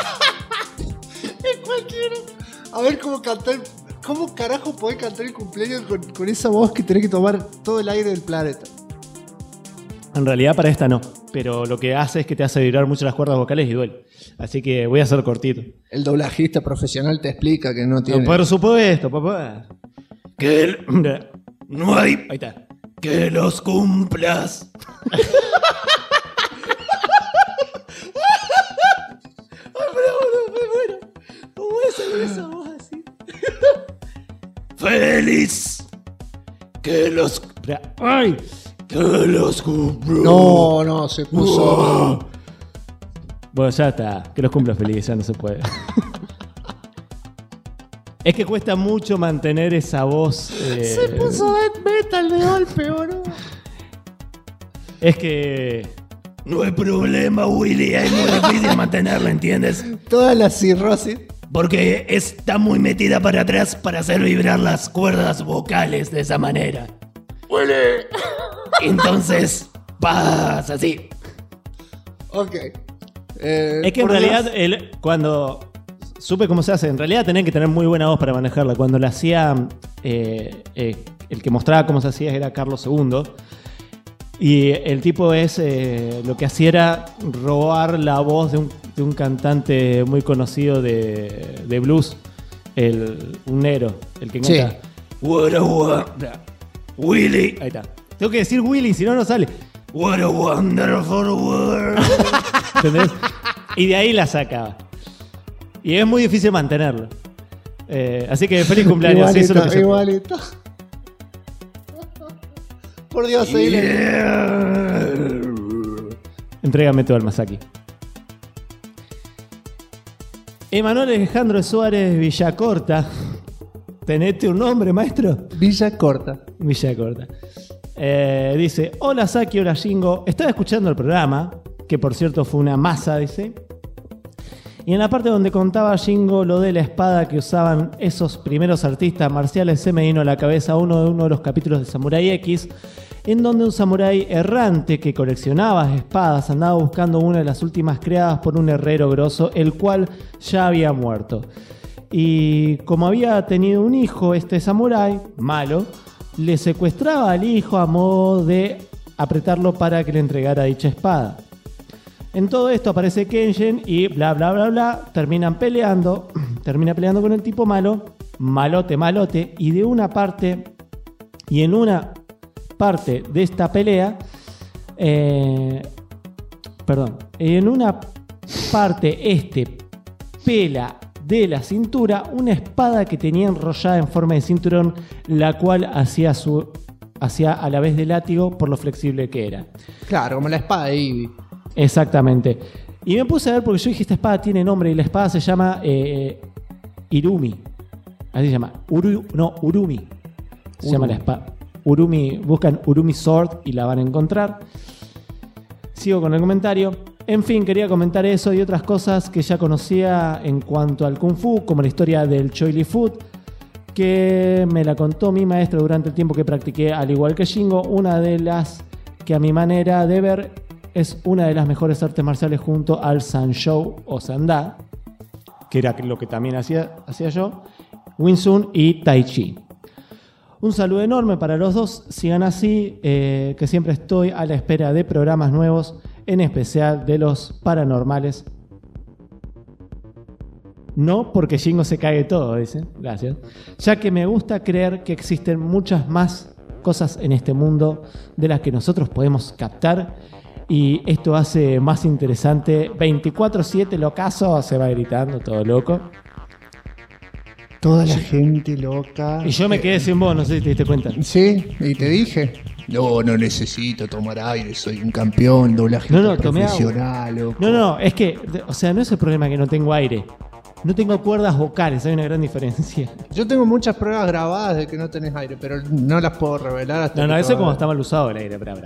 S2: Es cualquiera. A ver cómo cantar. ¿Cómo carajo podés cantar el cumpleaños con esa voz que tenés que tomar todo el aire del planeta?
S3: En realidad para esta no. Pero lo que hace es que te hace vibrar mucho las cuerdas vocales y duele. Así que voy a hacer cortito.
S2: El doblajista profesional te explica que no tiene...
S3: No, por supuesto, papá.
S8: Que no hay...
S3: Ahí está.
S8: Que los cumplas.
S3: ¿Cómo es salir esa voz así?
S8: ¡Feliz! Que los...
S3: ¡Ay!
S8: Que los cumpla.
S2: No, se puso...
S3: Bueno, ya está. Que los cumpla feliz, ya no se puede. Es que cuesta mucho mantener esa voz.
S12: Se puso death metal de golpe, boludo.
S3: Es que...
S14: No hay problema, Willy, es muy difícil mantenerla, ¿entiendes?
S2: Toda la cirrosis.
S14: Porque está muy metida para atrás para hacer vibrar las cuerdas vocales de esa manera. Willy. Entonces, pasa así.
S2: Ok.
S3: Es que en realidad, cuando supe cómo se hace, en realidad tenían que tener muy buena voz para manejarla. Cuando la hacía, el que mostraba cómo se hacía era Carlos II. Y el tipo lo que hacía era robar la voz de un cantante muy conocido de blues, un negro, el que canta.
S14: Willy.
S3: Ahí está. Tengo que decir Willy, si no, no sale.
S14: What a wonderful world.
S3: ¿Entendés? Y de ahí la sacaba. Y es muy difícil mantenerlo. Así que feliz cumpleaños.
S2: Igualito,
S3: eso es lo que
S2: igualito. Por Dios,
S3: Entrégame tu alma, Saki. Emanuel Alejandro Suárez Villacorta. ¿Tenete un nombre, maestro?
S2: Villacorta.
S3: Villacorta. Dice: hola Saki, hola Jingo. Estaba escuchando el programa, que por cierto fue una masa, dice. Y en la parte donde contaba Jingo lo de la espada que usaban esos primeros artistas marciales, se me vino a la cabeza uno de los capítulos de Samurai X, en donde un samurái errante que coleccionaba espadas andaba buscando una de las últimas creadas por un herrero grosso, el cual ya había muerto. Y como había tenido un hijo, este samurái, malo, le secuestraba al hijo a modo de apretarlo para que le entregara dicha espada. En todo esto aparece Kenshin y bla bla bla bla, termina peleando con el tipo malo, malote, y en una parte de esta pelea, pela de la cintura una espada que tenía enrollada en forma de cinturón, la cual hacía a la vez de látigo por lo flexible que era.
S2: Claro, como la espada de Eevee.
S3: Exactamente. Y me puse a ver porque yo dije, esta espada tiene nombre y la espada se llama Irumi. Así se llama. Urumi. Se llama la espada. Urumi, buscan Urumi Sword y la van a encontrar. Sigo con el comentario. En fin, quería comentar eso y otras cosas que ya conocía en cuanto al Kung Fu, como la historia del Choi Li Foot, que me la contó mi maestro durante el tiempo que practiqué, al igual que Jingo, una de las que a mi manera de ver es una de las mejores artes marciales junto al Sanshou o Sanda, que era lo que también hacía yo, Wing Chun y Tai Chi. Un saludo enorme para los dos, sigan así, que siempre estoy a la espera de programas nuevos, en especial de los paranormales. No porque Jingo se cague todo, dice, gracias. Ya que me gusta creer que existen muchas más cosas en este mundo de las que nosotros podemos captar. Y esto hace más interesante. 24/7 locazo, se va gritando, todo loco.
S2: Toda la gente loca.
S3: Y yo me quedé sin voz, no sé si te diste cuenta.
S2: Sí, y te dije.
S8: No necesito tomar aire, soy un campeón, doblaje profesional. Loco.
S3: No, es que, o sea, no es el problema que no tengo aire. No tengo cuerdas vocales, hay una gran diferencia.
S2: Yo tengo muchas pruebas grabadas de que no tenés aire, pero no las puedo revelar hasta
S3: No, eso es como está mal usado el aire. Pará.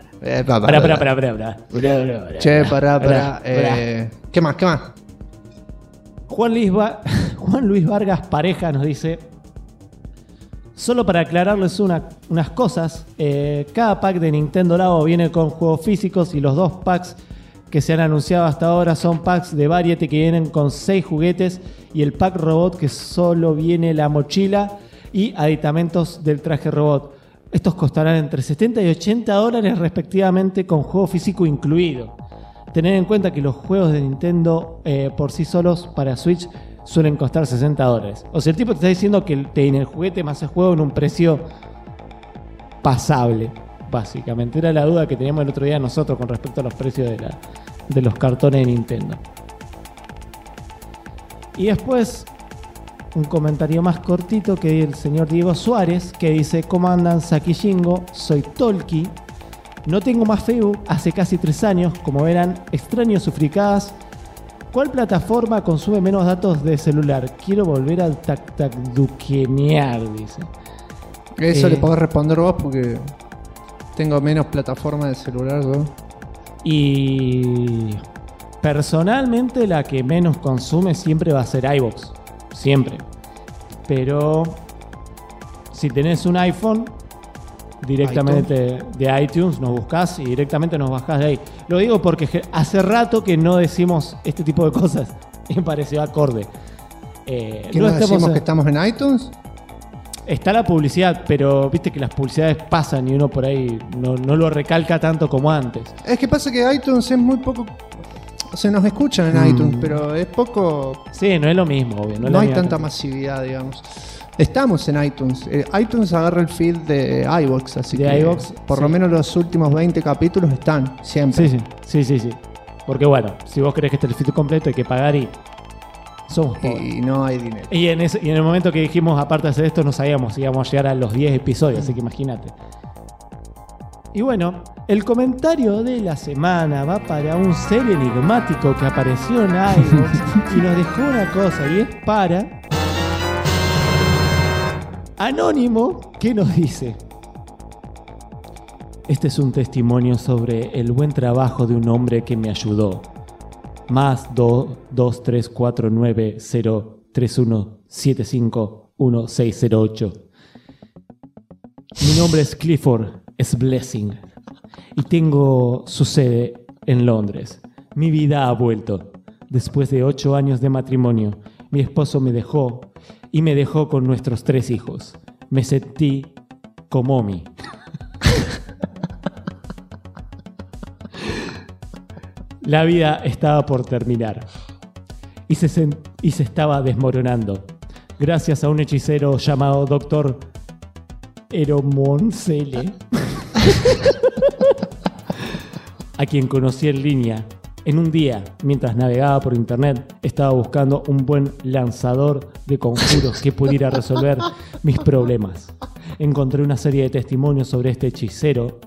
S2: Che, pará. ¿Qué más?
S3: Juan Luis Vargas Pareja nos dice: solo para aclararles unas cosas, cada pack de Nintendo Labo viene con juegos físicos y los 2 packs que se han anunciado hasta ahora son packs de Variety que vienen con 6 juguetes y el pack robot que solo viene la mochila y aditamentos del traje robot. Estos costarán entre $70 y $80 respectivamente, con juego físico incluido. Tener en cuenta que los juegos de Nintendo por sí solos para Switch suelen costar $60. O sea, el tipo te está diciendo que tiene el juguete más el juego en un precio pasable, básicamente. Era la duda que teníamos el otro día nosotros con respecto a los precios de los cartones de Nintendo. Y después un comentario más cortito que el señor Diego Suárez, que dice: ¿cómo andan, Saki Jingo? Soy Tolki. No tengo más Facebook hace casi 3 años. Como verán, extraño sus fricadas. ¿Cuál plataforma consume menos datos de celular? Quiero volver al tac-tac-duquenear, dice.
S2: Eso le podés responder vos porque tengo menos plataforma de celular yo.
S3: Y personalmente la que menos consume siempre va a ser iVoox. Siempre. Pero si tenés un iPhone, directamente de iTunes nos buscás y directamente nos bajás de ahí. Lo digo porque hace rato que no decimos este tipo de cosas. Me pareció acorde.
S2: ¿Que no decimos que estamos en iTunes?
S3: Está la publicidad, pero viste que las publicidades pasan y uno por ahí no lo recalca tanto como antes.
S2: Es que pasa que iTunes es muy poco... Se nos escuchan en iTunes, pero es poco...
S3: Sí, no es lo mismo, obvio.
S2: No hay tanta masividad, digamos. Estamos en iTunes. iTunes agarra el feed de iVoox, así que
S3: iVoox,
S2: por lo menos los últimos 20 capítulos están siempre.
S3: Sí. Porque bueno, si vos querés que esté el feed completo hay que pagar y somos pobres.
S2: Y no hay dinero.
S3: Y en el momento que dijimos, aparte de hacer esto, no sabíamos si íbamos a llegar a los 10 episodios, así que imagínate. Y bueno, el comentario de la semana va para un ser enigmático que apareció en iVoox y nos dejó una cosa, y es para Anónimo, que nos dice: este es un testimonio sobre el buen trabajo de un hombre que me ayudó. Más 2349031751608. Mi nombre es Clifford S. Blessing y tengo su sede en Londres. Mi vida ha vuelto. Después de 8 años de matrimonio, mi esposo me dejó y me dejó con nuestros 3 hijos. Me sentí como mí. La vida estaba por terminar y se estaba desmoronando. Gracias a un hechicero llamado Dr. Eromonsele, a quien conocí en línea. En un día, mientras navegaba por internet, estaba buscando un buen lanzador de conjuros que pudiera resolver mis problemas. Encontré una serie de testimonios sobre este hechizo.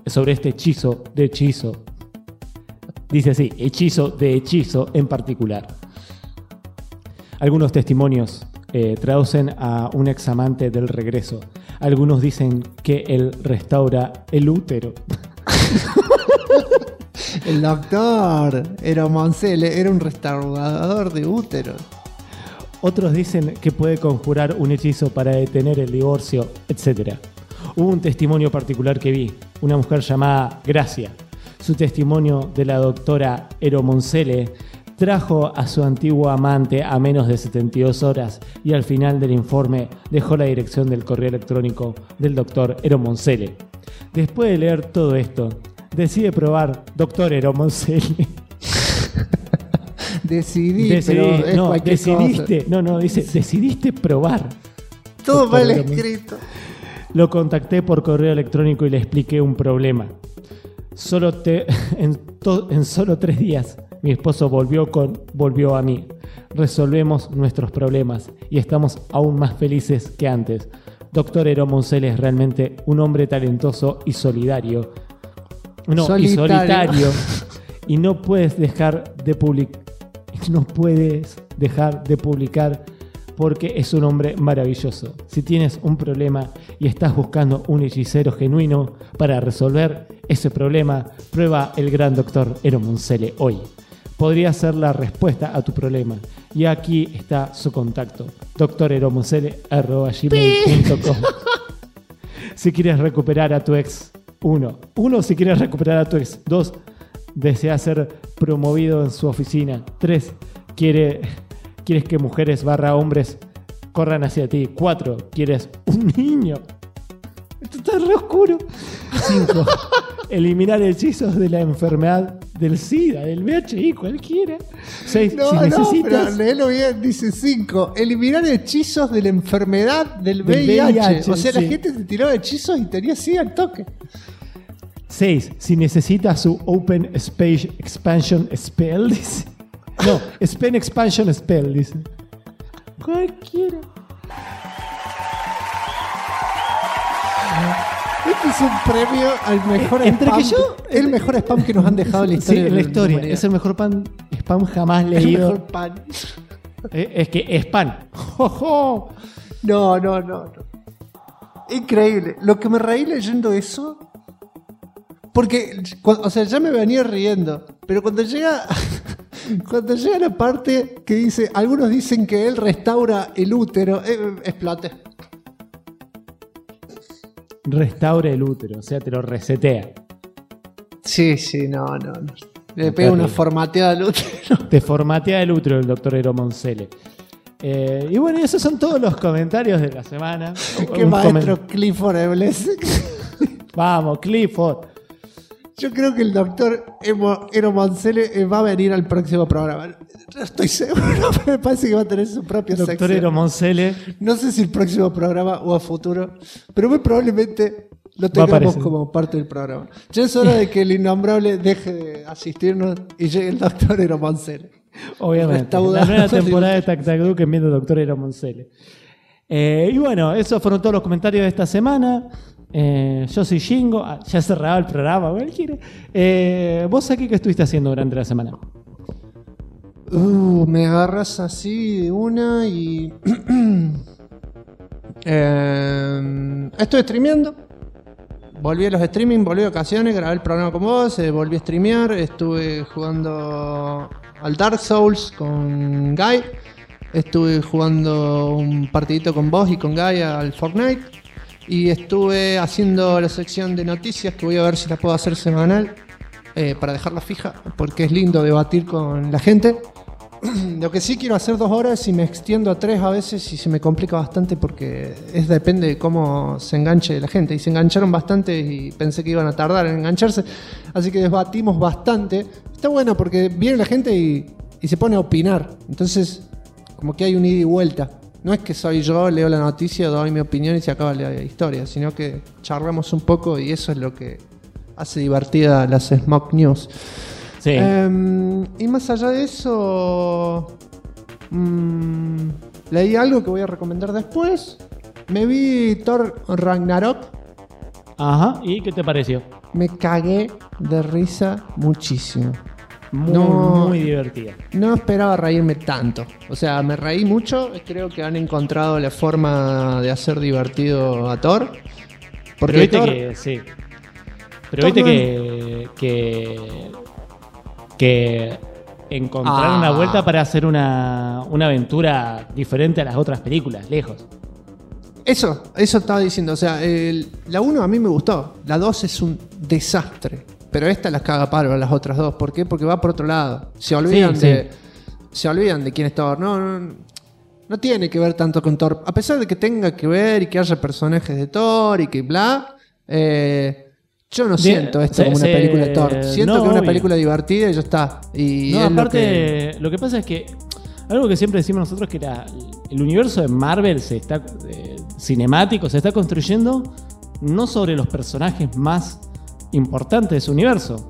S3: Dice así, hechizo de hechizo en particular. Algunos testimonios traducen a un examante del regreso. Algunos dicen que él restaura el útero.
S2: El doctor Eromonsele era un restaurador de úteros.
S3: Otros dicen que puede conjurar un hechizo para detener el divorcio, etc. Hubo un testimonio particular que vi, una mujer llamada Gracia. Su testimonio de la doctora Eromonsele trajo a su antiguo amante a menos de 72 horas y al final del informe dejó la dirección del correo electrónico del doctor Eromonsele. Después de leer todo esto, decide probar Dr. Eromonsele. Decidiste probar.
S2: Todo
S3: Dr.
S2: mal
S3: Eromonsele.
S2: escrito.
S3: Lo contacté por correo electrónico y le expliqué un problema. En solo 3 días, mi esposo volvió a mí. Resolvemos nuestros problemas y estamos aún más felices que antes. Dr. Eromonsele es realmente un hombre talentoso y solidario. Solitario. Y no puedes dejar de publicar porque es un hombre maravilloso. Si tienes un problema y estás buscando un hechicero genuino para resolver ese problema, prueba el gran Dr. Eromonsele hoy. Podría ser la respuesta a tu problema. Y aquí está su contacto: dreromonsele@gmail.com. Si quieres recuperar a tu ex, 1, si quieres recuperar a tu ex. 2, desea ser promovido en su oficina. 3, quieres que mujeres /hombres corran hacia ti. 4, quieres un niño. Esto está re oscuro. 5, eliminar hechizos de la enfermedad del SIDA, del VIH, cualquiera. 6, si necesitas...
S2: pero léelo bien, dice 5, eliminar hechizos de la enfermedad del VIH. O sea, la gente te tiraba hechizos y tenía SIDA al toque.
S3: 6, si necesitas su Open Space Expansion Spell, dice. No, Spell Expansion Spell, dice. Cualquiera.
S2: Este es un premio al mejor
S3: Entre
S2: spam.
S3: que yo-
S2: el mejor spam que nos han dejado en la historia.
S3: Sí, en la
S2: de
S3: historia.
S2: humanidad.
S3: Es el mejor spam jamás
S2: El
S3: leído.
S2: mejor pan.
S3: Es que es pan. ¡Jo!
S2: No. Increíble. Lo que me reí leyendo eso Porque, o sea, ya me venía riendo, pero cuando llega la parte que dice, algunos dicen que él restaura el útero, explote.
S3: Restaura el útero, o sea, te lo resetea.
S2: Sí, no. Le pega una formateada al útero.
S3: Te formatea el útero el doctor Eero Moncele. Y bueno, esos son todos los comentarios de la semana.
S2: Qué maestro Clifford Ebles.
S3: Vamos, Clifford.
S2: Yo creo que el doctor Eero Moncele va a venir al próximo programa. No estoy seguro, pero me parece que va a tener su propia sección.
S3: Doctor Eero Moncele.
S2: No sé si el próximo programa o a futuro, pero muy probablemente lo tengamos como parte del programa. Ya es hora de que el innombrable deje de asistirnos y llegue el doctor Eero Moncele.
S3: Obviamente. La nueva temporada de Tac Tac Duke viendo doctor Eero Moncele. Y bueno, esos fueron todos los comentarios de esta semana. Yo soy Shingo. Ya cerraba el programa, cualquiera. ¿Vos aquí qué estuviste haciendo durante la semana?
S2: Me agarras así de una y... estoy streameando. Volví a los streaming, volví a ocasiones, grabé el programa con vos, volví a streamear, estuve jugando al Dark Souls con Guy, estuve jugando un partidito con vos y con Guy al Fortnite, y estuve haciendo la sección de noticias que voy a ver si la puedo hacer semanal para dejarla fija, porque es lindo debatir con la gente. Lo que sí quiero hacer 2 horas y me extiendo a 3 a veces y se me complica bastante porque depende de cómo se enganche la gente. Y se engancharon bastante y pensé que iban a tardar en engancharse. Así que debatimos bastante. Está bueno porque viene la gente y se pone a opinar. Entonces, como que hay un ida y vuelta. No es que soy yo, leo la noticia, doy mi opinión y se acaba la historia, sino que charlamos un poco y eso es lo que hace divertida las Smoke News.
S3: Sí.
S2: Y más allá de eso, leí algo que voy a recomendar después. Me vi Thor Ragnarok.
S3: Ajá, ¿y qué te pareció?
S2: Me cagué de risa muchísimo.
S3: Muy divertida.
S2: No esperaba reírme tanto. O sea, me reí mucho. Creo que han encontrado la forma de hacer divertido a Thor. Porque
S3: Pero viste
S2: Thor,
S3: que sí. Pero viste que encontraron una vuelta para hacer una aventura diferente a las otras películas, lejos.
S2: Eso estaba diciendo. O sea, la 1 a mí me gustó. La 2 es un desastre. Pero esta las caga palo a las otras dos. ¿Por qué? Porque va por otro lado. Se olvidan de quién es Thor. No tiene que ver tanto con Thor. A pesar de que tenga que ver y que haya personajes de Thor y que bla. Yo no siento esto como una película de Thor. Siento que es una película divertida y ya está. Y
S3: no, aparte, lo que pasa es que algo que siempre decimos nosotros es que el universo de Marvel cinemático se está construyendo no sobre los personajes más importantes de su universo.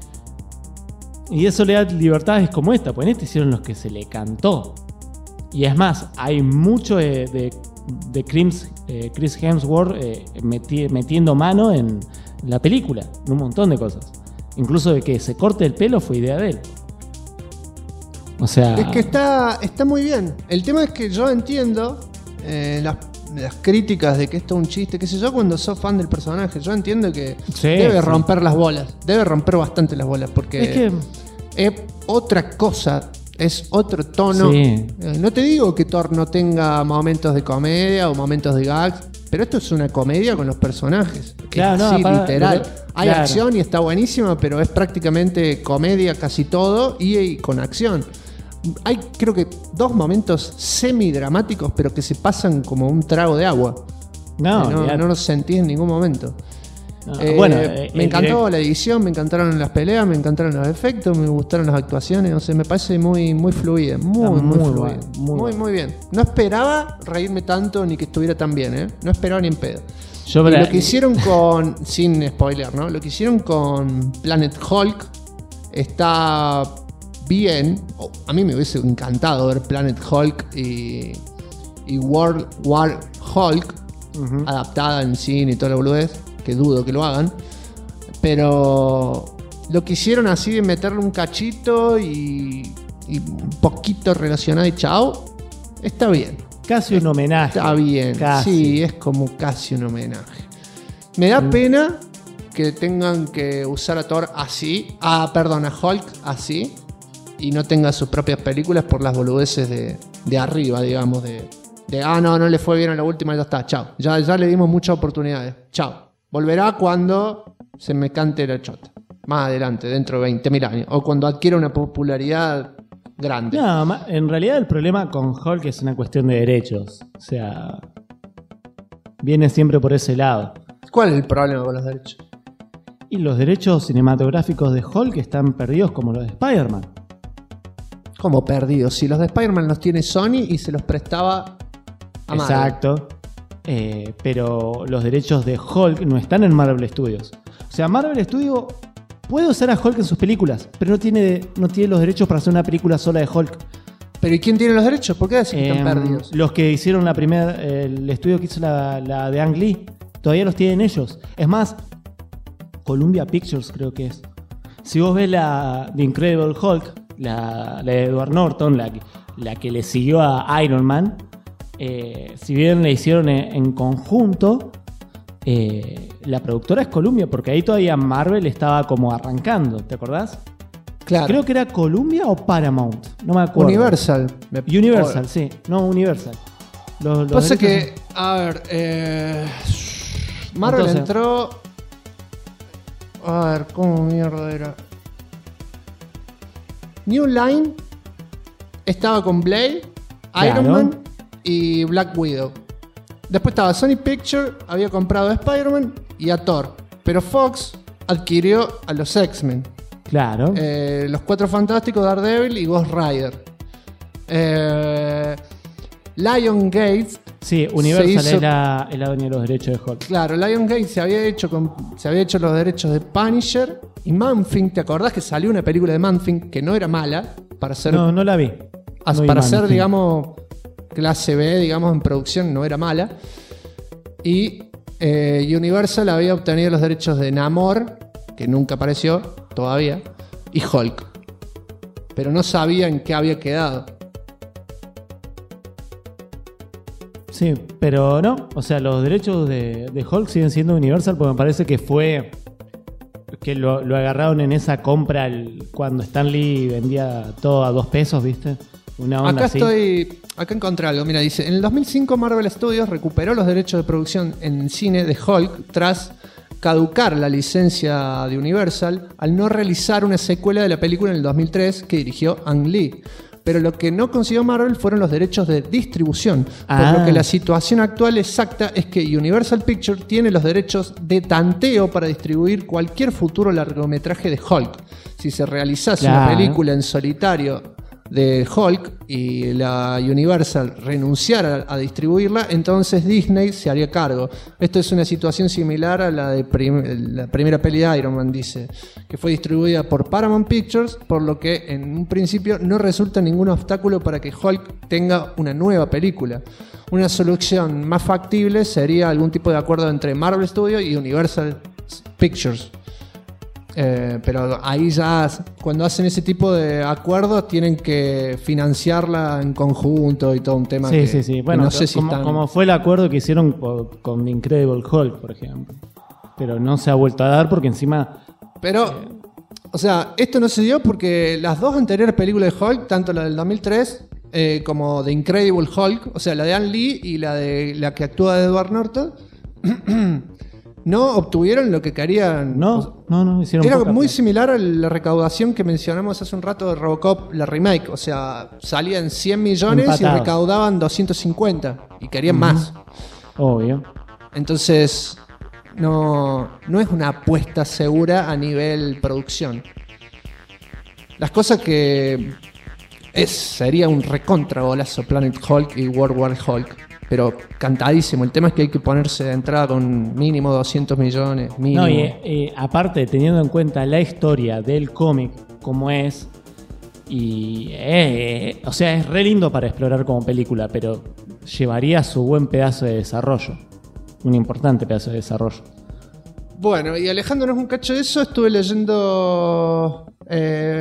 S3: Y eso le da libertades como esta, pues en este hicieron los que se le cantó. Y es más, hay mucho de Chris Hemsworth metiendo mano en la película, un montón de cosas. Incluso de que se corte el pelo fue idea de él. O sea...
S2: Es que está muy bien. El tema es que yo entiendo las críticas de que esto es un chiste, qué sé yo, cuando sos fan del personaje. Yo entiendo que debe romper las bolas. Debe romper bastante las bolas, porque es otra cosa. Es otro tono. Sí. No te digo que Thor no tenga momentos de comedia o momentos de gags, pero esto es una comedia con los personajes.
S3: Claro,
S2: sí, literal. Hay acción y está buenísima, pero es prácticamente comedia casi todo y con acción. Hay creo que 2 momentos semidramáticos, pero que se pasan como un trago de agua. No los sentí en ningún momento. Me encantó la edición, me encantaron las peleas, me encantaron los efectos, me gustaron las actuaciones, no sé, me parece muy fluida, muy bien. No esperaba reírme tanto ni que estuviera tan bien, no esperaba ni en pedo. Lo que hicieron sin spoiler, ¿no? Lo que hicieron con Planet Hulk está bien. A mí me hubiese encantado ver Planet Hulk y World War Hulk adaptada en cine y toda la boludez, que dudo que lo hagan, pero lo que hicieron así de meterle un cachito y un poquito relacionado y chao, está bien.
S3: Casi un homenaje.
S2: Está bien,
S3: casi.
S2: Sí, es como casi un homenaje. Me da pena que tengan que usar a Thor así, a Hulk así, y no tenga sus propias películas por las boludeces de arriba, digamos, no le fue bien a la última, ya está, chao. Ya le dimos muchas oportunidades, chao. Volverá cuando se me cante la chota. Más adelante, dentro de 20.000 años. O cuando adquiera una popularidad grande.
S3: No, en realidad el problema con Hulk es una cuestión de derechos. O sea, viene siempre por ese lado.
S2: ¿Cuál es el problema con los derechos?
S3: Y los derechos cinematográficos de Hulk están perdidos como los de Spider-Man.
S2: ¿Cómo perdidos? Si los de Spider-Man los tiene Sony y se los prestaba a Marvel.
S3: Exacto. Pero los derechos de Hulk no están en Marvel Studios. O sea, Marvel Studios puede usar a Hulk en sus películas, pero no tiene los derechos para hacer una película sola de Hulk.
S2: ¿Pero y quién tiene los derechos? ¿Por qué decís que están perdidos?
S3: Los que hicieron el estudio que hizo la de Ang Lee, todavía los tienen ellos. Es más, Columbia Pictures creo que es. Si vos ves la The Incredible Hulk, la de Edward Norton, la que le siguió a Iron Man, si bien la hicieron en conjunto, la productora es Columbia, porque ahí todavía Marvel estaba como arrancando, ¿te acordás?
S2: Claro.
S3: Creo que era Columbia o Paramount, no me acuerdo.
S2: Universal.
S3: Sí, no, Universal.
S2: Pasa que, a ver, Marvel entró... A ver, ¿cómo mierda era? New Line estaba con Blade,
S3: Claro.
S2: Iron Man y Black Widow. Después estaba Sony Pictures, había comprado a Spider-Man y a Thor. Pero Fox adquirió a los X-Men.
S3: Claro.
S2: Los Cuatro Fantásticos, Daredevil y Ghost Rider. Lionsgate.
S3: Sí, Universal es la dueña de los derechos de Hulk.
S2: Claro, Lionsgate se había hecho los derechos de Punisher y Man-Thing. ¿Te acordás que salió una película de Man-Thing que no era mala? Para ser,
S3: no la vi.
S2: Para ser, digamos, clase B, digamos, en producción, no era mala. Y Universal había obtenido los derechos de Namor, que nunca apareció todavía, y Hulk. Pero no sabía en qué había quedado.
S3: Sí, pero no. O sea, los derechos de Hulk siguen siendo Universal, porque me parece que fue que lo agarraron en esa compra cuando Stan Lee vendía todo a $2, ¿viste? Una onda así.
S2: Acá encontré algo. Mira, dice: en el 2005 Marvel Studios recuperó los derechos de producción en cine de Hulk tras caducar la licencia de Universal al no realizar una secuela de la película en el 2003 que dirigió Ang Lee. Pero lo que no consiguió Marvel fueron los derechos de distribución. Por lo que la situación actual exacta es que Universal Pictures tiene los derechos de tanteo para distribuir cualquier futuro largometraje de Hulk. Si se realizase una película en solitario de Hulk y la Universal renunciara a distribuirla, entonces Disney se haría cargo. Esto es una situación similar a la de la primera peli de Iron Man, dice, que fue distribuida por Paramount Pictures, por lo que en un principio no resulta ningún obstáculo para que Hulk tenga una nueva película. Una solución más factible sería algún tipo de acuerdo entre Marvel Studios y Universal Pictures. Pero ahí ya, cuando hacen ese tipo de acuerdos, tienen que financiarla en conjunto y todo un tema.
S3: Sí. Bueno, no sé como fue el acuerdo que hicieron con The Incredible Hulk, por ejemplo. Pero no se ha vuelto a dar porque encima...
S2: Pero, o sea, esto no se dio porque las dos anteriores películas de Hulk, tanto la del 2003 como The Incredible Hulk, o sea, la de Ang Lee y la que actúa de Edward Norton, no obtuvieron lo que querían.
S3: No, hicieron
S2: era
S3: poca
S2: muy
S3: plata.
S2: similar a la recaudación que mencionamos hace un rato de Robocop, la remake. O sea, salían 100 millones
S3: Empatados.
S2: y recaudaban 250 y querían más.
S3: Obvio.
S2: Entonces, no es una apuesta segura a nivel producción. Las cosas que sería un recontra golazo Planet Hulk y World War Hulk. Pero cantadísimo. El tema es que hay que ponerse de entrada con mínimo 200 millones. Mínimo.
S3: No, y aparte, teniendo en cuenta la historia del cómic, como es, o sea, es re lindo para explorar como película, pero llevaría su buen pedazo de desarrollo. Un importante pedazo de desarrollo.
S2: Bueno, y alejándonos un cacho de eso, estuve leyendo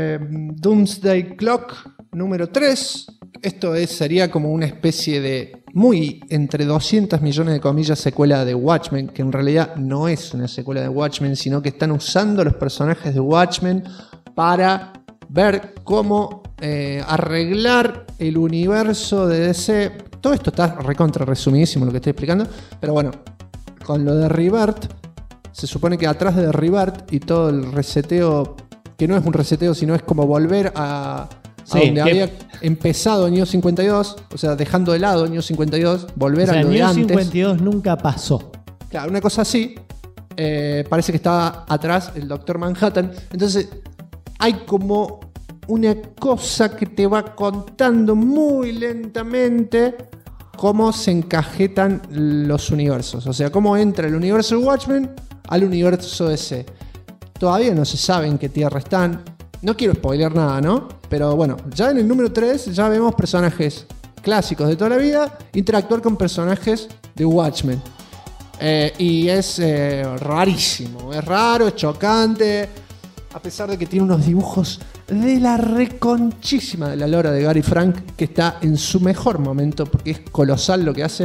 S2: Doomsday Clock número 3. Esto sería como una especie de muy entre 200 millones de comillas secuela de Watchmen, que en realidad no es una secuela de Watchmen, sino que están usando los personajes de Watchmen para ver cómo arreglar el universo de DC. Todo esto está recontra resumidísimo lo que estoy explicando, pero bueno, con lo de Rebirth, se supone que atrás de Rebirth y todo el reseteo, que no es un reseteo, sino es como volver a donde había empezado New 52, o sea, dejando de lado New 52, volver a lo de antes.
S3: New 52 nunca pasó.
S2: Claro, una cosa así. Parece que estaba atrás el Doctor Manhattan. Entonces, hay como una cosa que te va contando muy lentamente cómo se encajetan los universos. O sea, cómo entra el universo de Watchmen al universo DC. Todavía no se sabe en qué tierra están. No quiero spoilear nada, ¿no? Pero bueno, ya en el número 3 ya vemos personajes clásicos de toda la vida interactuar con personajes de Watchmen. Y es rarísimo. Es raro, es chocante. A pesar de que tiene unos dibujos de la reconchísima de la lora de Gary Frank, que está en su mejor momento, porque es colosal lo que hace,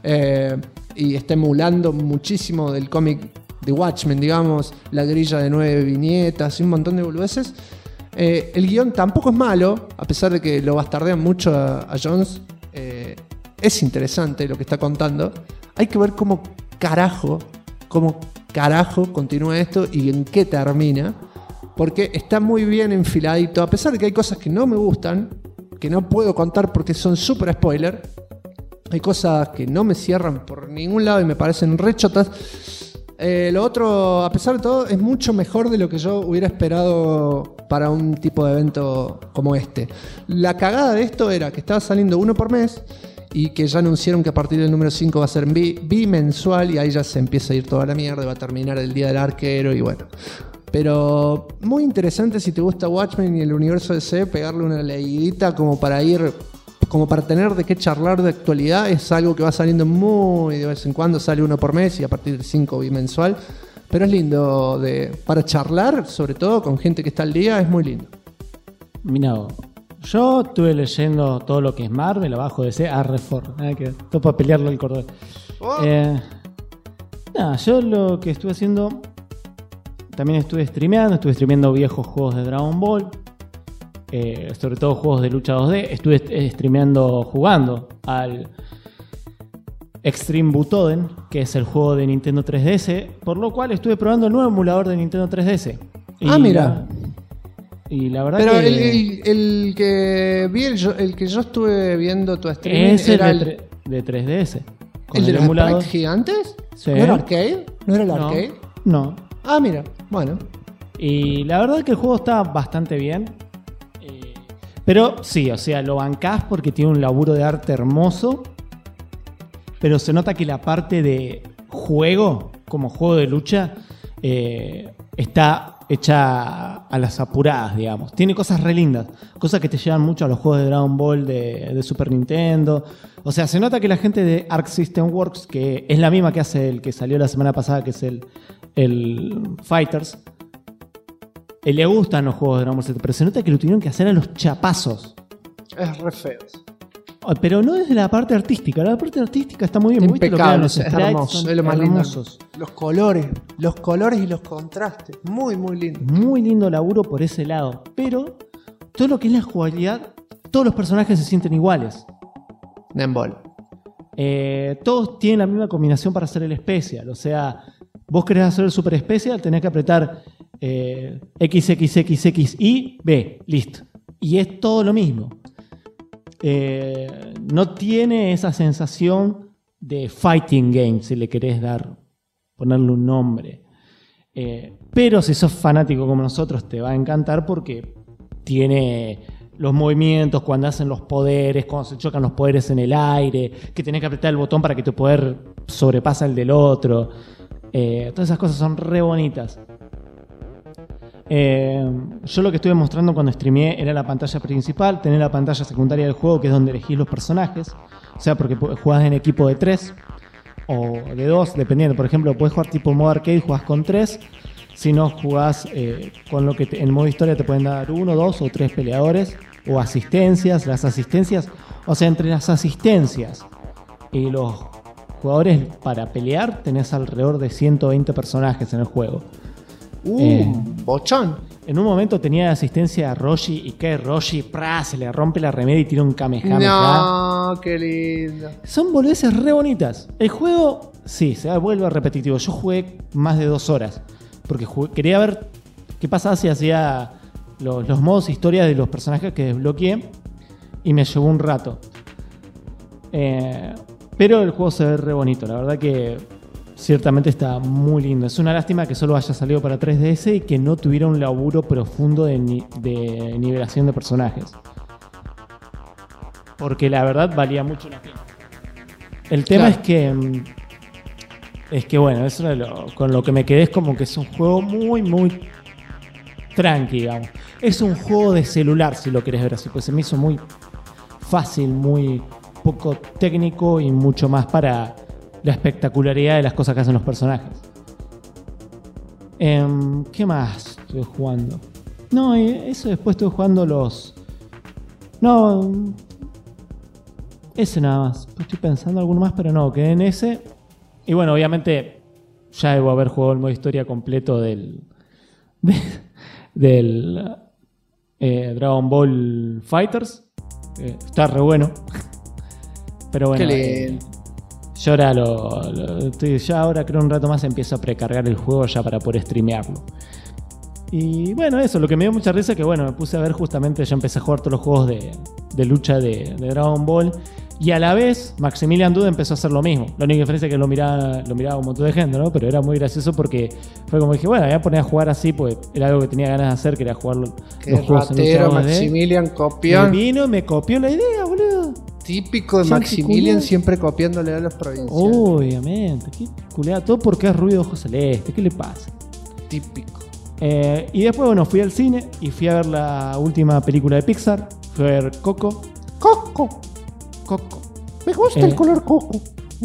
S2: y está emulando muchísimo del cómic de Watchmen, digamos, la grilla de 9 viñetas y un montón de boludeces. El guión tampoco es malo, a pesar de que lo bastardean mucho a Jones. Es interesante lo que está contando. Hay que ver cómo carajo continúa esto y en qué termina. Porque está muy bien enfiladito, a pesar de que hay cosas que no me gustan, que no puedo contar porque son súper spoiler. Hay cosas que no me cierran por ningún lado y me parecen rechotas. Lo otro, a pesar de todo, es mucho mejor de lo que yo hubiera esperado para un tipo de evento como este. La cagada de esto era que estaba saliendo uno por mes y que ya anunciaron que a partir del número 5 va a ser bimensual y ahí ya se empieza a ir toda la mierda, va a terminar el Día del Arquero y bueno. Pero muy interesante si te gusta Watchmen y el universo DC, pegarle una leidita como para tener de qué charlar de actualidad. Es algo que va saliendo muy de vez en cuando, sale uno por mes y a partir del 5 bimensual. Pero es lindo para charlar, sobre todo con gente que está al día, es muy lindo.
S3: Mirá, yo estuve leyendo todo lo que es Marvel, abajo de DC, Reform, que todo para pelearlo el cordón. Yo lo que estuve haciendo, también estuve streameando viejos juegos de Dragon Ball, sobre todo juegos de lucha 2D. Estuve jugando al Extreme Butoden, que es el juego de Nintendo 3DS, por lo cual estuve probando el nuevo emulador de Nintendo 3DS.
S2: Mira.
S3: Y la verdad
S2: pero
S3: que...
S2: el que vi, el que yo estuve viendo tu streaming
S3: es
S2: era
S3: el de 3DS.
S2: ¿El de los sprites gigantes?
S3: Sí.
S2: ¿No era arcade? ¿No era el arcade?
S3: No.
S2: Mira, bueno.
S3: Y la verdad que el juego está bastante bien. Pero sí, o sea, lo bancás porque tiene un laburo de arte hermoso. Pero se nota que la parte de juego, como juego de lucha, está hecha a las apuradas, digamos. Tiene cosas re lindas, cosas que te llevan mucho a los juegos de Dragon Ball de Super Nintendo. O sea, se nota que la gente de Arc System Works, que es la misma que hace el que salió la semana pasada, que es el Fighters, le gustan los juegos de Dragon Ball Z, pero se nota que lo tuvieron que hacer a los chapazos.
S2: Es re feo.
S3: Pero no desde la parte artística. La parte artística está muy bien.
S2: Impecable, es hermoso. Es lo más lindo.
S3: Hermosos.
S2: Los colores y los contrastes. Muy, muy lindo.
S3: Muy lindo laburo por ese lado. Pero todo lo que es la jugabilidad, todos los personajes se sienten iguales.
S2: Nembol.
S3: Todos tienen la misma combinación para hacer el especial. O sea, vos querés hacer el super especial, tenés que apretar XXXXI, B, listo. Y es todo lo mismo. No tiene esa sensación de fighting game, si le querés ponerle un nombre. Pero si sos fanático como nosotros, te va a encantar porque tiene los movimientos, cuando hacen los poderes, cuando se chocan los poderes en el aire, que tenés que apretar el botón para que tu poder sobrepasa el del otro. Todas esas cosas son re bonitas. Yo lo que estuve mostrando cuando streameé era la pantalla principal, tener la pantalla secundaria del juego, que es donde elegís los personajes. O sea, porque jugás en equipo de 3 o de 2, dependiendo. Por ejemplo, podés jugar tipo modo arcade, jugás con 3. Si no, jugás con lo que en modo historia te pueden dar 1, 2 o 3 peleadores. O asistencias. Las asistencias, o sea, entre las asistencias y los jugadores para pelear tenés alrededor de 120 personajes en el juego.
S2: Bochón.
S3: En un momento tenía asistencia a Roshi y que Roshi se le rompe la remera y tira un Kamehameha.
S2: No, qué lindo.
S3: Son boludeces re bonitas. El juego, sí, se vuelve repetitivo. Yo jugué más de 2 horas porque quería ver qué pasaba si hacía los modos historia de los personajes que desbloqueé y me llevó un rato. Pero el juego se ve re bonito. La verdad que ciertamente está muy lindo. Es una lástima que solo haya salido para 3DS y que no tuviera un laburo profundo de nivelación de personajes. Porque la verdad valía mucho la pena. El tema es que bueno, eso con lo que me quedé es como que es un juego muy, muy tranqui, digamos. Es un juego de celular, si lo querés ver así. Pues se me hizo muy fácil, muy poco técnico y mucho más para la espectacularidad de las cosas que hacen los personajes. ¿Qué más estuve jugando? No, eso después estuve jugando No, ese nada más. Estoy pensando alguno más, pero no, quedé en ese. Y bueno, obviamente ya debo haber jugado el modo historia completo del Dragon Ball Fighters. Está re bueno. Pero bueno, yo ahora ya ahora creo un rato más empiezo a precargar el juego ya para poder streamearlo. Y bueno, eso, lo que me dio mucha risa es que bueno, me puse a ver justamente, ya empecé a jugar todos los juegos de lucha de Dragon Ball. Y a la vez, Maximilian Dood empezó a hacer lo mismo. La única diferencia es que lo miraba un montón de gente, ¿no? Pero era muy gracioso porque fue como dije, bueno, me voy a poner a jugar así, pues era algo que tenía ganas de hacer, que era jugar los juegos en
S2: ratero, Maximilian copión.
S3: Me copió la idea, boludo.
S2: Típico de Maximilian, siempre copiándole a los provincianos.
S3: Obviamente, qué culeada. Todo porque es rubio de ojos celeste. ¿Qué le pasa?
S2: Típico.
S3: Y después, bueno, fui al cine y fui a ver la última película de Pixar. Fui a ver Coco.
S12: Me gusta el color coco.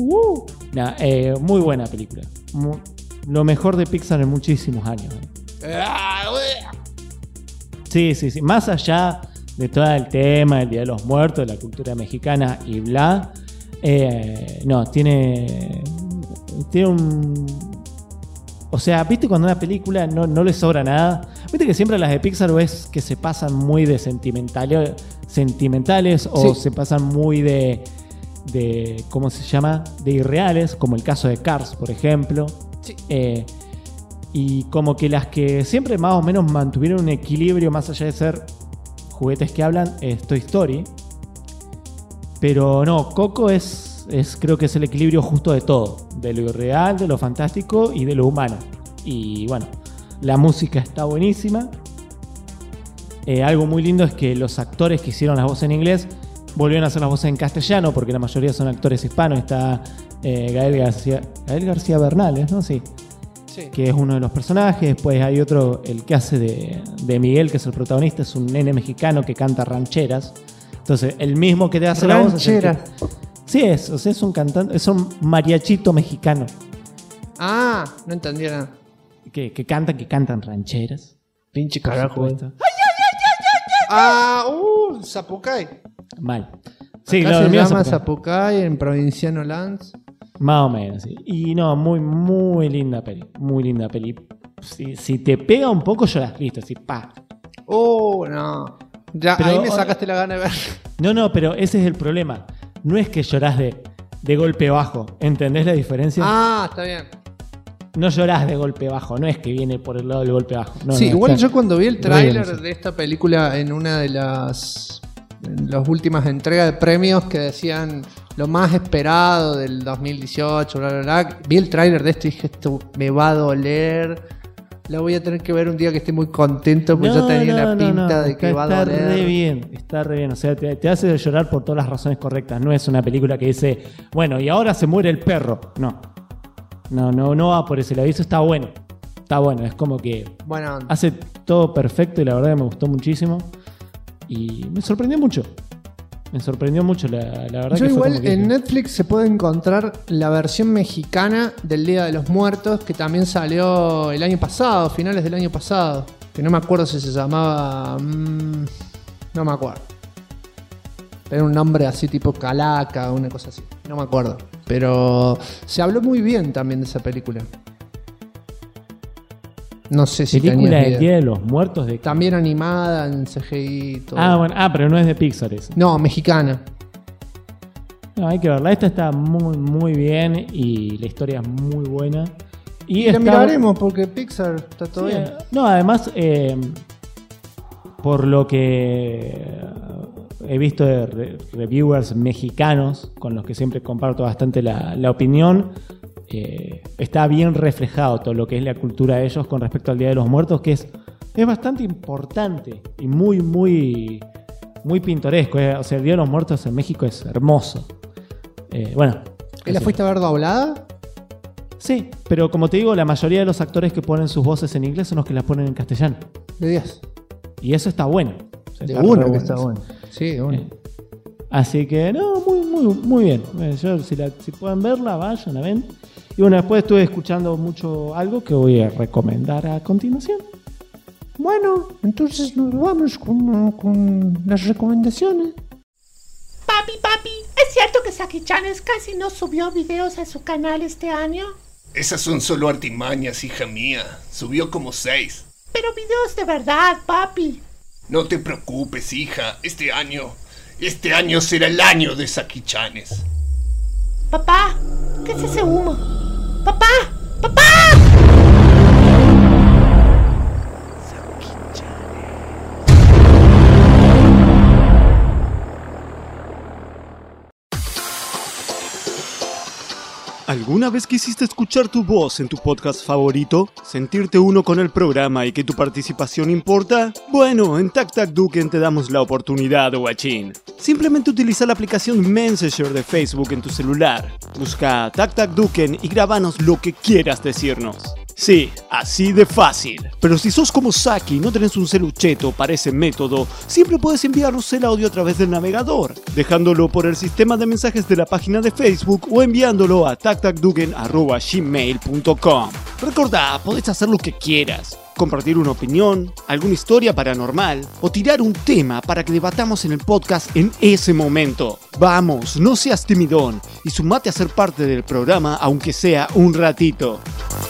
S3: Muy buena película. Lo mejor de Pixar en muchísimos años. Sí. Más allá de todo el tema del Día de los Muertos, de la cultura mexicana y bla. No, tiene un... O sea, ¿viste cuando una película no le sobra nada? ¿Viste que siempre las de Pixar ves que se pasan muy de sentimentales o se pasan muy de ¿cómo se llama? De irreales, como el caso de Cars, por ejemplo. Sí. Y como que las que siempre más o menos mantuvieron un equilibrio más allá de ser juguetes que hablan es Toy Story. Pero no, Coco creo que es el equilibrio justo de todo, de lo irreal, de lo fantástico y de lo humano. Y bueno, la música está buenísima. Algo muy lindo es que los actores que hicieron las voces en inglés volvieron a hacer las voces en castellano, porque la mayoría son actores hispanos. Está Gael García Bernal, ¿no? Sí. Que es uno de los personajes. Después hay otro, el que hace de Miguel, que es el protagonista, es un nene mexicano que canta rancheras. Entonces, el mismo que te hace la voz.
S2: Rancheras.
S3: Sí, o sea, es un cantante, es un mariachito mexicano.
S2: Ah, no entendía nada.
S3: Que cantan rancheras.
S2: Pinche carajo. Zapucay.
S3: Mal.
S2: Sí, acá se llama Zapucay en Provinciano Lands.
S3: Más o menos, sí. Y no, muy, muy linda peli. Muy linda peli. Si te pega un poco, lloras, listo, así, pa.
S2: No. Ya, pero, ahí me sacaste la gana de ver.
S3: No, pero ese es el problema. No es que llorás de golpe bajo. ¿Entendés la diferencia?
S2: Está bien.
S3: No llorás de golpe bajo, no es que viene por el lado del golpe bajo.
S2: Igual yo cuando vi el tráiler de esta película en una de las últimas entregas de premios que decían lo más esperado del 2018, bla, bla, bla, vi el tráiler de esto y dije, esto me va a doler. La voy a tener que ver un día que esté muy contento porque yo tenía la pinta de que va a doler.
S3: Está re bien. O sea, te hace llorar por todas las razones correctas. No es una película que dice, bueno, y ahora se muere el perro. No va por ese lado. Eso está bueno. Está bueno. Es como que hace todo perfecto y la verdad que me gustó muchísimo. Y me sorprendió mucho. La verdad.
S2: Yo
S3: que
S2: igual
S3: fue como
S2: en Netflix se puede encontrar la versión mexicana del Día de los Muertos, que también salió el año pasado, finales del año pasado. Que no me acuerdo si se llamaba... no me acuerdo. Era un nombre así tipo Calaca, una cosa así. No me acuerdo. Pero se habló muy bien también de esa película. No sé si
S3: película
S2: tenías
S3: del
S2: idea.
S3: Día de los Muertos de...
S2: También animada en CGI. Todo.
S3: Bueno, pero no es de Pixar esa.
S2: No, mexicana.
S3: No, hay que verla. Esta está muy, muy bien y la historia es muy buena. Y
S2: la miraremos porque Pixar está todo bien.
S3: No, además, por lo que he visto de reviewers mexicanos, con los que siempre comparto bastante la opinión, está bien reflejado todo lo que es la cultura de ellos con respecto al Día de los Muertos, que es bastante importante y muy, muy, muy pintoresco. O sea, el Día de los Muertos en México es hermoso. Bueno.
S2: ¿Y la fuiste a ver doblada?
S3: Sí, pero como te digo, la mayoría de los actores que ponen sus voces en inglés son los que las ponen en castellano.
S2: De 10.
S3: Y eso está bueno. O sea,
S2: De
S3: está
S2: uno
S3: re
S2: que está bueno. Sí, de uno.
S3: Así que, no, muy, muy, muy bien. Yo, si pueden verla, vayan a ver. Y bueno, después estuve escuchando mucho algo que voy a recomendar a continuación.
S2: Bueno, entonces nos vamos con las recomendaciones.
S12: Papi, ¿es cierto que Saki-chan casi no subió videos a su canal este año?
S11: Esas son solo artimañas, hija mía. Subió como 6.
S12: Pero videos de verdad, papi.
S11: No te preocupes, hija. Este año será el año de Saki-chanes.
S12: Papá, ¿qué es ese humo? ¡Papá! ¡Papá!
S5: ¿Alguna vez quisiste escuchar tu voz en tu podcast favorito? ¿Sentirte uno con el programa y que tu participación importa? Bueno, en Tac Tac Duken te damos la oportunidad, guachín. Simplemente utiliza la aplicación Messenger de Facebook en tu celular. Busca Tac Tac Duken y grábanos lo que quieras decirnos. Sí, así de fácil. Pero si sos como Saki y no tenés un celucheto para ese método, siempre puedes enviarnos el audio a través del navegador, dejándolo por el sistema de mensajes de la página de Facebook o enviándolo a tactacduken@gmail.com. Recordá, podés hacer lo que quieras. Compartir una opinión, alguna historia paranormal o tirar un tema para que debatamos en el podcast en ese momento. Vamos, no seas timidón y sumate a ser parte del programa aunque sea un ratito.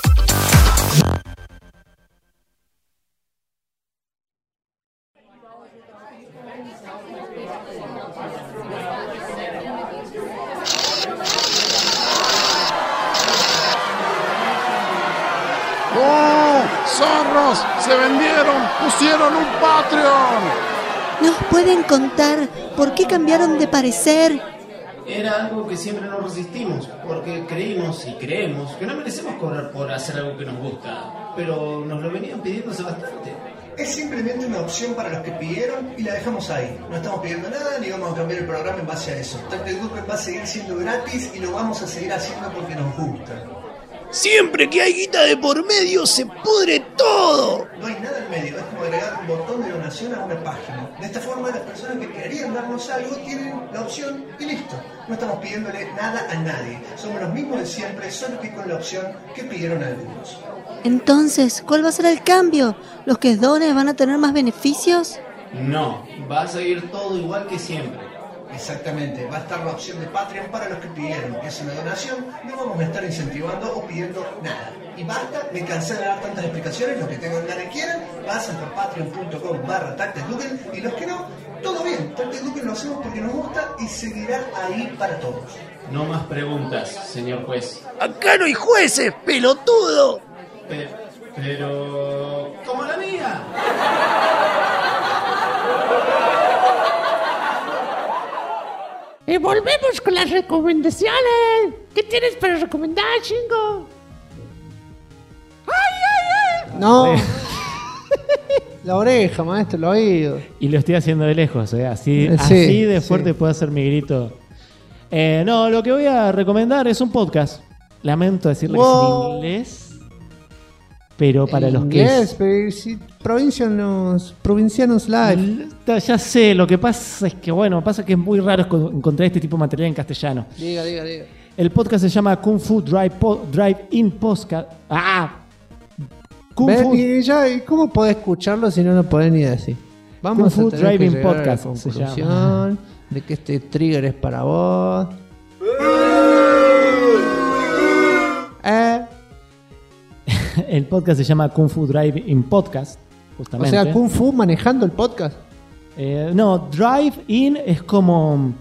S15: ¡Oh! ¡Zorros! ¡Se vendieron! ¡Pusieron un Patreon!
S4: ¿Nos pueden contar por qué cambiaron de parecer?
S14: Era algo que siempre nos resistimos, porque creímos y creemos que no merecemos cobrar por hacer algo que nos gusta, pero nos lo venían pidiendo hace bastante.
S9: Es simplemente una opción para los que pidieron y la dejamos ahí. No estamos pidiendo nada ni vamos a cambiar el programa en base a eso. Tactic Duken va a seguir siendo gratis y lo vamos a seguir haciendo porque nos gusta.
S8: Siempre que hay guita de por medio se pudre todo.
S9: No hay nada en medio, es como agregar un botón de donación a una página. De esta forma las personas que querían darnos algo tienen la opción y listo. No estamos pidiéndole nada a nadie. Somos los mismos de siempre, solo que con la opción que pidieron algunos.
S4: Entonces, ¿cuál va a ser el cambio? ¿Los que donen van a tener más beneficios?
S14: No, va a seguir todo igual que siempre.
S9: Exactamente, va a estar la opción de Patreon para los que pidieron. Es una donación, no vamos a estar incentivando o pidiendo nada. Y basta, me cansé de dar tantas explicaciones, los que tengan ganas y quieran, pasan por patreon.com/TacticDuken y los que no, todo bien, Tactic Duken lo hacemos porque nos gusta y seguirá ahí para todos.
S14: No más preguntas, señor juez.
S8: Acá no hay jueces, pelotudo.
S14: Pero... ¡como la mía!
S12: Y volvemos con las recomendaciones. ¿Qué tienes para recomendar, chingo? ¡Ay!
S2: No. La oreja, maestro, el oído.
S3: Y lo estoy haciendo de lejos, así de fuerte puede ser mi grito. No, lo que voy a recomendar es un podcast. Lamento decirle que es en inglés. Pero para los
S2: inglés, pero si Provincianos Live.
S3: Ya sé, lo que pasa es que, pasa que es muy raro encontrar este tipo de material en castellano.
S2: Diga.
S3: El podcast se llama Kung Fu Drive-In Podcast.
S2: ¿Y cómo podés escucharlo si no lo podés ni decir? Vamos
S3: Kung Fu
S2: a tener
S3: Drive-In
S2: que llegar
S3: Podcast
S2: a la
S3: se
S2: conclusión
S3: llama.
S2: de que este trigger es para vos.
S3: El podcast se llama Kung Fu Drive-In Podcast, justamente.
S2: O sea, Kung Fu manejando el podcast.
S3: No, Drive-In es como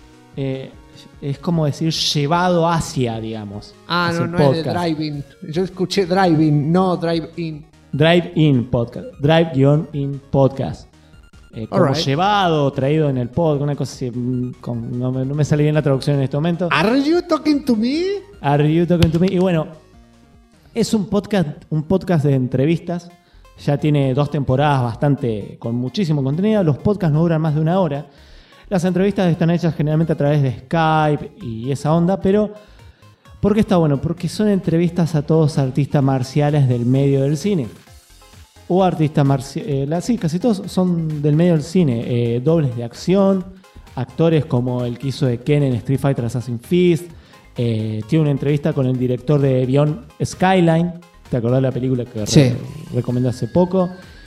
S3: decir llevado hacia, digamos.
S2: No es de Drive-In. Yo escuché Drive-In, no Drive-In.
S3: Drive-In Podcast. Drive-In Podcast. Como
S2: Alright.
S3: llevado, traído en el podcast, una cosa así. No me sale bien la traducción en este momento.
S2: ¿Are you talking to me?
S3: Are you talking to me? Y bueno, es un podcast de entrevistas. Ya tiene 2 temporadas con muchísimo contenido. Los podcasts no duran más de 1 hora. Las entrevistas están hechas generalmente a través de Skype y esa onda, pero ¿por qué está bueno? Porque son entrevistas a todos artistas marciales del medio del cine. O artistas marciales, sí, casi todos son del medio del cine. Dobles de acción, actores como el que hizo de Ken en Street Fighter Assassin's Fist. Tiene una entrevista con el director de Beyond Skyline. ¿Te acordás de la película que recomendé hace poco?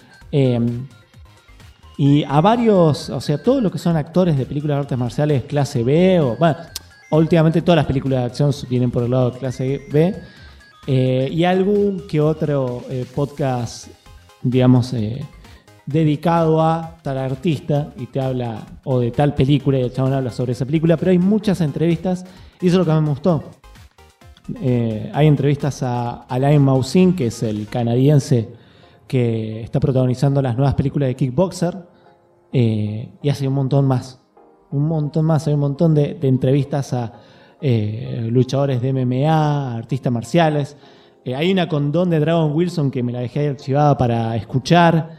S3: Y a varios, o sea, todos los que son actores de películas de artes marciales clase B, últimamente todas las películas de acción vienen por el lado de clase B, y algún que otro podcast, digamos, dedicado a tal artista y te habla, o de tal película, y el chabón habla sobre esa película, pero hay muchas entrevistas, y eso es lo que a mí me gustó. Hay entrevistas a Alain Mausin, que es el canadiense que está protagonizando las nuevas películas de Kickboxer, y hace un montón más. Hay un montón de entrevistas a luchadores de MMA, artistas marciales. Hay una con Don de Dragon Wilson que me la dejé ahí archivada para escuchar.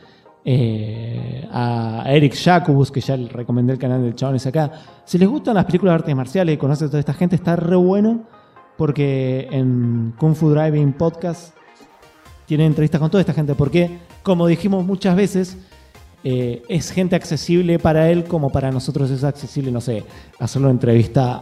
S3: A Eric Jacobus, que ya le recomendé el canal del chabón ese acá. Si les gustan las películas de artes marciales y conocen a toda esta gente, está re bueno, porque en Kung Fu Drive-In Podcast tienen entrevistas con toda esta gente, porque, como dijimos muchas veces, es gente accesible para él como para nosotros es accesible, no sé, hacerle una entrevista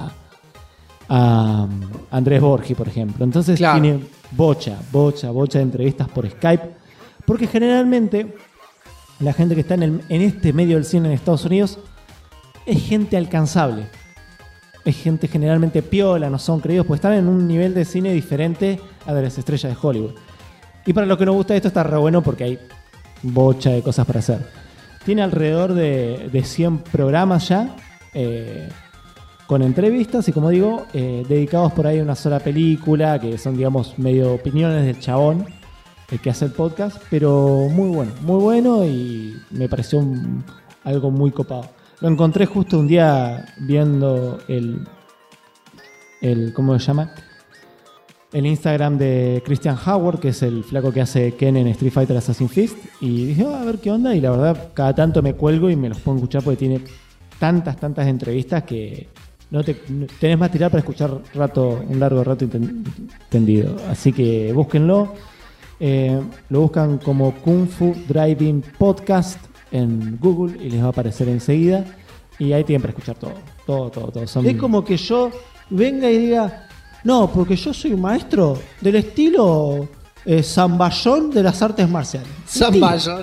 S3: a Andrés Borgi, por ejemplo. Entonces tiene bocha de entrevistas por Skype, porque generalmente la gente que está en este medio del cine en Estados Unidos es gente alcanzable. Es gente generalmente piola, no son creídos, pues están en un nivel de cine diferente a de las estrellas de Hollywood. Y para los que nos gusta esto está re bueno porque hay bocha de cosas para hacer. Tiene alrededor de 100 programas ya, con entrevistas y, como digo, dedicados por ahí a una sola película, que son, digamos, medio opiniones del chabón, el que hace el podcast, pero muy bueno y me pareció algo muy copado. Lo encontré justo un día viendo el ¿cómo se llama? El Instagram de Christian Howard, que es el flaco que hace Ken en Street Fighter Assassin's Fist, y dije, a ver qué onda, y la verdad cada tanto me cuelgo y me los pongo a escuchar porque tiene tantas entrevistas que no tenés más tirar para escuchar un largo rato tendido. Así que búsquenlo. Lo buscan como Kung Fu Drive-In Podcast en Google y les va a aparecer enseguida. Y ahí tienen para escuchar todo.
S1: Es como que yo venga y diga, no, porque yo soy un maestro del estilo Zamballón de las artes marciales.
S2: Zamballón.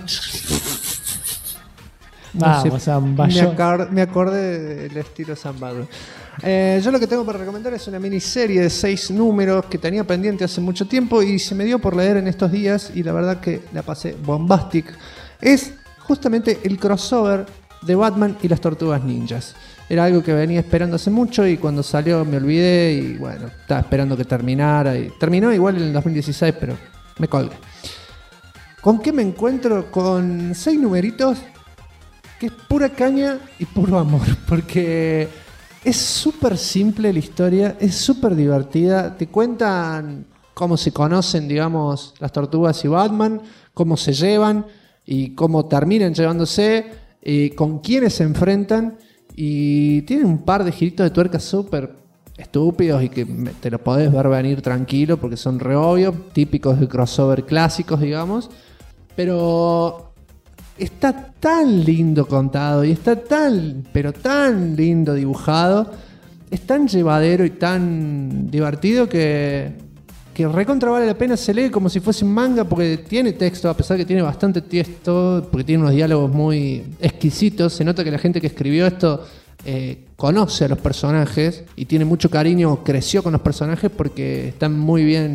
S3: Vamos, Zamballón.
S2: Me acordé del estilo Zamballón. Yo lo que tengo para recomendar es una miniserie de 6 números que tenía pendiente hace mucho tiempo y se me dio por leer en estos días y la verdad que la pasé bombastic. Es justamente el crossover de Batman y las Tortugas Ninjas. Era algo que venía esperando hace mucho y cuando salió me olvidé y bueno, estaba esperando que terminara. Y terminó igual en el 2016, pero me colgué. ¿Con qué me encuentro? Con 6 numeritos que es pura caña y puro amor, porque es súper simple la historia, es súper divertida. Te cuentan cómo se conocen, digamos, las tortugas y Batman, cómo se llevan y cómo terminan llevándose, con quiénes se enfrentan. Y tienen un par de giritos de tuerca súper estúpidos y que te lo podés ver venir tranquilo porque son re obvios, típicos de crossover clásicos, digamos. Pero está tan lindo contado y está pero tan lindo dibujado. Es tan llevadero y tan divertido que recontra vale la pena. Se lee como si fuese un manga porque tiene texto, a pesar que tiene bastante texto, porque tiene unos diálogos muy exquisitos. Se nota que la gente que escribió esto conoce a los personajes y tiene mucho cariño, creció con los personajes porque están muy bien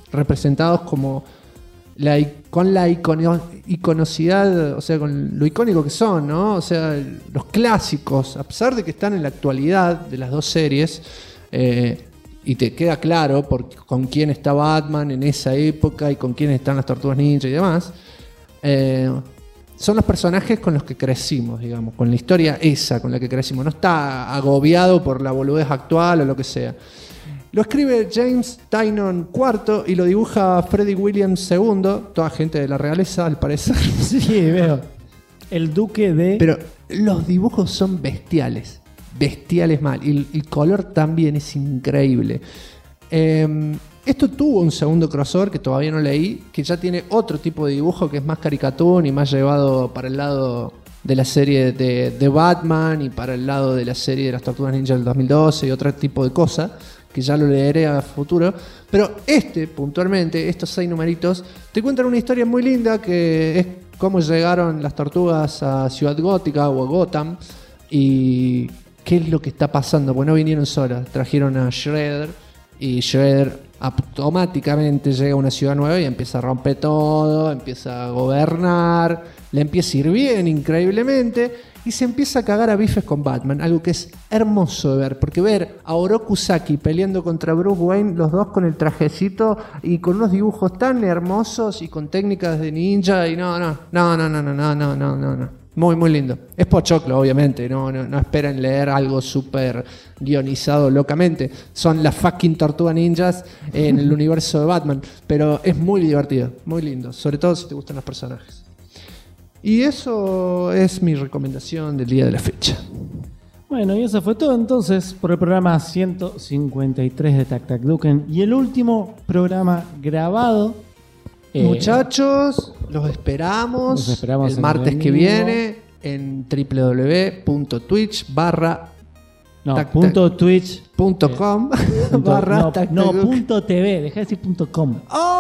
S2: representados como con la iconocidad, o sea, con lo icónico que son, ¿no? O sea, los clásicos, a pesar de que están en la actualidad de las dos series, y te queda claro con quién está Batman en esa época y con quién están las Tortugas Ninja y demás, son los personajes con los que crecimos, digamos, con la historia esa con la que crecimos. No está agobiado por la boludez actual o lo que sea. Lo escribe James Tynion IV y lo dibuja Freddie Williams II, toda gente de la realeza, al parecer.
S3: Sí, veo. El duque de...
S2: Pero los dibujos son bestiales. Bestiales mal. Y el color también es increíble. Esto tuvo un segundo crossover que todavía no leí, que ya tiene otro tipo de dibujo que es más caricatún y más llevado para el lado de la serie de Batman y para el lado de la serie de las Tortugas Ninja del 2012 y otro tipo de cosas, que ya lo leeré a futuro. Pero puntualmente, estos 6 numeritos, te cuentan una historia muy linda que es cómo llegaron las tortugas a Ciudad Gótica o a Gotham y qué es lo que está pasando, porque no vinieron solas, trajeron a Shredder y Shredder automáticamente llega a una ciudad nueva y empieza a romper todo, empieza a gobernar, le empieza a ir bien increíblemente y se empieza a cagar a bifes con Batman, algo que es hermoso de ver, porque ver a Oroku Saki peleando contra Bruce Wayne, los dos con el trajecito y con unos dibujos tan hermosos y con técnicas de ninja y no. Muy, muy lindo. Es pochoclo, obviamente. No esperen leer algo súper guionizado locamente. Son las fucking Tortugas Ninjas en el universo de Batman. Pero es muy divertido, muy lindo. Sobre todo si te gustan los personajes. Y eso es mi recomendación del día de la fecha.
S3: Bueno, y eso fue todo entonces por el programa 153 de Tac Tac Duken. Y el último programa grabado.
S2: Muchachos, los esperamos el martes que viene en www.twitch.com
S3: .tv, deja de decir .com.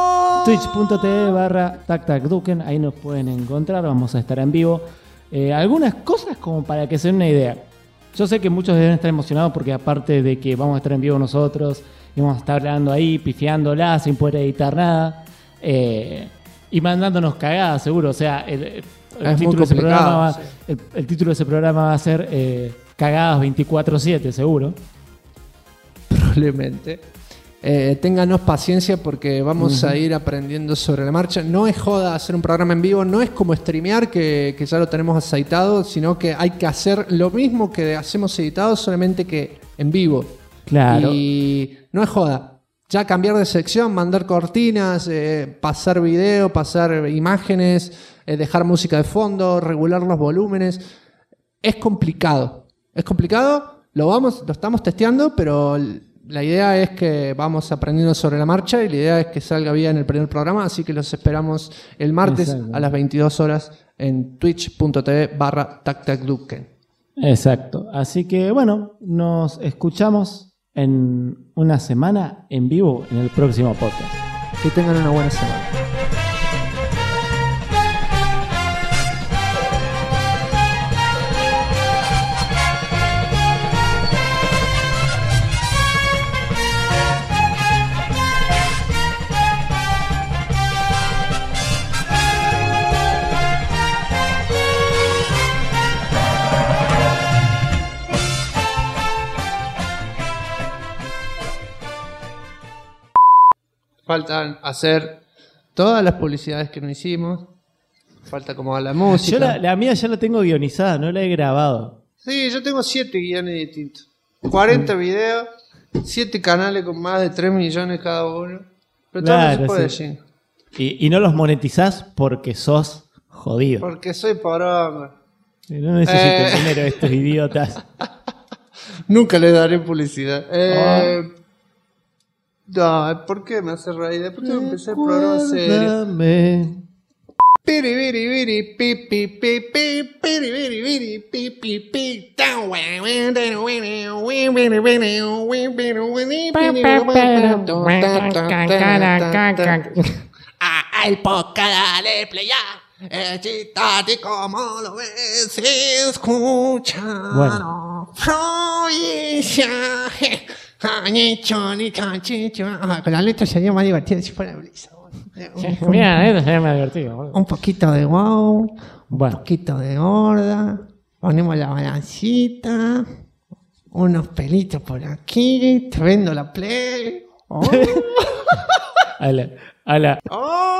S3: Twitch.tv/TacTacDuken, ahí nos pueden encontrar, vamos a estar en vivo. Algunas cosas como para que se den una idea. Yo sé que muchos deben estar emocionados porque aparte de que vamos a estar en vivo nosotros y vamos a estar hablando ahí, pifiándola sin poder editar nada, y mandándonos cagadas seguro. O sea, el título de ese programa el título de ese programa va a ser cagadas 24/7 seguro.
S2: Probablemente. Ténganos paciencia porque vamos a ir aprendiendo sobre la marcha. No es joda hacer un programa en vivo, no es como streamear que ya lo tenemos aceitado, sino que hay que hacer lo mismo que hacemos editado, solamente que en vivo.
S3: Claro.
S2: Y no es joda. Ya cambiar de sección, mandar cortinas, pasar video, pasar imágenes, dejar música de fondo, regular los volúmenes. Es complicado. Es complicado, lo estamos testeando, pero la idea es que vamos aprendiendo sobre la marcha y la idea es que salga bien el primer programa, así que los esperamos el martes a las 22 horas en twitch.tv/TacTacDuken.
S3: Exacto. Así que bueno, nos escuchamos en una semana en vivo en el próximo podcast.
S2: Que tengan una buena semana. Faltan hacer todas las publicidades que no hicimos. Falta como la música.
S3: Yo la mía ya la tengo guionizada, no la he grabado.
S2: Sí, yo tengo 7 guiones distintos. 40 videos, 7 canales con más de 3 millones cada uno. Pero todo no se puede decir.
S3: Y no los monetizás porque sos jodido.
S2: Porque soy poronga.
S3: No necesito dinero de estos idiotas.
S2: Nunca les daré publicidad. No, ¿por qué me hace reír? Después tengo que empezar el programa serio.
S8: El podcast, dale play ya. Chistate como lo ves, escucha.
S3: Bueno.
S2: Con la letra sería más divertido si fuera Blizzard.
S3: Mira, esto sería más divertido. Boludo.
S2: Un poquito de WoW, un poquito de Horda, ponemos la balancita, unos pelitos por aquí, te vendo la Play. Oh.
S3: A la.
S2: Oh.